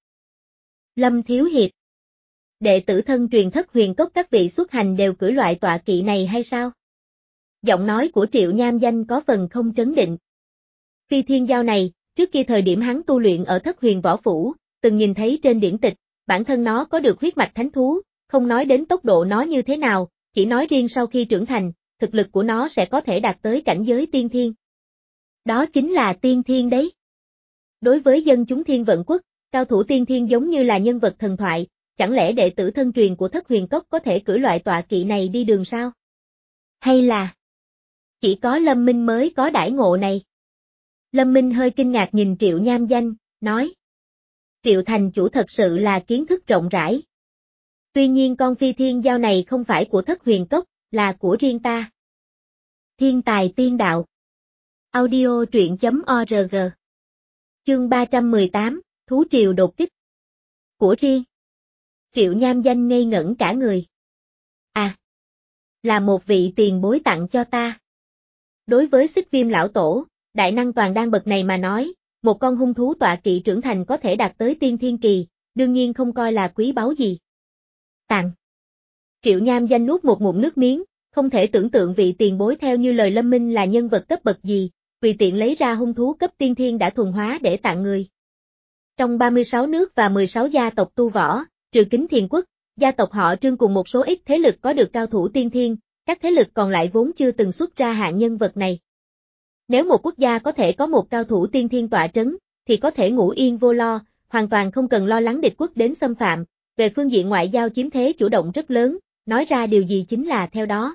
Lâm Thiếu Hiệp. Đệ tử thân truyền Thất Huyền Cốc các vị xuất hành đều cưỡi loại tọa kỵ này hay sao? Giọng nói của Triệu Nham Danh có phần không trấn định. Phi Thiên Giao này, trước kia thời điểm hắn tu luyện ở Thất Huyền Võ Phủ, từng nhìn thấy trên điển tịch, bản thân nó có được huyết mạch thánh thú, không nói đến tốc độ nó như thế nào, chỉ nói riêng sau khi trưởng thành, thực lực của nó sẽ có thể đạt tới cảnh giới tiên thiên. Đó chính là tiên thiên đấy. Đối với dân chúng Thiên Vận Quốc, cao thủ tiên thiên giống như là nhân vật thần thoại, chẳng lẽ đệ tử thân truyền của Thất Huyền Cốc có thể cưỡi loại tọa kỵ này đi đường sao? Hay là chỉ có Lâm Minh mới có đãi ngộ này? Lâm Minh hơi kinh ngạc nhìn Triệu Nham Danh, nói. Triệu thành chủ thật sự là kiến thức rộng rãi. Tuy nhiên con Phi Thiên Giao này không phải của Thất Huyền Cốc, là của riêng ta. Thiên tài tiên đạo. Audio truyện chấm org. Chương ba trăm mười tám, Thú Triều đột kích. Của riêng. Triệu Nham Danh ngây ngẩn cả người. À, là một vị tiền bối tặng cho ta. Đối với Xích Viêm lão tổ, đại năng toàn đan bậc này mà nói, một con hung thú tọa kỵ trưởng thành có thể đạt tới tiên thiên kỳ, đương nhiên không coi là quý báu gì. Tặng. Triệu Nham Danh nuốt một ngụm nước miếng, không thể tưởng tượng vị tiền bối theo như lời Lâm Minh là nhân vật cấp bậc gì, tùy tiện lấy ra hung thú cấp tiên thiên đã thuần hóa để tặng người. Trong ba mươi sáu nước và mười sáu gia tộc tu võ, trừ Kính Thiền Quốc, gia tộc họ Trương cùng một số ít thế lực có được cao thủ tiên thiên, các thế lực còn lại vốn chưa từng xuất ra hạng nhân vật này. Nếu một quốc gia có thể có một cao thủ tiên thiên tọa trấn, thì có thể ngủ yên vô lo, hoàn toàn không cần lo lắng địch quốc đến xâm phạm, về phương diện ngoại giao chiếm thế chủ động rất lớn, nói ra điều gì chính là theo đó.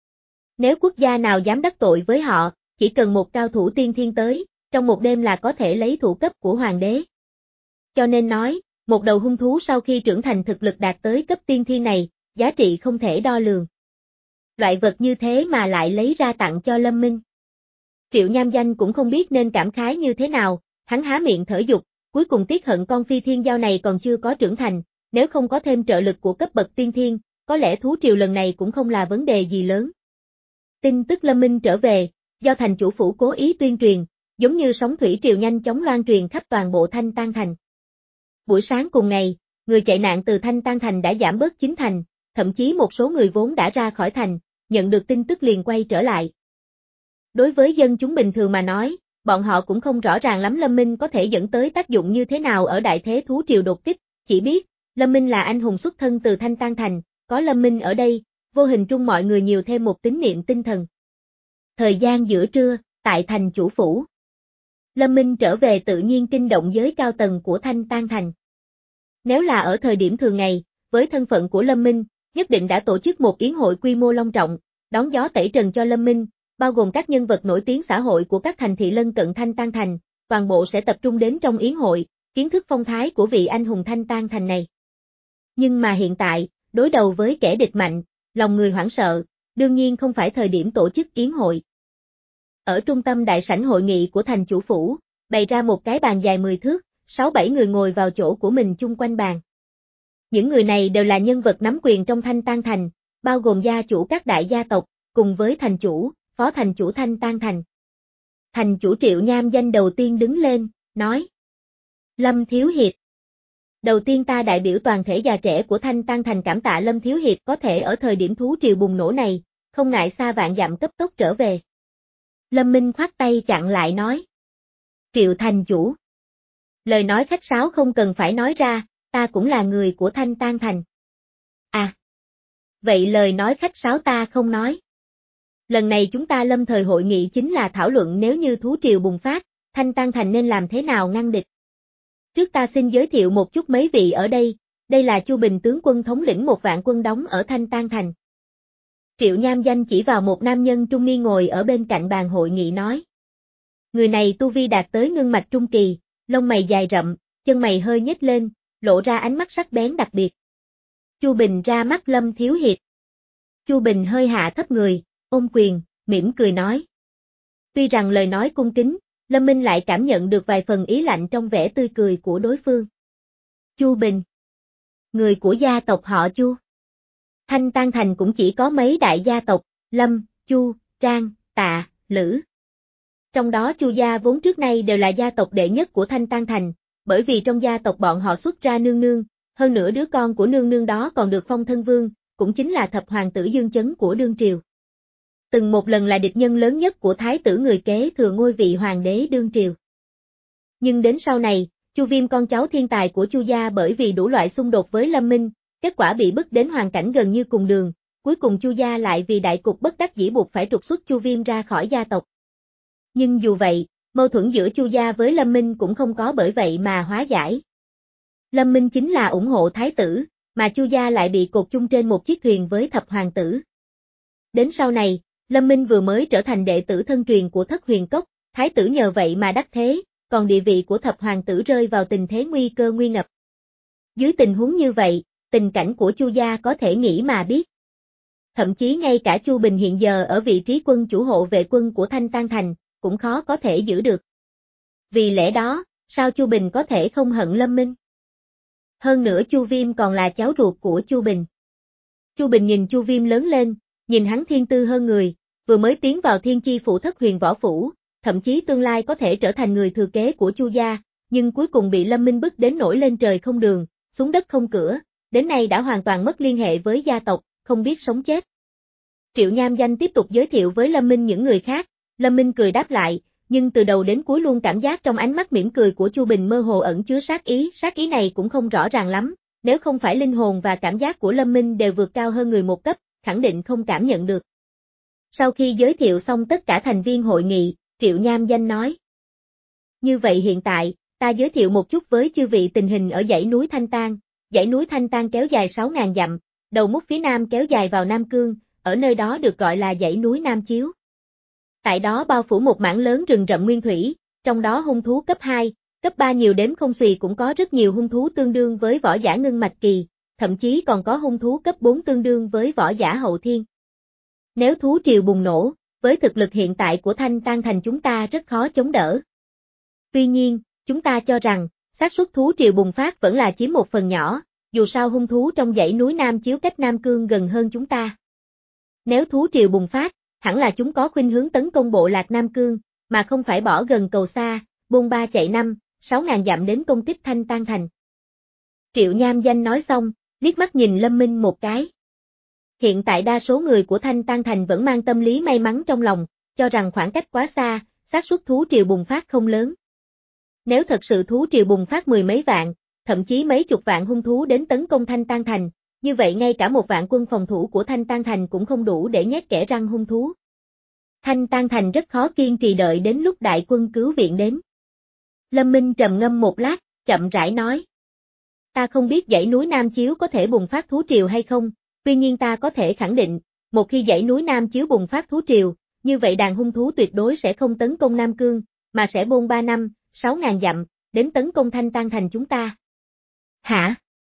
Nếu quốc gia nào dám đắc tội với họ, chỉ cần một cao thủ tiên thiên tới, trong một đêm là có thể lấy thủ cấp của hoàng đế. Cho nên nói, một đầu hung thú sau khi trưởng thành thực lực đạt tới cấp tiên thiên này, giá trị không thể đo lường. Loại vật như thế mà lại lấy ra tặng cho Lâm Minh. Triệu Nham Danh cũng không biết nên cảm khái như thế nào, hắn há miệng thở dục, cuối cùng tiếc hận con Phi Thiên Giao này còn chưa có trưởng thành, nếu không có thêm trợ lực của cấp bậc tiên thiên, có lẽ thú triều lần này cũng không là vấn đề gì lớn. Tin tức Lâm Minh trở về, do thành chủ phủ cố ý tuyên truyền, giống như sóng thủy triều nhanh chóng loan truyền khắp toàn bộ Thanh Tan Thành. Buổi sáng cùng ngày, người chạy nạn từ Thanh Tan Thành đã giảm bớt chín thành, thậm chí một số người vốn đã ra khỏi thành, nhận được tin tức liền quay trở lại. Đối với dân chúng bình thường mà nói, bọn họ cũng không rõ ràng lắm Lâm Minh có thể dẫn tới tác dụng như thế nào ở đại thế thú triều đột kích, chỉ biết, Lâm Minh là anh hùng xuất thân từ Thanh Tan Thành, có Lâm Minh ở đây, vô hình trung mọi người nhiều thêm một tín niệm tinh thần. Thời gian giữa trưa, tại thành chủ phủ. Lâm Minh trở về tự nhiên kinh động giới cao tầng của Thanh Tan Thành. Nếu là ở thời điểm thường ngày, với thân phận của Lâm Minh, nhất định đã tổ chức một yến hội quy mô long trọng, đón gió tẩy trần cho Lâm Minh, bao gồm các nhân vật nổi tiếng xã hội của các thành thị lân cận Thanh Tan Thành, toàn bộ sẽ tập trung đến trong yến hội, kiến thức phong thái của vị anh hùng Thanh Tan Thành này. Nhưng mà hiện tại, đối đầu với kẻ địch mạnh, lòng người hoảng sợ, đương nhiên không phải thời điểm tổ chức yến hội. Ở trung tâm đại sảnh hội nghị của thành chủ phủ, bày ra một cái bàn dài mười thước, sáu bảy người ngồi vào chỗ của mình chung quanh bàn. Những người này đều là nhân vật nắm quyền trong Thanh Tan Thành, bao gồm gia chủ các đại gia tộc, cùng với thành chủ, phó thành chủ Thanh Tan Thành. Thành chủ Triệu Nham Danh đầu tiên đứng lên, nói. Lâm Thiếu Hiệp. Đầu tiên ta đại biểu toàn thể già trẻ của Thanh Tăng Thành cảm tạ Lâm Thiếu Hiệp có thể ở thời điểm thú triều bùng nổ này, không ngại xa vạn dặm cấp tốc trở về. Lâm Minh khoát tay chặn lại nói. Triệu thành chủ. Lời nói khách sáo không cần phải nói ra, ta cũng là người của Thanh Tăng Thành. À. Vậy lời nói khách sáo ta không nói. Lần này chúng ta lâm thời hội nghị chính là thảo luận nếu như thú triều bùng phát, Thanh Tăng Thành nên làm thế nào ngăn địch. Trước ta xin giới thiệu một chút mấy vị ở đây, đây là Chu Bình tướng quân thống lĩnh một vạn quân đóng ở Thanh Tăng Thành. Triệu Nham Danh chỉ vào một nam nhân trung niên ngồi ở bên cạnh bàn hội nghị nói. Người này tu vi đạt tới ngưng mạch trung kỳ, lông mày dài rậm, chân mày hơi nhếch lên, lộ ra ánh mắt sắc bén đặc biệt. Chu Bình ra mắt Lâm Thiếu Hiệp. Chu Bình hơi hạ thấp người, ôm quyền, mỉm cười nói. Tuy rằng lời nói cung kính, Lâm Minh lại cảm nhận được vài phần ý lạnh trong vẻ tươi cười của đối phương. Chu Bình. Người của gia tộc họ Chu. Thanh Tăng Thành cũng chỉ có mấy đại gia tộc, Lâm, Chu, Trang, Tạ, Lữ. Trong đó Chu gia vốn trước nay đều là gia tộc đệ nhất của Thanh Tăng Thành, bởi vì trong gia tộc bọn họ xuất ra nương nương, hơn nữa đứa con của nương nương đó còn được phong thân vương, cũng chính là thập hoàng tử Dương Chấn của đương triều. Từng một lần là địch nhân lớn nhất của thái tử người kế thừa ngôi vị hoàng đế đương triều. Nhưng đến sau này, Chu Viêm con cháu thiên tài của Chu gia bởi vì đủ loại xung đột với Lâm Minh, kết quả bị bức đến hoàn cảnh gần như cùng đường, cuối cùng Chu gia lại vì đại cục bất đắc dĩ buộc phải trục xuất Chu Viêm ra khỏi gia tộc. Nhưng dù vậy, mâu thuẫn giữa Chu gia với Lâm Minh cũng không có bởi vậy mà hóa giải. Lâm Minh chính là ủng hộ thái tử, mà Chu gia lại bị cột chung trên một chiếc thuyền với thập hoàng tử. Đến sau này, Lâm Minh vừa mới trở thành đệ tử thân truyền của Thất Huyền Cốc, thái tử nhờ vậy mà đắc thế, còn địa vị của thập hoàng tử rơi vào tình thế nguy cơ nguy ngập. Dưới tình huống như vậy, tình cảnh của Chu gia có thể nghĩ mà biết. Thậm chí ngay cả Chu Bình hiện giờ ở vị trí quân chủ hộ vệ quân của Thanh Tăng Thành, cũng khó có thể giữ được. Vì lẽ đó, sao Chu Bình có thể không hận Lâm Minh? Hơn nữa Chu Viêm còn là cháu ruột của Chu Bình. Chu Bình nhìn Chu Viêm lớn lên, nhìn hắn thiên tư hơn người, vừa mới tiến vào thiên chi phủ Thất Huyền võ phủ, thậm chí tương lai có thể trở thành người thừa kế của Chu gia, nhưng cuối cùng bị Lâm Minh bức đến nổi lên trời không đường, xuống đất không cửa, đến nay đã hoàn toàn mất liên hệ với gia tộc, không biết sống chết. Triệu Nham Danh tiếp tục giới thiệu với Lâm Minh những người khác, Lâm Minh cười đáp lại, nhưng từ đầu đến cuối luôn cảm giác trong ánh mắt mỉm cười của Chu Bình mơ hồ ẩn chứa sát ý, sát ý này cũng không rõ ràng lắm, nếu không phải linh hồn và cảm giác của Lâm Minh đều vượt cao hơn người một cấp, khẳng định không cảm nhận được. Sau khi giới thiệu xong tất cả thành viên hội nghị, Triệu Nham Danh nói. Như vậy hiện tại, ta giới thiệu một chút với chư vị tình hình ở dãy núi Thanh Tang. Dãy núi Thanh Tang kéo dài sáu nghìn dặm, đầu mút phía nam kéo dài vào Nam Cương, ở nơi đó được gọi là dãy núi Nam Chiếu. Tại đó bao phủ một mảng lớn rừng rậm nguyên thủy, trong đó hung thú cấp hai, cấp ba nhiều đếm không xuể, cũng có rất nhiều hung thú tương đương với võ giả ngưng mạch kỳ, thậm chí còn có hung thú cấp bốn tương đương với võ giả hậu thiên. Nếu thú triều bùng nổ, với thực lực hiện tại của Thanh Tăng Thành chúng ta rất khó chống đỡ. Tuy nhiên, chúng ta cho rằng, xác suất thú triều bùng phát vẫn là chiếm một phần nhỏ, dù sao hung thú trong dãy núi Nam Chiếu cách Nam Cương gần hơn chúng ta. Nếu thú triều bùng phát, hẳn là chúng có khuynh hướng tấn công bộ lạc Nam Cương, mà không phải bỏ gần cầu xa, bôn ba chạy năm, sáu ngàn dặm đến công kích Thanh Tăng Thành. Triệu Nham Danh nói xong, liếc mắt nhìn Lâm Minh một cái. Hiện tại đa số người của Thanh Tăng Thành vẫn mang tâm lý may mắn trong lòng, cho rằng khoảng cách quá xa, xác suất thú triều bùng phát không lớn. Nếu thật sự thú triều bùng phát mười mấy vạn, thậm chí mấy chục vạn hung thú đến tấn công Thanh Tăng Thành, như vậy ngay cả một vạn quân phòng thủ của Thanh Tăng Thành cũng không đủ để nhét kẽ răng hung thú. Thanh Tăng Thành rất khó kiên trì đợi đến lúc đại quân cứu viện đến. Lâm Minh trầm ngâm một lát, chậm rãi nói. Ta không biết dãy núi Nam Chiếu có thể bùng phát thú triều hay không, tuy nhiên ta có thể khẳng định, một khi dãy núi Nam Chiếu bùng phát thú triều, như vậy đàn hung thú tuyệt đối sẽ không tấn công Nam Cương, mà sẽ bôn ba năm, sáu ngàn dặm, đến tấn công Thanh Tăng Thành chúng ta. Hả?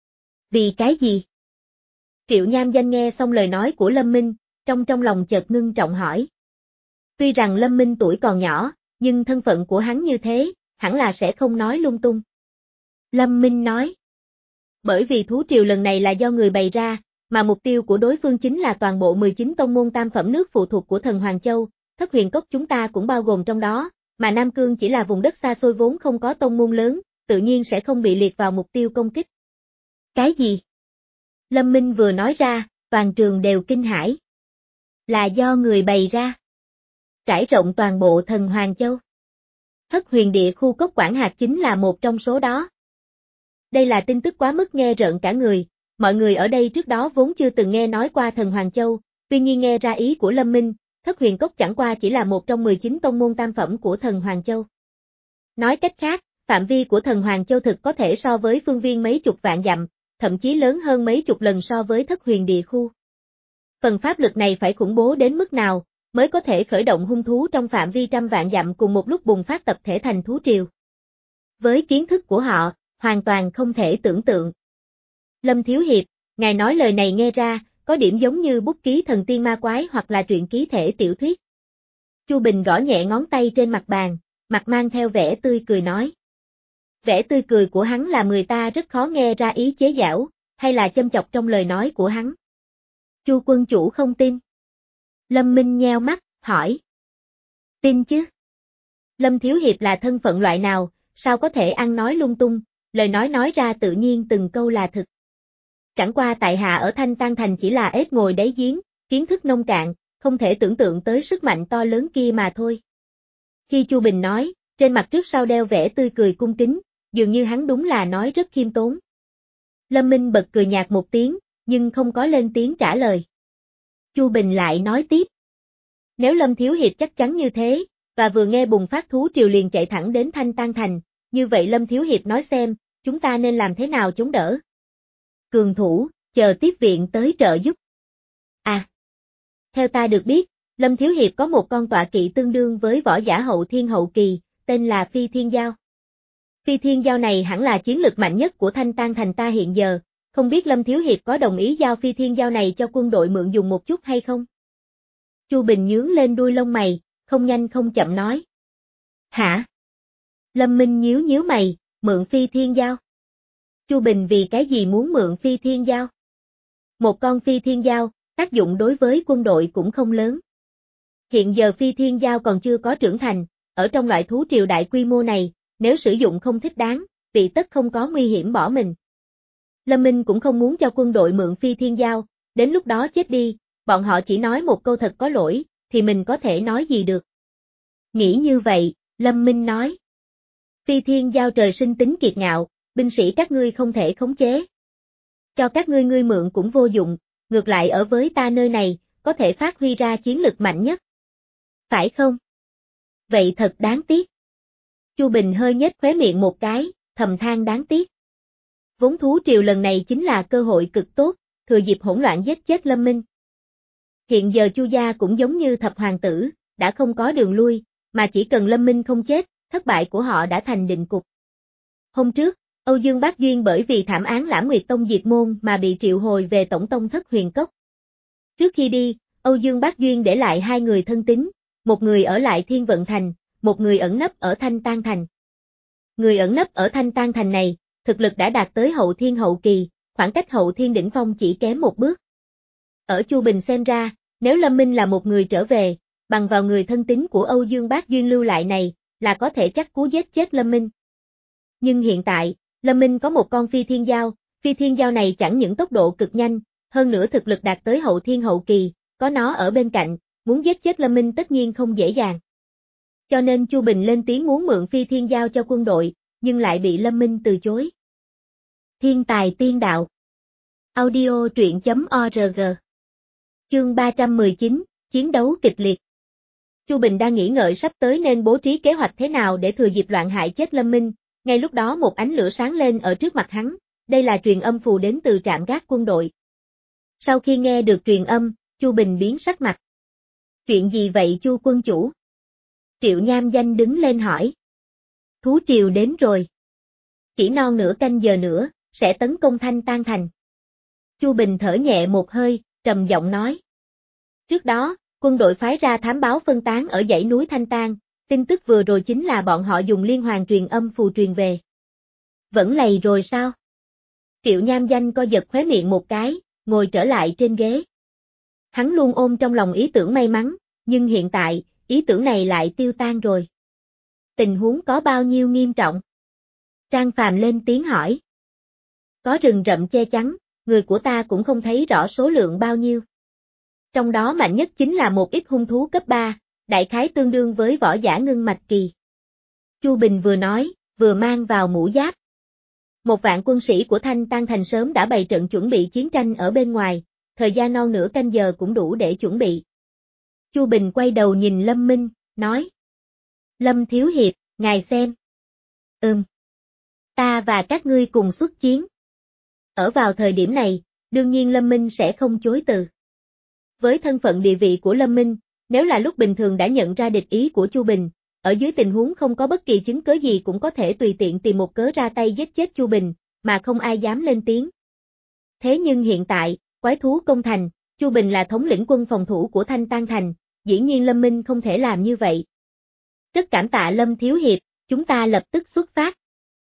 Vì cái gì? Triệu Nham Danh nghe xong lời nói của Lâm Minh, trong trong lòng chợt ngưng trọng hỏi. Tuy rằng Lâm Minh tuổi còn nhỏ, nhưng thân phận của hắn như thế, hẳn là sẽ không nói lung tung. Lâm Minh nói. Bởi vì thú triều lần này là do người bày ra, mà mục tiêu của đối phương chính là toàn bộ mười chín tông môn tam phẩm nước phụ thuộc của thần Hoàng Châu, Thất Huyền Cốc chúng ta cũng bao gồm trong đó, mà Nam Cương chỉ là vùng đất xa xôi vốn không có tông môn lớn, tự nhiên sẽ không bị liệt vào mục tiêu công kích. Cái gì? Lâm Minh vừa nói ra, toàn trường đều kinh hãi. Là do người bày ra. Trải rộng toàn bộ Thần Hoàng Châu. Thất huyền địa khu cốc quản hạt chính là một trong số đó. Đây là tin tức quá mức nghe rợn cả người, mọi người ở đây trước đó vốn chưa từng nghe nói qua Thần Hoàng Châu, tuy nhiên nghe ra ý của Lâm Minh, Thất huyền cốc chẳng qua chỉ là một trong mười chín tông môn tam phẩm của Thần Hoàng Châu. Nói cách khác, phạm vi của Thần Hoàng Châu thực có thể so với phương viên mấy chục vạn dặm, thậm chí lớn hơn mấy chục lần so với Thất huyền địa khu. Phần pháp lực này phải khủng bố đến mức nào, mới có thể khởi động hung thú trong phạm vi trăm vạn dặm cùng một lúc bùng phát tập thể thành thú triều. Với kiến thức của họ, hoàn toàn không thể tưởng tượng. Lâm Thiếu Hiệp, ngài nói lời này nghe ra, có điểm giống như bút ký thần tiên ma quái hoặc là truyện ký thể tiểu thuyết. Chu Bình gõ nhẹ ngón tay trên mặt bàn, mặt mang theo vẻ tươi cười nói. Vẻ tươi cười của hắn làm người ta rất khó nghe ra ý chế giễu, hay là châm chọc trong lời nói của hắn. Chu quân chủ không tin. Lâm Minh nheo mắt, hỏi. Tin chứ? Lâm Thiếu Hiệp là thân phận loại nào, sao có thể ăn nói lung tung, lời nói nói ra tự nhiên từng câu là thực. Chẳng qua tại hạ ở Thanh Tan Thành chỉ là ếch ngồi đáy giếng, kiến thức nông cạn, không thể tưởng tượng tới sức mạnh to lớn kia mà thôi. Khi Chu Bình nói, trên mặt trước sau đeo vẻ tươi cười cung kính, dường như hắn đúng là nói rất khiêm tốn. Lâm Minh bật cười nhạt một tiếng, nhưng không có lên tiếng trả lời. Chu Bình lại nói tiếp. Nếu Lâm Thiếu Hiệp chắc chắn như thế, và vừa nghe bùng phát thú triều liền chạy thẳng đến Thanh Tan Thành, như vậy Lâm Thiếu Hiệp nói xem, chúng ta nên làm thế nào chống đỡ? Cường thủ, chờ tiếp viện tới trợ giúp. À, theo ta được biết, Lâm Thiếu Hiệp có một con tọa kỵ tương đương với võ giả hậu thiên hậu kỳ, tên là Phi Thiên Giao. Phi Thiên Giao này hẳn là chiến lực mạnh nhất của Thanh Tan Thành ta hiện giờ, không biết Lâm Thiếu Hiệp có đồng ý giao Phi Thiên Giao này cho quân đội mượn dùng một chút hay không? Chu Bình nhướng lên đuôi lông mày, không nhanh không chậm nói. Hả? Lâm Minh nhíu nhíu mày, mượn Phi Thiên Giao. Chu Bình vì cái gì muốn mượn Phi Thiên Giao? Một con Phi Thiên Giao, tác dụng đối với quân đội cũng không lớn. Hiện giờ Phi Thiên Giao còn chưa có trưởng thành, ở trong loại thú triều đại quy mô này, nếu sử dụng không thích đáng, vị tất không có nguy hiểm bỏ mình. Lâm Minh cũng không muốn cho quân đội mượn Phi Thiên Giao, đến lúc đó chết đi, bọn họ chỉ nói một câu thật có lỗi, thì mình có thể nói gì được. Nghĩ như vậy, Lâm Minh nói. Phi Thiên Giao trời sinh tính kiệt ngạo, binh sĩ các ngươi không thể khống chế. Cho các ngươi ngươi mượn cũng vô dụng, ngược lại ở với ta nơi này, có thể phát huy ra chiến lực mạnh nhất. Phải không? Vậy thật đáng tiếc. Chu Bình hơi nhếch khóe miệng một cái, thầm than đáng tiếc. Vốn thú triều lần này chính là cơ hội cực tốt, thừa dịp hỗn loạn giết chết Lâm Minh. Hiện giờ Chu gia cũng giống như thập hoàng tử, đã không có đường lui, mà chỉ cần Lâm Minh không chết, thất bại của họ đã thành định cục. Hôm trước, Âu Dương Bác Duyên bởi vì thảm án Lãm Nguyệt Tông diệt môn mà bị triệu hồi về tổng tông Thất Huyền Cốc. Trước khi đi, Âu Dương Bác Duyên để lại hai người thân tín, một người ở lại Thiên Vận Thành, một người ẩn nấp ở Thanh Tan Thành. Người ẩn nấp ở Thanh Tan Thành này, thực lực đã đạt tới hậu thiên hậu kỳ, khoảng cách hậu thiên đỉnh phong chỉ kém một bước. Ở Chu Bình xem ra, nếu Lâm Minh là một người trở về, bằng vào người thân tín của Âu Dương Bác Duyên lưu lại này, là có thể chắc cú giết chết Lâm Minh. Nhưng hiện tại, Lâm Minh có một con Phi Thiên Giao, Phi Thiên Giao này chẳng những tốc độ cực nhanh, hơn nữa thực lực đạt tới hậu thiên hậu kỳ, có nó ở bên cạnh, muốn giết chết Lâm Minh tất nhiên không dễ dàng. Cho nên Chu Bình lên tiếng muốn mượn Phi Thiên Giao cho quân đội, nhưng lại bị Lâm Minh từ chối. Thiên tài tiên đạo. Audio truyện chấm org. Chương ba trăm mười chín, chiến đấu kịch liệt. Chu Bình đang nghĩ ngợi sắp tới nên bố trí kế hoạch thế nào để thừa dịp loạn hại chết Lâm Minh, ngay lúc đó một ánh lửa sáng lên ở trước mặt hắn, đây là truyền âm phù đến từ trạm gác quân đội. Sau khi nghe được truyền âm, Chu Bình biến sắc mặt. Chuyện gì vậy Chu quân chủ? Triệu Nham Danh đứng lên hỏi. Thú triều đến rồi. Chỉ non nửa canh giờ nữa, sẽ tấn công Thanh Tan Thành. Chu Bình thở nhẹ một hơi, trầm giọng nói. Trước đó, quân đội phái ra thám báo phân tán ở dãy núi Thanh Tan, tin tức vừa rồi chính là bọn họ dùng liên hoàn truyền âm phù truyền về. Vẫn lầy rồi sao? Triệu Nham Danh co giật khóe miệng một cái, ngồi trở lại trên ghế. Hắn luôn ôm trong lòng ý tưởng may mắn, nhưng hiện tại, ý tưởng này lại tiêu tan rồi. Tình huống có bao nhiêu nghiêm trọng? Trang Phàm lên tiếng hỏi. Có rừng rậm che chắn, người của ta cũng không thấy rõ số lượng bao nhiêu. Trong đó mạnh nhất chính là một ít hung thú cấp ba, đại khái tương đương với võ giả ngưng mạch kỳ. Chu Bình vừa nói, vừa mang vào mũ giáp. Một vạn quân sĩ của Thanh Tăng Thành sớm đã bày trận chuẩn bị chiến tranh ở bên ngoài, thời gian non nửa canh giờ cũng đủ để chuẩn bị. Chu Bình quay đầu nhìn Lâm Minh, nói. Lâm Thiếu Hiệp, ngài xem. Ừm. Ta và các ngươi cùng xuất chiến. Ở vào thời điểm này, đương nhiên Lâm Minh sẽ không chối từ. Với thân phận địa vị của Lâm Minh, nếu là lúc bình thường đã nhận ra địch ý của Chu Bình, ở dưới tình huống không có bất kỳ chứng cớ gì cũng có thể tùy tiện tìm một cớ ra tay giết chết Chu Bình, mà không ai dám lên tiếng. Thế nhưng hiện tại, quái thú công thành, Chu Bình là thống lĩnh quân phòng thủ của Thanh Tăng Thành, dĩ nhiên Lâm Minh không thể làm như vậy. Rất cảm tạ Lâm Thiếu Hiệp, chúng ta lập tức xuất phát.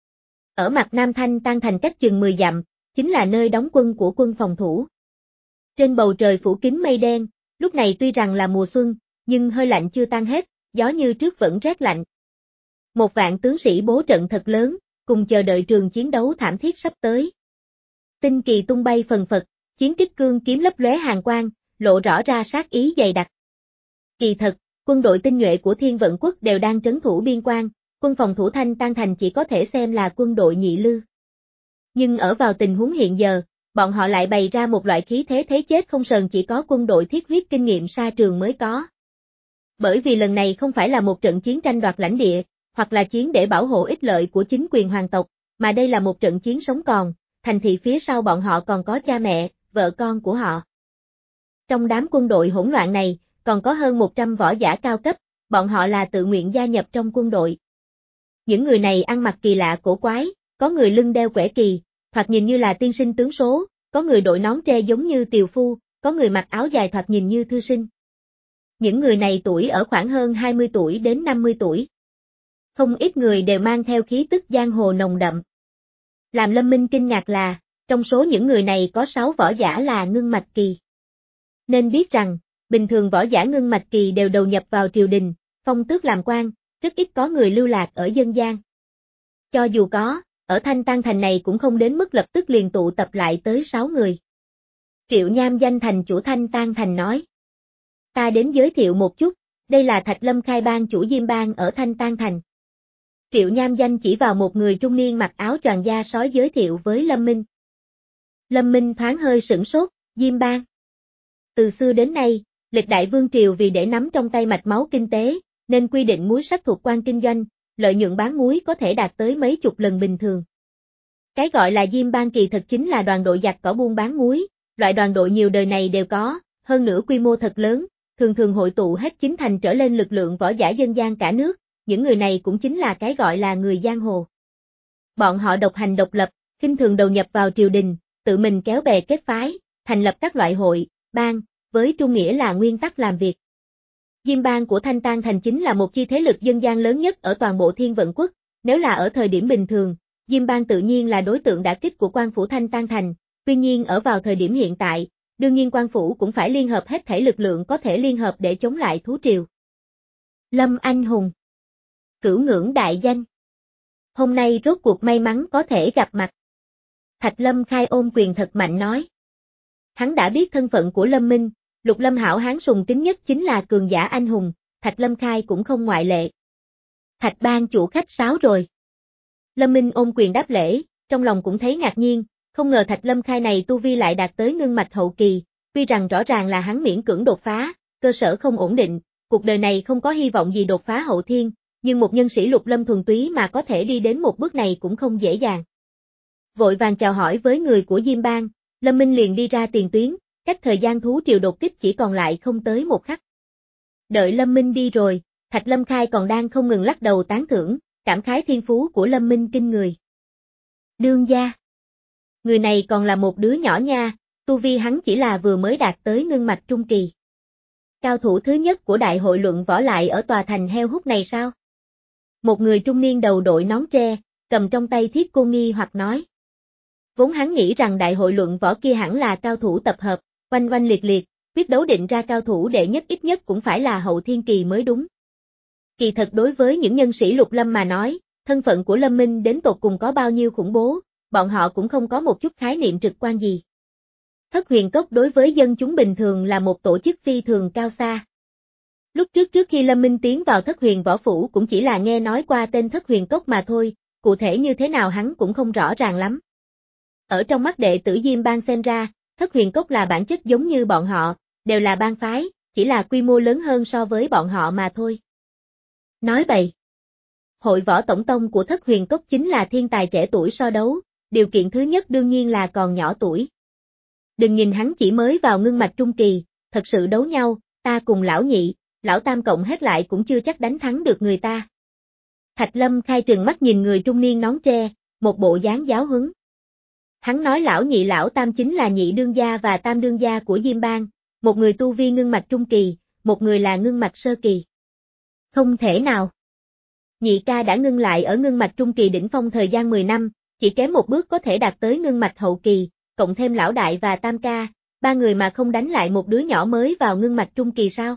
Ở mặt Nam Thanh Tăng Thành cách chừng mười dặm, chính là nơi đóng quân của quân phòng thủ. Trên bầu trời phủ kín mây đen, lúc này tuy rằng là mùa xuân, nhưng hơi lạnh chưa tan hết, gió như trước vẫn rét lạnh. Một vạn tướng sĩ bố trận thật lớn, cùng chờ đợi trường chiến đấu thảm thiết sắp tới. Tinh kỳ tung bay phần phật, chiến kích cương kiếm lấp lóe hàn quang, lộ rõ ra sát ý dày đặc. Kỳ thật, quân đội tinh nhuệ của Thiên Vận Quốc đều đang trấn thủ biên quan, quân phòng thủ Thanh Tăng Thành chỉ có thể xem là quân đội nhị lưu. Nhưng ở vào tình huống hiện giờ, bọn họ lại bày ra một loại khí thế thế chết không sờn chỉ có quân đội thiết huyết kinh nghiệm xa trường mới có. Bởi vì lần này không phải là một trận chiến tranh đoạt lãnh địa, hoặc là chiến để bảo hộ ích lợi của chính quyền hoàng tộc, mà đây là một trận chiến sống còn, thành thị phía sau bọn họ còn có cha mẹ, vợ con của họ. Trong đám quân đội hỗn loạn này, còn có hơn một trăm võ giả cao cấp, bọn họ là tự nguyện gia nhập trong quân đội. Những người này ăn mặc kỳ lạ cổ quái, có người lưng đeo quẻ kỳ, thoạt nhìn như là tiên sinh tướng số, có người đội nón tre giống như tiều phu, có người mặc áo dài thoạt nhìn như thư sinh. Những người này tuổi ở khoảng hơn hai mươi tuổi đến năm mươi tuổi. Không ít người đều mang theo khí tức giang hồ nồng đậm. Làm Lâm Minh kinh ngạc là, trong số những người này có sáu võ giả là ngưng mạch kỳ. Nên biết rằng, bình thường võ giả ngưng mạch kỳ đều đầu nhập vào triều đình, phong tước làm quan, rất ít có người lưu lạc ở dân gian. Cho dù có, ở Thanh Tăng Thành này cũng không đến mức lập tức liền tụ tập lại tới sáu người. Triệu Nham danh thành chủ Thanh Tăng Thành nói. Ta đến giới thiệu một chút, đây là Thạch Lâm Khai bang chủ Diêm bang ở Thanh Tăng Thành. Triệu Nham danh chỉ vào một người trung niên mặc áo choàng da sói giới thiệu với Lâm Minh. Lâm Minh thoáng hơi sửng sốt, Diêm bang. Từ xưa đến nay, lịch đại vương triều vì để nắm trong tay mạch máu kinh tế, nên quy định muối sắt thuộc quan kinh doanh, lợi nhuận bán muối có thể đạt tới mấy chục lần bình thường. Cái gọi là Diêm bang kỳ thực chính là đoàn đội giặc cỏ buôn bán muối, loại đoàn đội nhiều đời này đều có, hơn nữa quy mô thật lớn, thường thường hội tụ hết chín thành trở lên lực lượng võ giả dân gian cả nước, những người này cũng chính là cái gọi là người giang hồ. Bọn họ độc hành độc lập, khinh thường đầu nhập vào triều đình, tự mình kéo bè kết phái, thành lập các loại hội, bang, với trung nghĩa là nguyên tắc làm việc. Diêm bang của Thanh Tăng Thành chính là một chi thế lực dân gian lớn nhất ở toàn bộ Thiên Vận Quốc, nếu là ở thời điểm bình thường, Diêm bang tự nhiên là đối tượng đả kích của quan phủ Thanh Tăng Thành, tuy nhiên ở vào thời điểm hiện tại, đương nhiên quan phủ cũng phải liên hợp hết thảy lực lượng có thể liên hợp để chống lại thú triều. Lâm Anh Hùng, cửu ngưỡng đại danh. Hôm nay rốt cuộc may mắn có thể gặp mặt. Thạch Lâm Khai ôm quyền thật mạnh nói. Hắn đã biết thân phận của Lâm Minh, Lục Lâm hảo hán sùng kính nhất chính là cường giả anh hùng, Thạch Lâm Khai cũng không ngoại lệ. Thạch bang chủ khách sáo rồi. Lâm Minh ôm quyền đáp lễ, trong lòng cũng thấy ngạc nhiên, không ngờ Thạch Lâm Khai này tu vi lại đạt tới ngưng mạch hậu kỳ, tuy rằng rõ ràng là hắn miễn cưỡng đột phá, cơ sở không ổn định, cuộc đời này không có hy vọng gì đột phá hậu thiên, nhưng một nhân sĩ Lục Lâm thuần túy mà có thể đi đến một bước này cũng không dễ dàng. Vội vàng chào hỏi với người của Diêm bang, Lâm Minh liền đi ra tiền tuyến, cách thời gian thú triều đột kích chỉ còn lại không tới một khắc. Đợi Lâm Minh đi rồi, Thạch Lâm Khai còn đang không ngừng lắc đầu tán thưởng, cảm khái thiên phú của Lâm Minh kinh người. Đương gia. Người này còn là một đứa nhỏ nha, tu vi hắn chỉ là vừa mới đạt tới ngưng mạch trung kỳ. Cao thủ thứ nhất của đại hội luận võ lại ở tòa thành heo hút này sao? Một người trung niên đầu đội nón tre, cầm trong tay thiết côn nghi hoặc nói. Vốn hắn nghĩ rằng đại hội luận võ kia hẳn là cao thủ tập hợp, oanh oanh liệt liệt, quyết đấu định ra cao thủ đệ nhất ít nhất cũng phải là hậu thiên kỳ mới đúng. Kỳ thật đối với những nhân sĩ Lục Lâm mà nói, thân phận của Lâm Minh đến tột cùng có bao nhiêu khủng bố, bọn họ cũng không có một chút khái niệm trực quan gì. Thất Huyền Cốc đối với dân chúng bình thường là một tổ chức phi thường cao xa. Lúc trước trước khi Lâm Minh tiến vào Thất Huyền Võ Phủ cũng chỉ là nghe nói qua tên Thất Huyền Cốc mà thôi, cụ thể như thế nào hắn cũng không rõ ràng lắm. Ở trong mắt đệ tử Diêm Bang xem ra, Thất Huyền Cốc là bản chất giống như bọn họ, đều là bang phái, chỉ là quy mô lớn hơn so với bọn họ mà thôi. Nói bậy. Hội võ tổng tông của Thất Huyền Cốc chính là thiên tài trẻ tuổi so đấu, điều kiện thứ nhất đương nhiên là còn nhỏ tuổi. Đừng nhìn hắn chỉ mới vào ngưng mạch trung kỳ, thật sự đấu nhau, ta cùng lão nhị, lão tam cộng hết lại cũng chưa chắc đánh thắng được người ta. Thạch Lâm khai trừng mắt nhìn người trung niên nón tre, một bộ dáng giáo huấn. Hắn nói lão nhị lão tam chính là nhị đương gia và tam đương gia của Diêm Bang, một người tu vi ngưng mạch trung kỳ, một người là ngưng mạch sơ kỳ. Không thể nào. Nhị ca đã ngưng lại ở ngưng mạch trung kỳ đỉnh phong thời gian mười năm, chỉ kém một bước có thể đạt tới ngưng mạch hậu kỳ, cộng thêm lão đại và tam ca, ba người mà không đánh lại một đứa nhỏ mới vào ngưng mạch trung kỳ sao?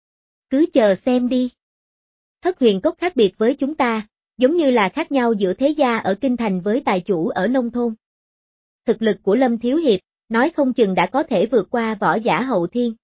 Cứ chờ xem đi. Thất Huyền Cốc khác biệt với chúng ta, giống như là khác nhau giữa thế gia ở kinh thành với tài chủ ở nông thôn. Thực lực của Lâm Thiếu Hiệp, nói không chừng đã có thể vượt qua võ giả hậu thiên.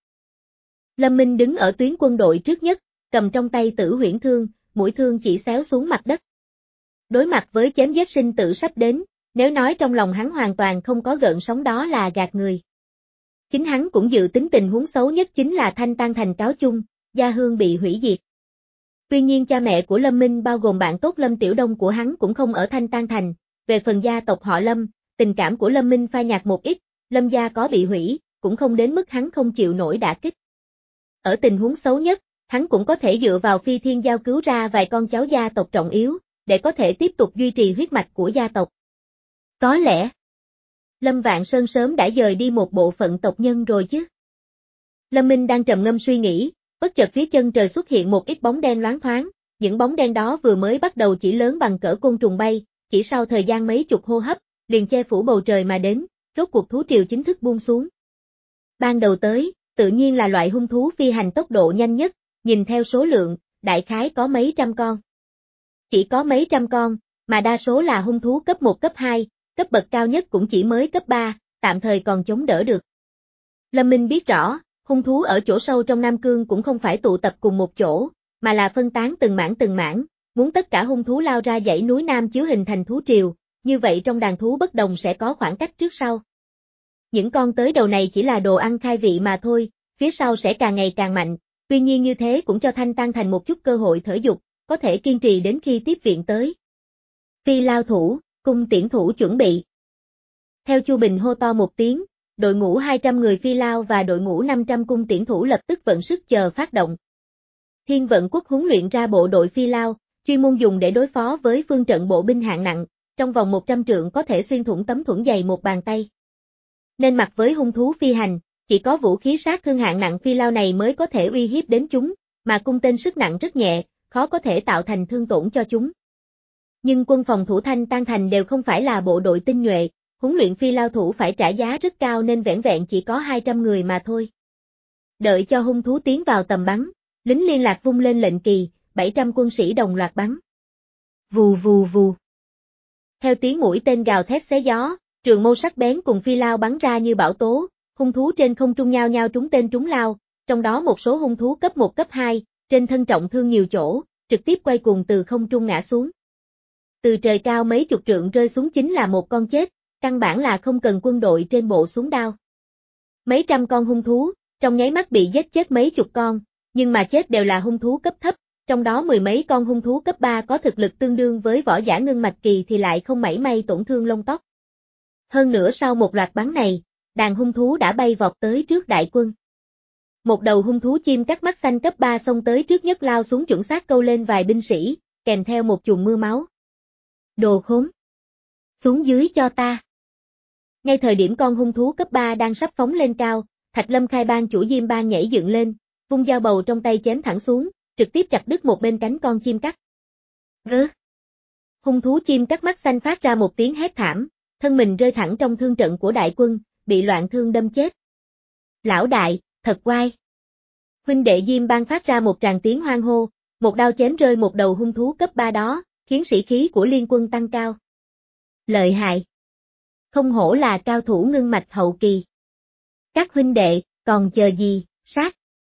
Lâm Minh đứng ở tuyến quân đội trước nhất, cầm trong tay Tử Huyễn Thương, mũi thương chỉ xéo xuống mặt đất. Đối mặt với chém giết sinh tử sắp đến, nếu nói trong lòng hắn hoàn toàn không có gợn sóng đó là gạt người. Chính hắn cũng dự tính tình huống xấu nhất chính là Thanh Tan Thành cáo chung, gia hương bị hủy diệt. Tuy nhiên cha mẹ của Lâm Minh bao gồm bạn tốt Lâm Tiểu Đông của hắn cũng không ở Thanh Tan Thành, về phần gia tộc họ Lâm, tình cảm của Lâm Minh phai nhạt một ít, Lâm gia có bị hủy, cũng không đến mức hắn không chịu nổi đả kích. Ở tình huống xấu nhất, hắn cũng có thể dựa vào Phi Thiên Giao cứu ra vài con cháu gia tộc trọng yếu, để có thể tiếp tục duy trì huyết mạch của gia tộc. Có lẽ, Lâm Vạn Sơn sớm đã dời đi một bộ phận tộc nhân rồi chứ. Lâm Minh đang trầm ngâm suy nghĩ, bất chợt phía chân trời xuất hiện một ít bóng đen loáng thoáng, những bóng đen đó vừa mới bắt đầu chỉ lớn bằng cỡ côn trùng bay, chỉ sau thời gian mấy chục hô hấp, liền che phủ bầu trời mà đến, rốt cuộc thú triều chính thức buông xuống. Ban đầu tới, tự nhiên là loại hung thú phi hành tốc độ nhanh nhất, nhìn theo số lượng, đại khái có mấy trăm con. Chỉ có mấy trăm con, mà đa số là hung thú cấp một cấp hai, cấp bậc cao nhất cũng chỉ mới cấp ba, tạm thời còn chống đỡ được. Lâm Minh biết rõ, hung thú ở chỗ sâu trong Nam Cương cũng không phải tụ tập cùng một chỗ, mà là phân tán từng mảng từng mảng, muốn tất cả hung thú lao ra dãy núi Nam Chiếu hình thành thú triều, như vậy trong đàn thú bất đồng sẽ có khoảng cách trước sau. Những con tới đầu này chỉ là đồ ăn khai vị mà thôi, phía sau sẽ càng ngày càng mạnh, tuy nhiên như thế cũng cho Thanh Tan Thành một chút cơ hội thở dục, có thể kiên trì đến khi tiếp viện tới. Phi lao thủ, cung tiễn thủ chuẩn bị. Theo Chu Bình hô to một tiếng, đội ngũ hai trăm người phi lao và đội ngũ năm trăm cung tiễn thủ lập tức vận sức chờ phát động. Thiên Vận Quốc huấn luyện ra bộ đội phi lao, chuyên môn dùng để đối phó với phương trận bộ binh hạng nặng, trong vòng một trăm trượng có thể xuyên thủng tấm thuẫn dày một bàn tay. Nên mặt với hung thú phi hành, chỉ có vũ khí sát thương hạng nặng phi lao này mới có thể uy hiếp đến chúng, mà cung tên sức nặng rất nhẹ, khó có thể tạo thành thương tổn cho chúng. Nhưng quân phòng thủ Thanh Tan Thành đều không phải là bộ đội tinh nhuệ, huấn luyện phi lao thủ phải trả giá rất cao nên vẻn vẹn chỉ có hai trăm người mà thôi. Đợi cho hung thú tiến vào tầm bắn, lính liên lạc vung lên lệnh kỳ, bảy trăm quân sĩ đồng loạt bắn. Vù vù vù. Theo tiếng mũi tên gào thét xé gió, trường mâu sắc bén cùng phi lao bắn ra như bão tố, hung thú trên không trung nhao nhao trúng tên trúng lao, trong đó một số hung thú cấp một cấp hai, trên thân trọng thương nhiều chỗ, trực tiếp quay cuồng từ không trung ngã xuống. Từ trời cao mấy chục trượng rơi xuống chính là một con chết, căn bản là không cần quân đội trên bộ xuống đao. Mấy trăm con hung thú, trong nháy mắt bị giết chết mấy chục con, nhưng mà chết đều là hung thú cấp thấp, trong đó mười mấy con hung thú cấp ba có thực lực tương đương với võ giả ngưng mạch kỳ thì lại không mảy may tổn thương lông tóc. Hơn nữa sau một loạt bắn này, đàn hung thú đã bay vọt tới trước đại quân. Một đầu hung thú chim cắt mắt xanh cấp ba xông tới trước nhất lao xuống chuẩn xác câu lên vài binh sĩ, kèm theo một chùm mưa máu. Đồ khốn! Xuống dưới cho ta! Ngay thời điểm con hung thú cấp ba đang sắp phóng lên cao, Thạch Lâm Khai Bang chủ Diêm Bang nhảy dựng lên, vung dao bầu trong tay chém thẳng xuống, trực tiếp chặt đứt một bên cánh con chim cắt. Gớ! Hung thú chim cắt mắt xanh phát ra một tiếng hét thảm, thân mình rơi thẳng trong thương trận của đại quân, bị loạn thương đâm chết. Lão đại, thật oai! Huynh đệ Diêm Bang phát ra một tràng tiếng hoan hô, một đao chém rơi một đầu hung thú cấp ba đó, khiến sĩ khí của liên quân tăng cao. Lợi hại! Không hổ là cao thủ ngưng mạch hậu kỳ. Các huynh đệ, còn chờ gì, sát!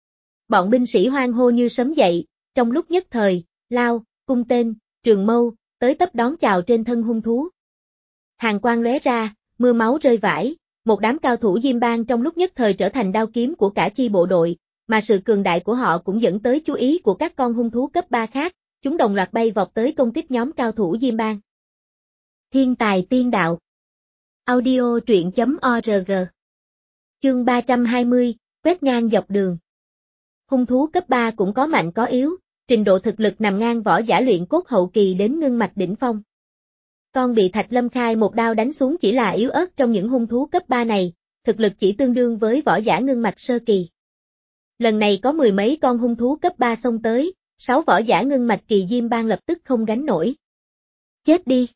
Bọn binh sĩ hoan hô như sấm dậy, trong lúc nhất thời, lao, cung tên, trường mâu, tới tấp đón chào trên thân hung thú. Hàng quang lóe ra, mưa máu rơi vãi, một đám cao thủ Diêm Bang trong lúc nhất thời trở thành đao kiếm của cả chi bộ đội, mà sự cường đại của họ cũng dẫn tới chú ý của các con hung thú cấp ba khác, chúng đồng loạt bay vọt tới công kích nhóm cao thủ Diêm Bang. Thiên tài tiên đạo. Audio truyện chấm org. Chương ba trăm hai mươi, quét ngang dọc đường. Hung thú cấp ba cũng có mạnh có yếu, trình độ thực lực nằm ngang võ giả luyện cốt hậu kỳ đến ngưng mạch đỉnh phong. Con bị Thạch Lâm Khai một đao đánh xuống chỉ là yếu ớt trong những hung thú cấp ba này, thực lực chỉ tương đương với võ giả ngưng mạch sơ kỳ. Lần này có mười mấy con hung thú cấp ba xông tới, sáu võ giả ngưng mạch kỳ Diêm Bang lập tức không gánh nổi. Chết đi!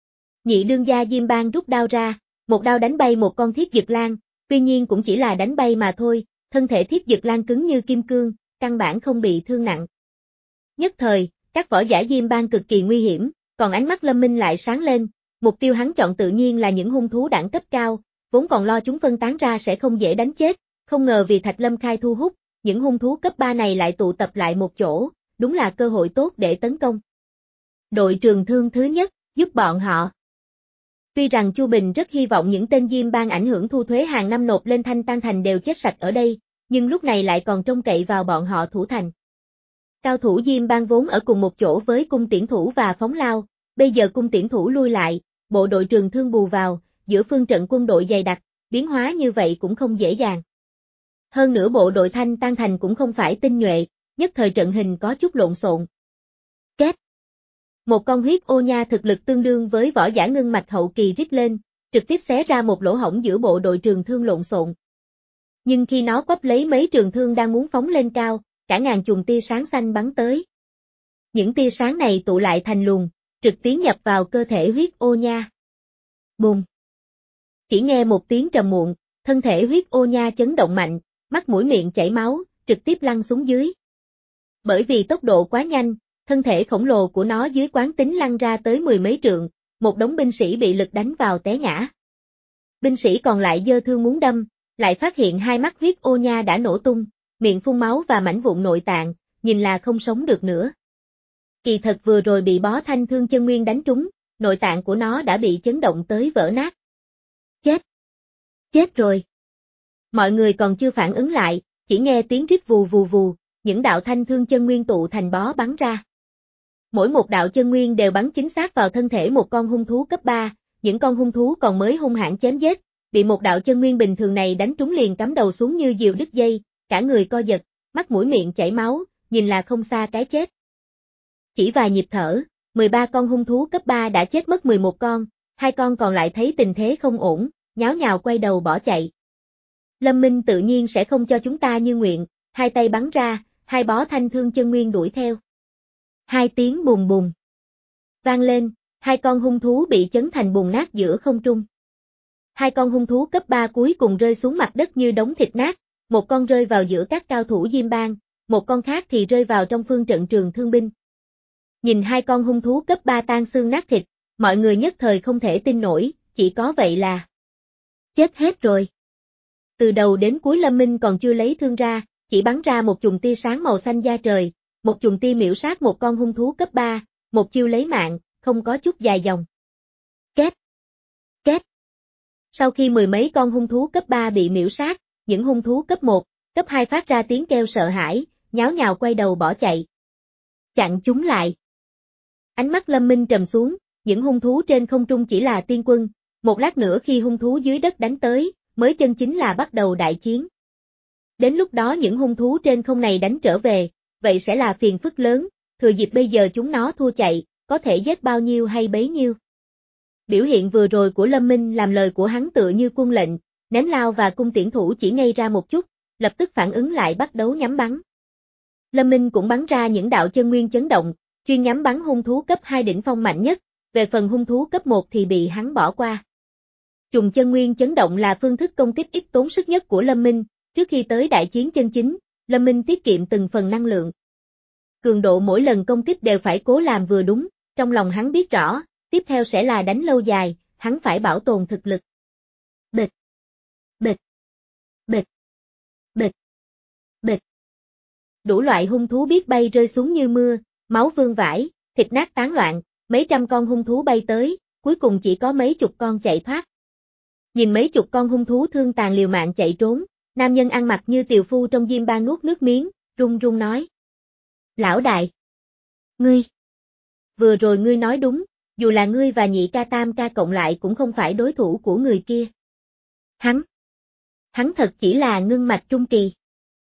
Nhị đương gia Diêm Bang rút đao ra, một đao đánh bay một con thiết dực lang, tuy nhiên cũng chỉ là đánh bay mà thôi, thân thể thiết dực lang cứng như kim cương, căn bản không bị thương nặng. Nhất thời, các võ giả Diêm Bang cực kỳ nguy hiểm, còn ánh mắt Lâm Minh lại sáng lên, mục tiêu hắn chọn tự nhiên là những hung thú đẳng cấp cao, vốn còn lo chúng phân tán ra sẽ không dễ đánh chết, không ngờ vì Thạch Lâm Khai thu hút, những hung thú cấp ba này lại tụ tập lại một chỗ, đúng là cơ hội tốt để tấn công. Đội trường thương thứ nhất, giúp bọn họ. Tuy rằng Chu Bình rất hy vọng những tên Diêm Bang ảnh hưởng thu thuế hàng năm nộp lên Thanh Tan Thành đều chết sạch ở đây, nhưng lúc này lại còn trông cậy vào bọn họ thủ thành. Cao thủ Diêm Bang vốn ở cùng một chỗ với cung tiễn thủ và phóng lao, bây giờ cung tiễn thủ lui lại, bộ đội trường thương bù vào, giữa phương trận quân đội dày đặc, biến hóa như vậy cũng không dễ dàng. Hơn nữa bộ đội Thanh Tan Thành cũng không phải tinh nhuệ, nhất thời trận hình có chút lộn xộn. Két! Một con huyết ô nha thực lực tương đương với võ giả ngưng mạch hậu kỳ rít lên, trực tiếp xé ra một lỗ hổng giữa bộ đội trường thương lộn xộn. Nhưng khi nó quắp lấy mấy trường thương đang muốn phóng lên cao, cả ngàn chùm tia sáng xanh bắn tới. Những tia sáng này tụ lại thành luồng, trực tiến nhập vào cơ thể huyết ô nha. Bùng! Chỉ nghe một tiếng trầm muộn, thân thể huyết ô nha chấn động mạnh, mắt mũi miệng chảy máu, trực tiếp lăn xuống dưới. Bởi vì tốc độ quá nhanh, thân thể khổng lồ của nó dưới quán tính lăn ra tới mười mấy trượng, một đống binh sĩ bị lực đánh vào té ngã. Binh sĩ còn lại giơ thương muốn đâm, lại phát hiện hai mắt huyết ô nha đã nổ tung, miệng phun máu và mảnh vụn nội tạng, nhìn là không sống được nữa. Kỳ thật vừa rồi bị bó thanh thương chân nguyên đánh trúng, nội tạng của nó đã bị chấn động tới vỡ nát. Chết! Chết rồi! Mọi người còn chưa phản ứng lại, chỉ nghe tiếng rít vù vù vù, những đạo thanh thương chân nguyên tụ thành bó bắn ra. Mỗi một đạo chân nguyên đều bắn chính xác vào thân thể một con hung thú cấp ba, những con hung thú còn mới hung hãn chém giết, bị một đạo chân nguyên bình thường này đánh trúng liền cắm đầu xuống như diều đứt dây, cả người co giật, mắt mũi miệng chảy máu, nhìn là không xa cái chết. Chỉ vài nhịp thở, mười ba con hung thú cấp ba đã chết mất mười một con, hai con còn lại thấy tình thế không ổn, nháo nhào quay đầu bỏ chạy. Lâm Minh tự nhiên sẽ không cho chúng ta như nguyện, hai tay bắn ra, hai bó thanh thương chân nguyên đuổi theo. Hai tiếng bùng bùng vang lên, hai con hung thú bị chấn thành bùn nát giữa không trung. Hai con hung thú cấp ba cuối cùng rơi xuống mặt đất như đống thịt nát, một con rơi vào giữa các cao thủ Diêm Bang, một con khác thì rơi vào trong phương trận trường thương binh. Nhìn hai con hung thú cấp ba tan xương nát thịt, mọi người nhất thời không thể tin nổi, chỉ có vậy là chết hết rồi. Từ đầu đến cuối Lâm Minh còn chưa lấy thương ra, chỉ bắn ra một chùm tia sáng màu xanh da trời, một chùm tia miểu sát một con hung thú cấp ba, một chiêu lấy mạng, không có chút dài dòng. Két! Két! Sau khi mười mấy con hung thú cấp ba bị miểu sát, những hung thú cấp một, cấp hai phát ra tiếng kêu sợ hãi, nháo nhào quay đầu bỏ chạy. Chặn chúng lại. Ánh mắt Lâm Minh trầm xuống, những hung thú trên không trung chỉ là tiên quân, một lát nữa khi hung thú dưới đất đánh tới, mới chân chính là bắt đầu đại chiến. Đến lúc đó những hung thú trên không này đánh trở về, vậy sẽ là phiền phức lớn, thừa dịp bây giờ chúng nó thua chạy, có thể giết bao nhiêu hay bấy nhiêu. Biểu hiện vừa rồi của Lâm Minh làm lời của hắn tựa như quân lệnh, ném lao và cung tiễn thủ chỉ ngây ra một chút, lập tức phản ứng lại bắt đấu nhắm bắn. Lâm Minh cũng bắn ra những đạo chân nguyên chấn động, chuyên nhắm bắn hung thú cấp hai đỉnh phong mạnh nhất, về phần hung thú cấp một thì bị hắn bỏ qua. Trùng chân nguyên chấn động là phương thức công kích ít tốn sức nhất của Lâm Minh, trước khi tới đại chiến chân chính, Lâm Minh tiết kiệm từng phần năng lượng. cường độ mỗi lần công kích đều phải cố làm vừa đúng, trong lòng hắn biết rõ, tiếp theo sẽ là đánh lâu dài, hắn phải bảo tồn thực lực. Bịch, bịch, bịch, bịch, bịch. Đủ loại hung thú biết bay rơi xuống như mưa, máu vương vãi, thịt nát tán loạn, mấy trăm con hung thú bay tới, cuối cùng chỉ có mấy chục con chạy thoát. Nhìn mấy chục con hung thú thương tàn liều mạng chạy trốn, nam nhân ăn mặc như tiều phu trong diêm bang nuốt nước miếng, run run nói. Lão đại! Ngươi! Vừa rồi ngươi nói đúng, dù là ngươi và nhị ca tam ca cộng lại cũng không phải đối thủ của người kia. Hắn! Hắn thật chỉ là ngưng mạch trung kỳ.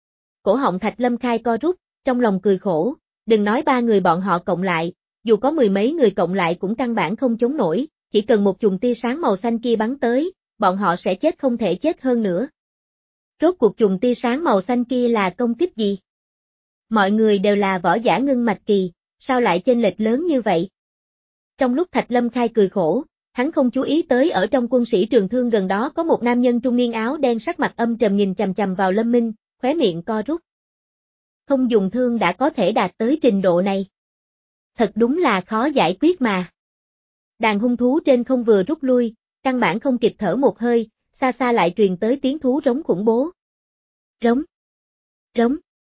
Cổ họng Thạch Lâm Khai co rút, trong lòng cười khổ, đừng nói ba người bọn họ cộng lại, dù có mười mấy người cộng lại cũng căn bản không chống nổi, chỉ cần một chùm tia sáng màu xanh kia bắn tới, bọn họ sẽ chết không thể chết hơn nữa. Rốt cuộc chùm tia sáng màu xanh kia là công kích gì? Mọi người đều là võ giả ngưng mạch kỳ, sao lại chênh lệch lớn như vậy? Trong lúc Thạch Lâm Khai cười khổ, hắn không chú ý tới ở trong quân sĩ trường thương gần đó có một nam nhân trung niên áo đen sắc mặt âm trầm nhìn chằm chằm vào Lâm Minh, khóe miệng co rút. Không dùng thương đã có thể đạt tới trình độ này. Thật đúng là khó giải quyết mà. Đàn hung thú trên không vừa rút lui, căn bản không kịp thở một hơi, xa xa lại truyền tới tiếng thú rống khủng bố. Rống. Rống.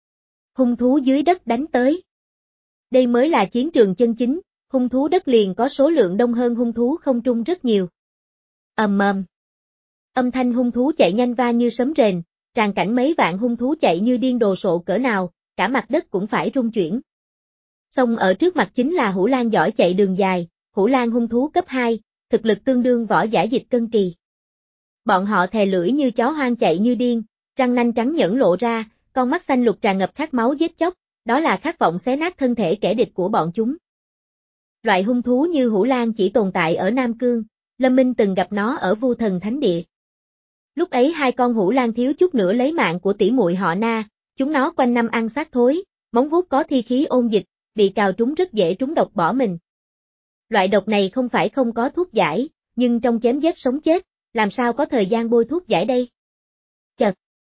Hung thú dưới đất đánh tới. Đây mới là chiến trường chân chính, hung thú đất liền có số lượng đông hơn hung thú không trung rất nhiều. Ầm ầm. Âm thanh hung thú chạy nhanh vang như sấm rền, tràn cảnh mấy vạn hung thú chạy như điên đồ sộ cỡ nào, cả mặt đất cũng phải rung chuyển. Xong ở trước mặt chính là Hủ Lang giỏi chạy đường dài, Hủ Lang hung thú cấp hai, thực lực tương đương võ giả dịch cân kỳ. Bọn họ thè lưỡi như chó hoang chạy như điên, răng nanh trắng nhẫn lộ ra, con mắt xanh lục tràn ngập khát máu giết chóc, đó là khát vọng xé nát thân thể kẻ địch của bọn chúng. Loại hung thú như Hủ Lang chỉ tồn tại ở Nam Cương, Lâm Minh từng gặp nó ở Vu Thần Thánh Địa. Lúc ấy hai con Hủ Lang thiếu chút nữa lấy mạng của tỷ muội họ Na, chúng nó quanh năm ăn xác thối, móng vuốt có thi khí ôn dịch, bị cào trúng rất dễ trúng độc bỏ mình. Loại độc này không phải không có thuốc giải, nhưng trong chém giết sống chết, làm sao có thời gian bôi thuốc giải đây? Chật!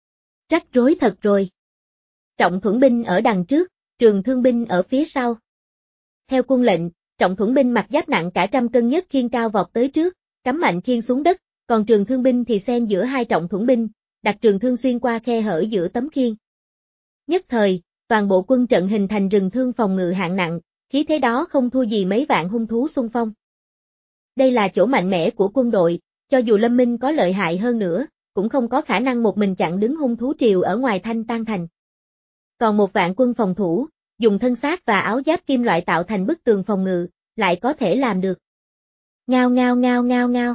Rắc rối thật rồi. Trọng thuẫn binh ở đằng trước, trường thương binh ở phía sau. Theo quân lệnh, trọng thuẫn binh mặc giáp nặng cả trăm cân nhất khiên cao vọt tới trước, cắm mạnh khiên xuống đất, còn trường thương binh thì xen giữa hai trọng thuẫn binh, đặt trường thương xuyên qua khe hở giữa tấm khiên. Nhất thời, toàn bộ quân trận hình thành rừng thương phòng ngự hạng nặng, khí thế đó không thua gì mấy vạn hung thú xung phong. Đây là chỗ mạnh mẽ của quân đội, cho dù Lâm Minh có lợi hại hơn nữa, cũng không có khả năng một mình chặn đứng hung thú triều ở ngoài Thanh Tan Thành. Còn một vạn quân phòng thủ, dùng thân xác và áo giáp kim loại tạo thành bức tường phòng ngự, lại có thể làm được. Ngao ngao ngao ngao ngao.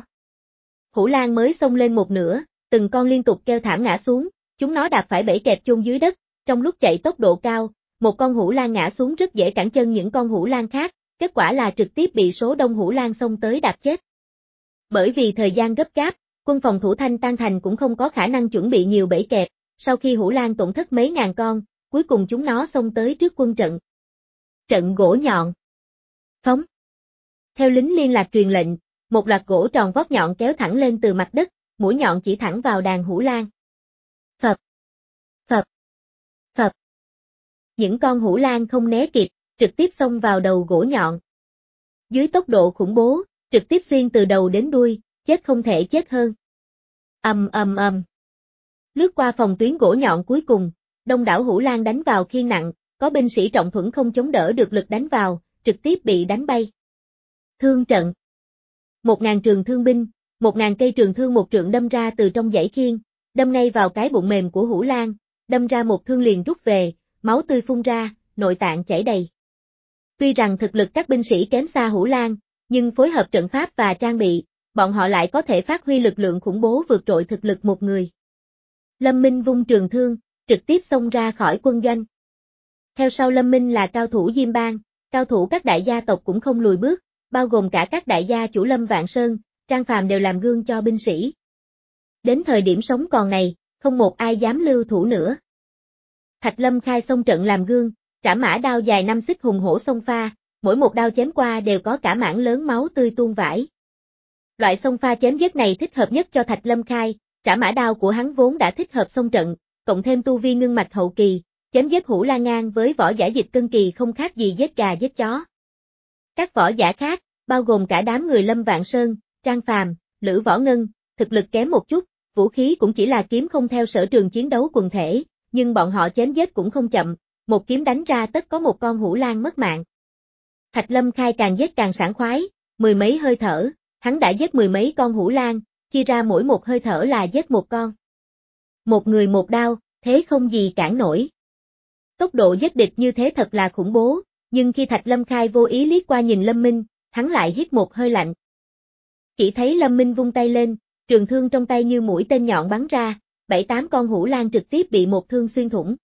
Hủ Lang mới xông lên một nửa, từng con liên tục kêu thảm ngã xuống, chúng nó đạp phải bẫy kẹp chôn dưới đất, trong lúc chạy tốc độ cao, một con Hủ Lang ngã xuống rất dễ cản chân những con Hủ Lang khác, kết quả là trực tiếp bị số đông Hủ Lang xông tới đạp chết. Bởi vì thời gian gấp gáp, quân phòng thủ Thanh Tan Thành cũng không có khả năng chuẩn bị nhiều bẫy kẹp, sau khi Hủ Lang tổn thất mấy ngàn con, cuối cùng chúng nó xông tới trước quân trận. Trận gỗ nhọn. Phóng. Theo lính liên lạc truyền lệnh, một loạt gỗ tròn vót nhọn kéo thẳng lên từ mặt đất, mũi nhọn chỉ thẳng vào đàn Hủ Lang. Phập. Phập. Phập. Những con Hủ Lang không né kịp, trực tiếp xông vào đầu gỗ nhọn. Dưới tốc độ khủng bố, trực tiếp xuyên từ đầu đến đuôi, chết không thể chết hơn. Ầm ầm ầm. Lướt qua phòng tuyến gỗ nhọn cuối cùng, đông đảo Hủ Lang đánh vào khiên nặng, có binh sĩ trọng thuẫn không chống đỡ được lực đánh vào, trực tiếp bị đánh bay. Thương trận. Một ngàn trường thương binh, một ngàn cây trường thương một trượng đâm ra từ trong dãy khiên, đâm ngay vào cái bụng mềm của Hủ Lang, đâm ra một thương liền rút về, máu tươi phun ra, nội tạng chảy đầy. Tuy rằng thực lực các binh sĩ kém xa Hủ Lang, nhưng phối hợp trận pháp và trang bị, bọn họ lại có thể phát huy lực lượng khủng bố vượt trội thực lực một người. Lâm Minh vung trường thương, trực tiếp xông ra khỏi quân doanh. Theo sau Lâm Minh là cao thủ Diêm Bang, cao thủ các đại gia tộc cũng không lùi bước, bao gồm cả các đại gia chủ Lâm Vạn Sơn, Trang Phàm đều làm gương cho binh sĩ. Đến thời điểm sống còn này, không một ai dám lưu thủ nữa. Thạch Lâm Khai xông trận làm gương, trảm mã đao dài năm xích hùng hổ xông pha, mỗi một đao chém qua đều có cả mảng lớn máu tươi tuôn vãi. Loại xông pha chém giết này thích hợp nhất cho Thạch Lâm Khai, trảm mã đao của hắn vốn đã thích hợp xông trận, cộng thêm tu vi ngưng mạch hậu kỳ, chém giết hủ la ngang với võ giả Dịch Cân Kỳ không khác gì giết gà giết chó. Các võ giả khác, bao gồm cả đám người Lâm Vạn Sơn, Trang Phàm, Lữ Võ Ngân, thực lực kém một chút, vũ khí cũng chỉ là kiếm không theo sở trường chiến đấu quần thể, nhưng bọn họ chém giết cũng không chậm, một kiếm đánh ra tất có một con hủ lang mất mạng. Thạch Lâm Khai càng giết càng sảng khoái, mười mấy hơi thở, hắn đã giết mười mấy con hủ lang, chia ra mỗi một hơi thở là giết một con. Một người một đao, thế không gì cản nổi. Tốc độ giết địch như thế thật là khủng bố, nhưng khi Thạch Lâm Khai vô ý liếc qua nhìn Lâm Minh, hắn lại hít một hơi lạnh. Chỉ thấy Lâm Minh vung tay lên, trường thương trong tay như mũi tên nhọn bắn ra, bảy tám con hủ lang trực tiếp bị một thương xuyên thủng.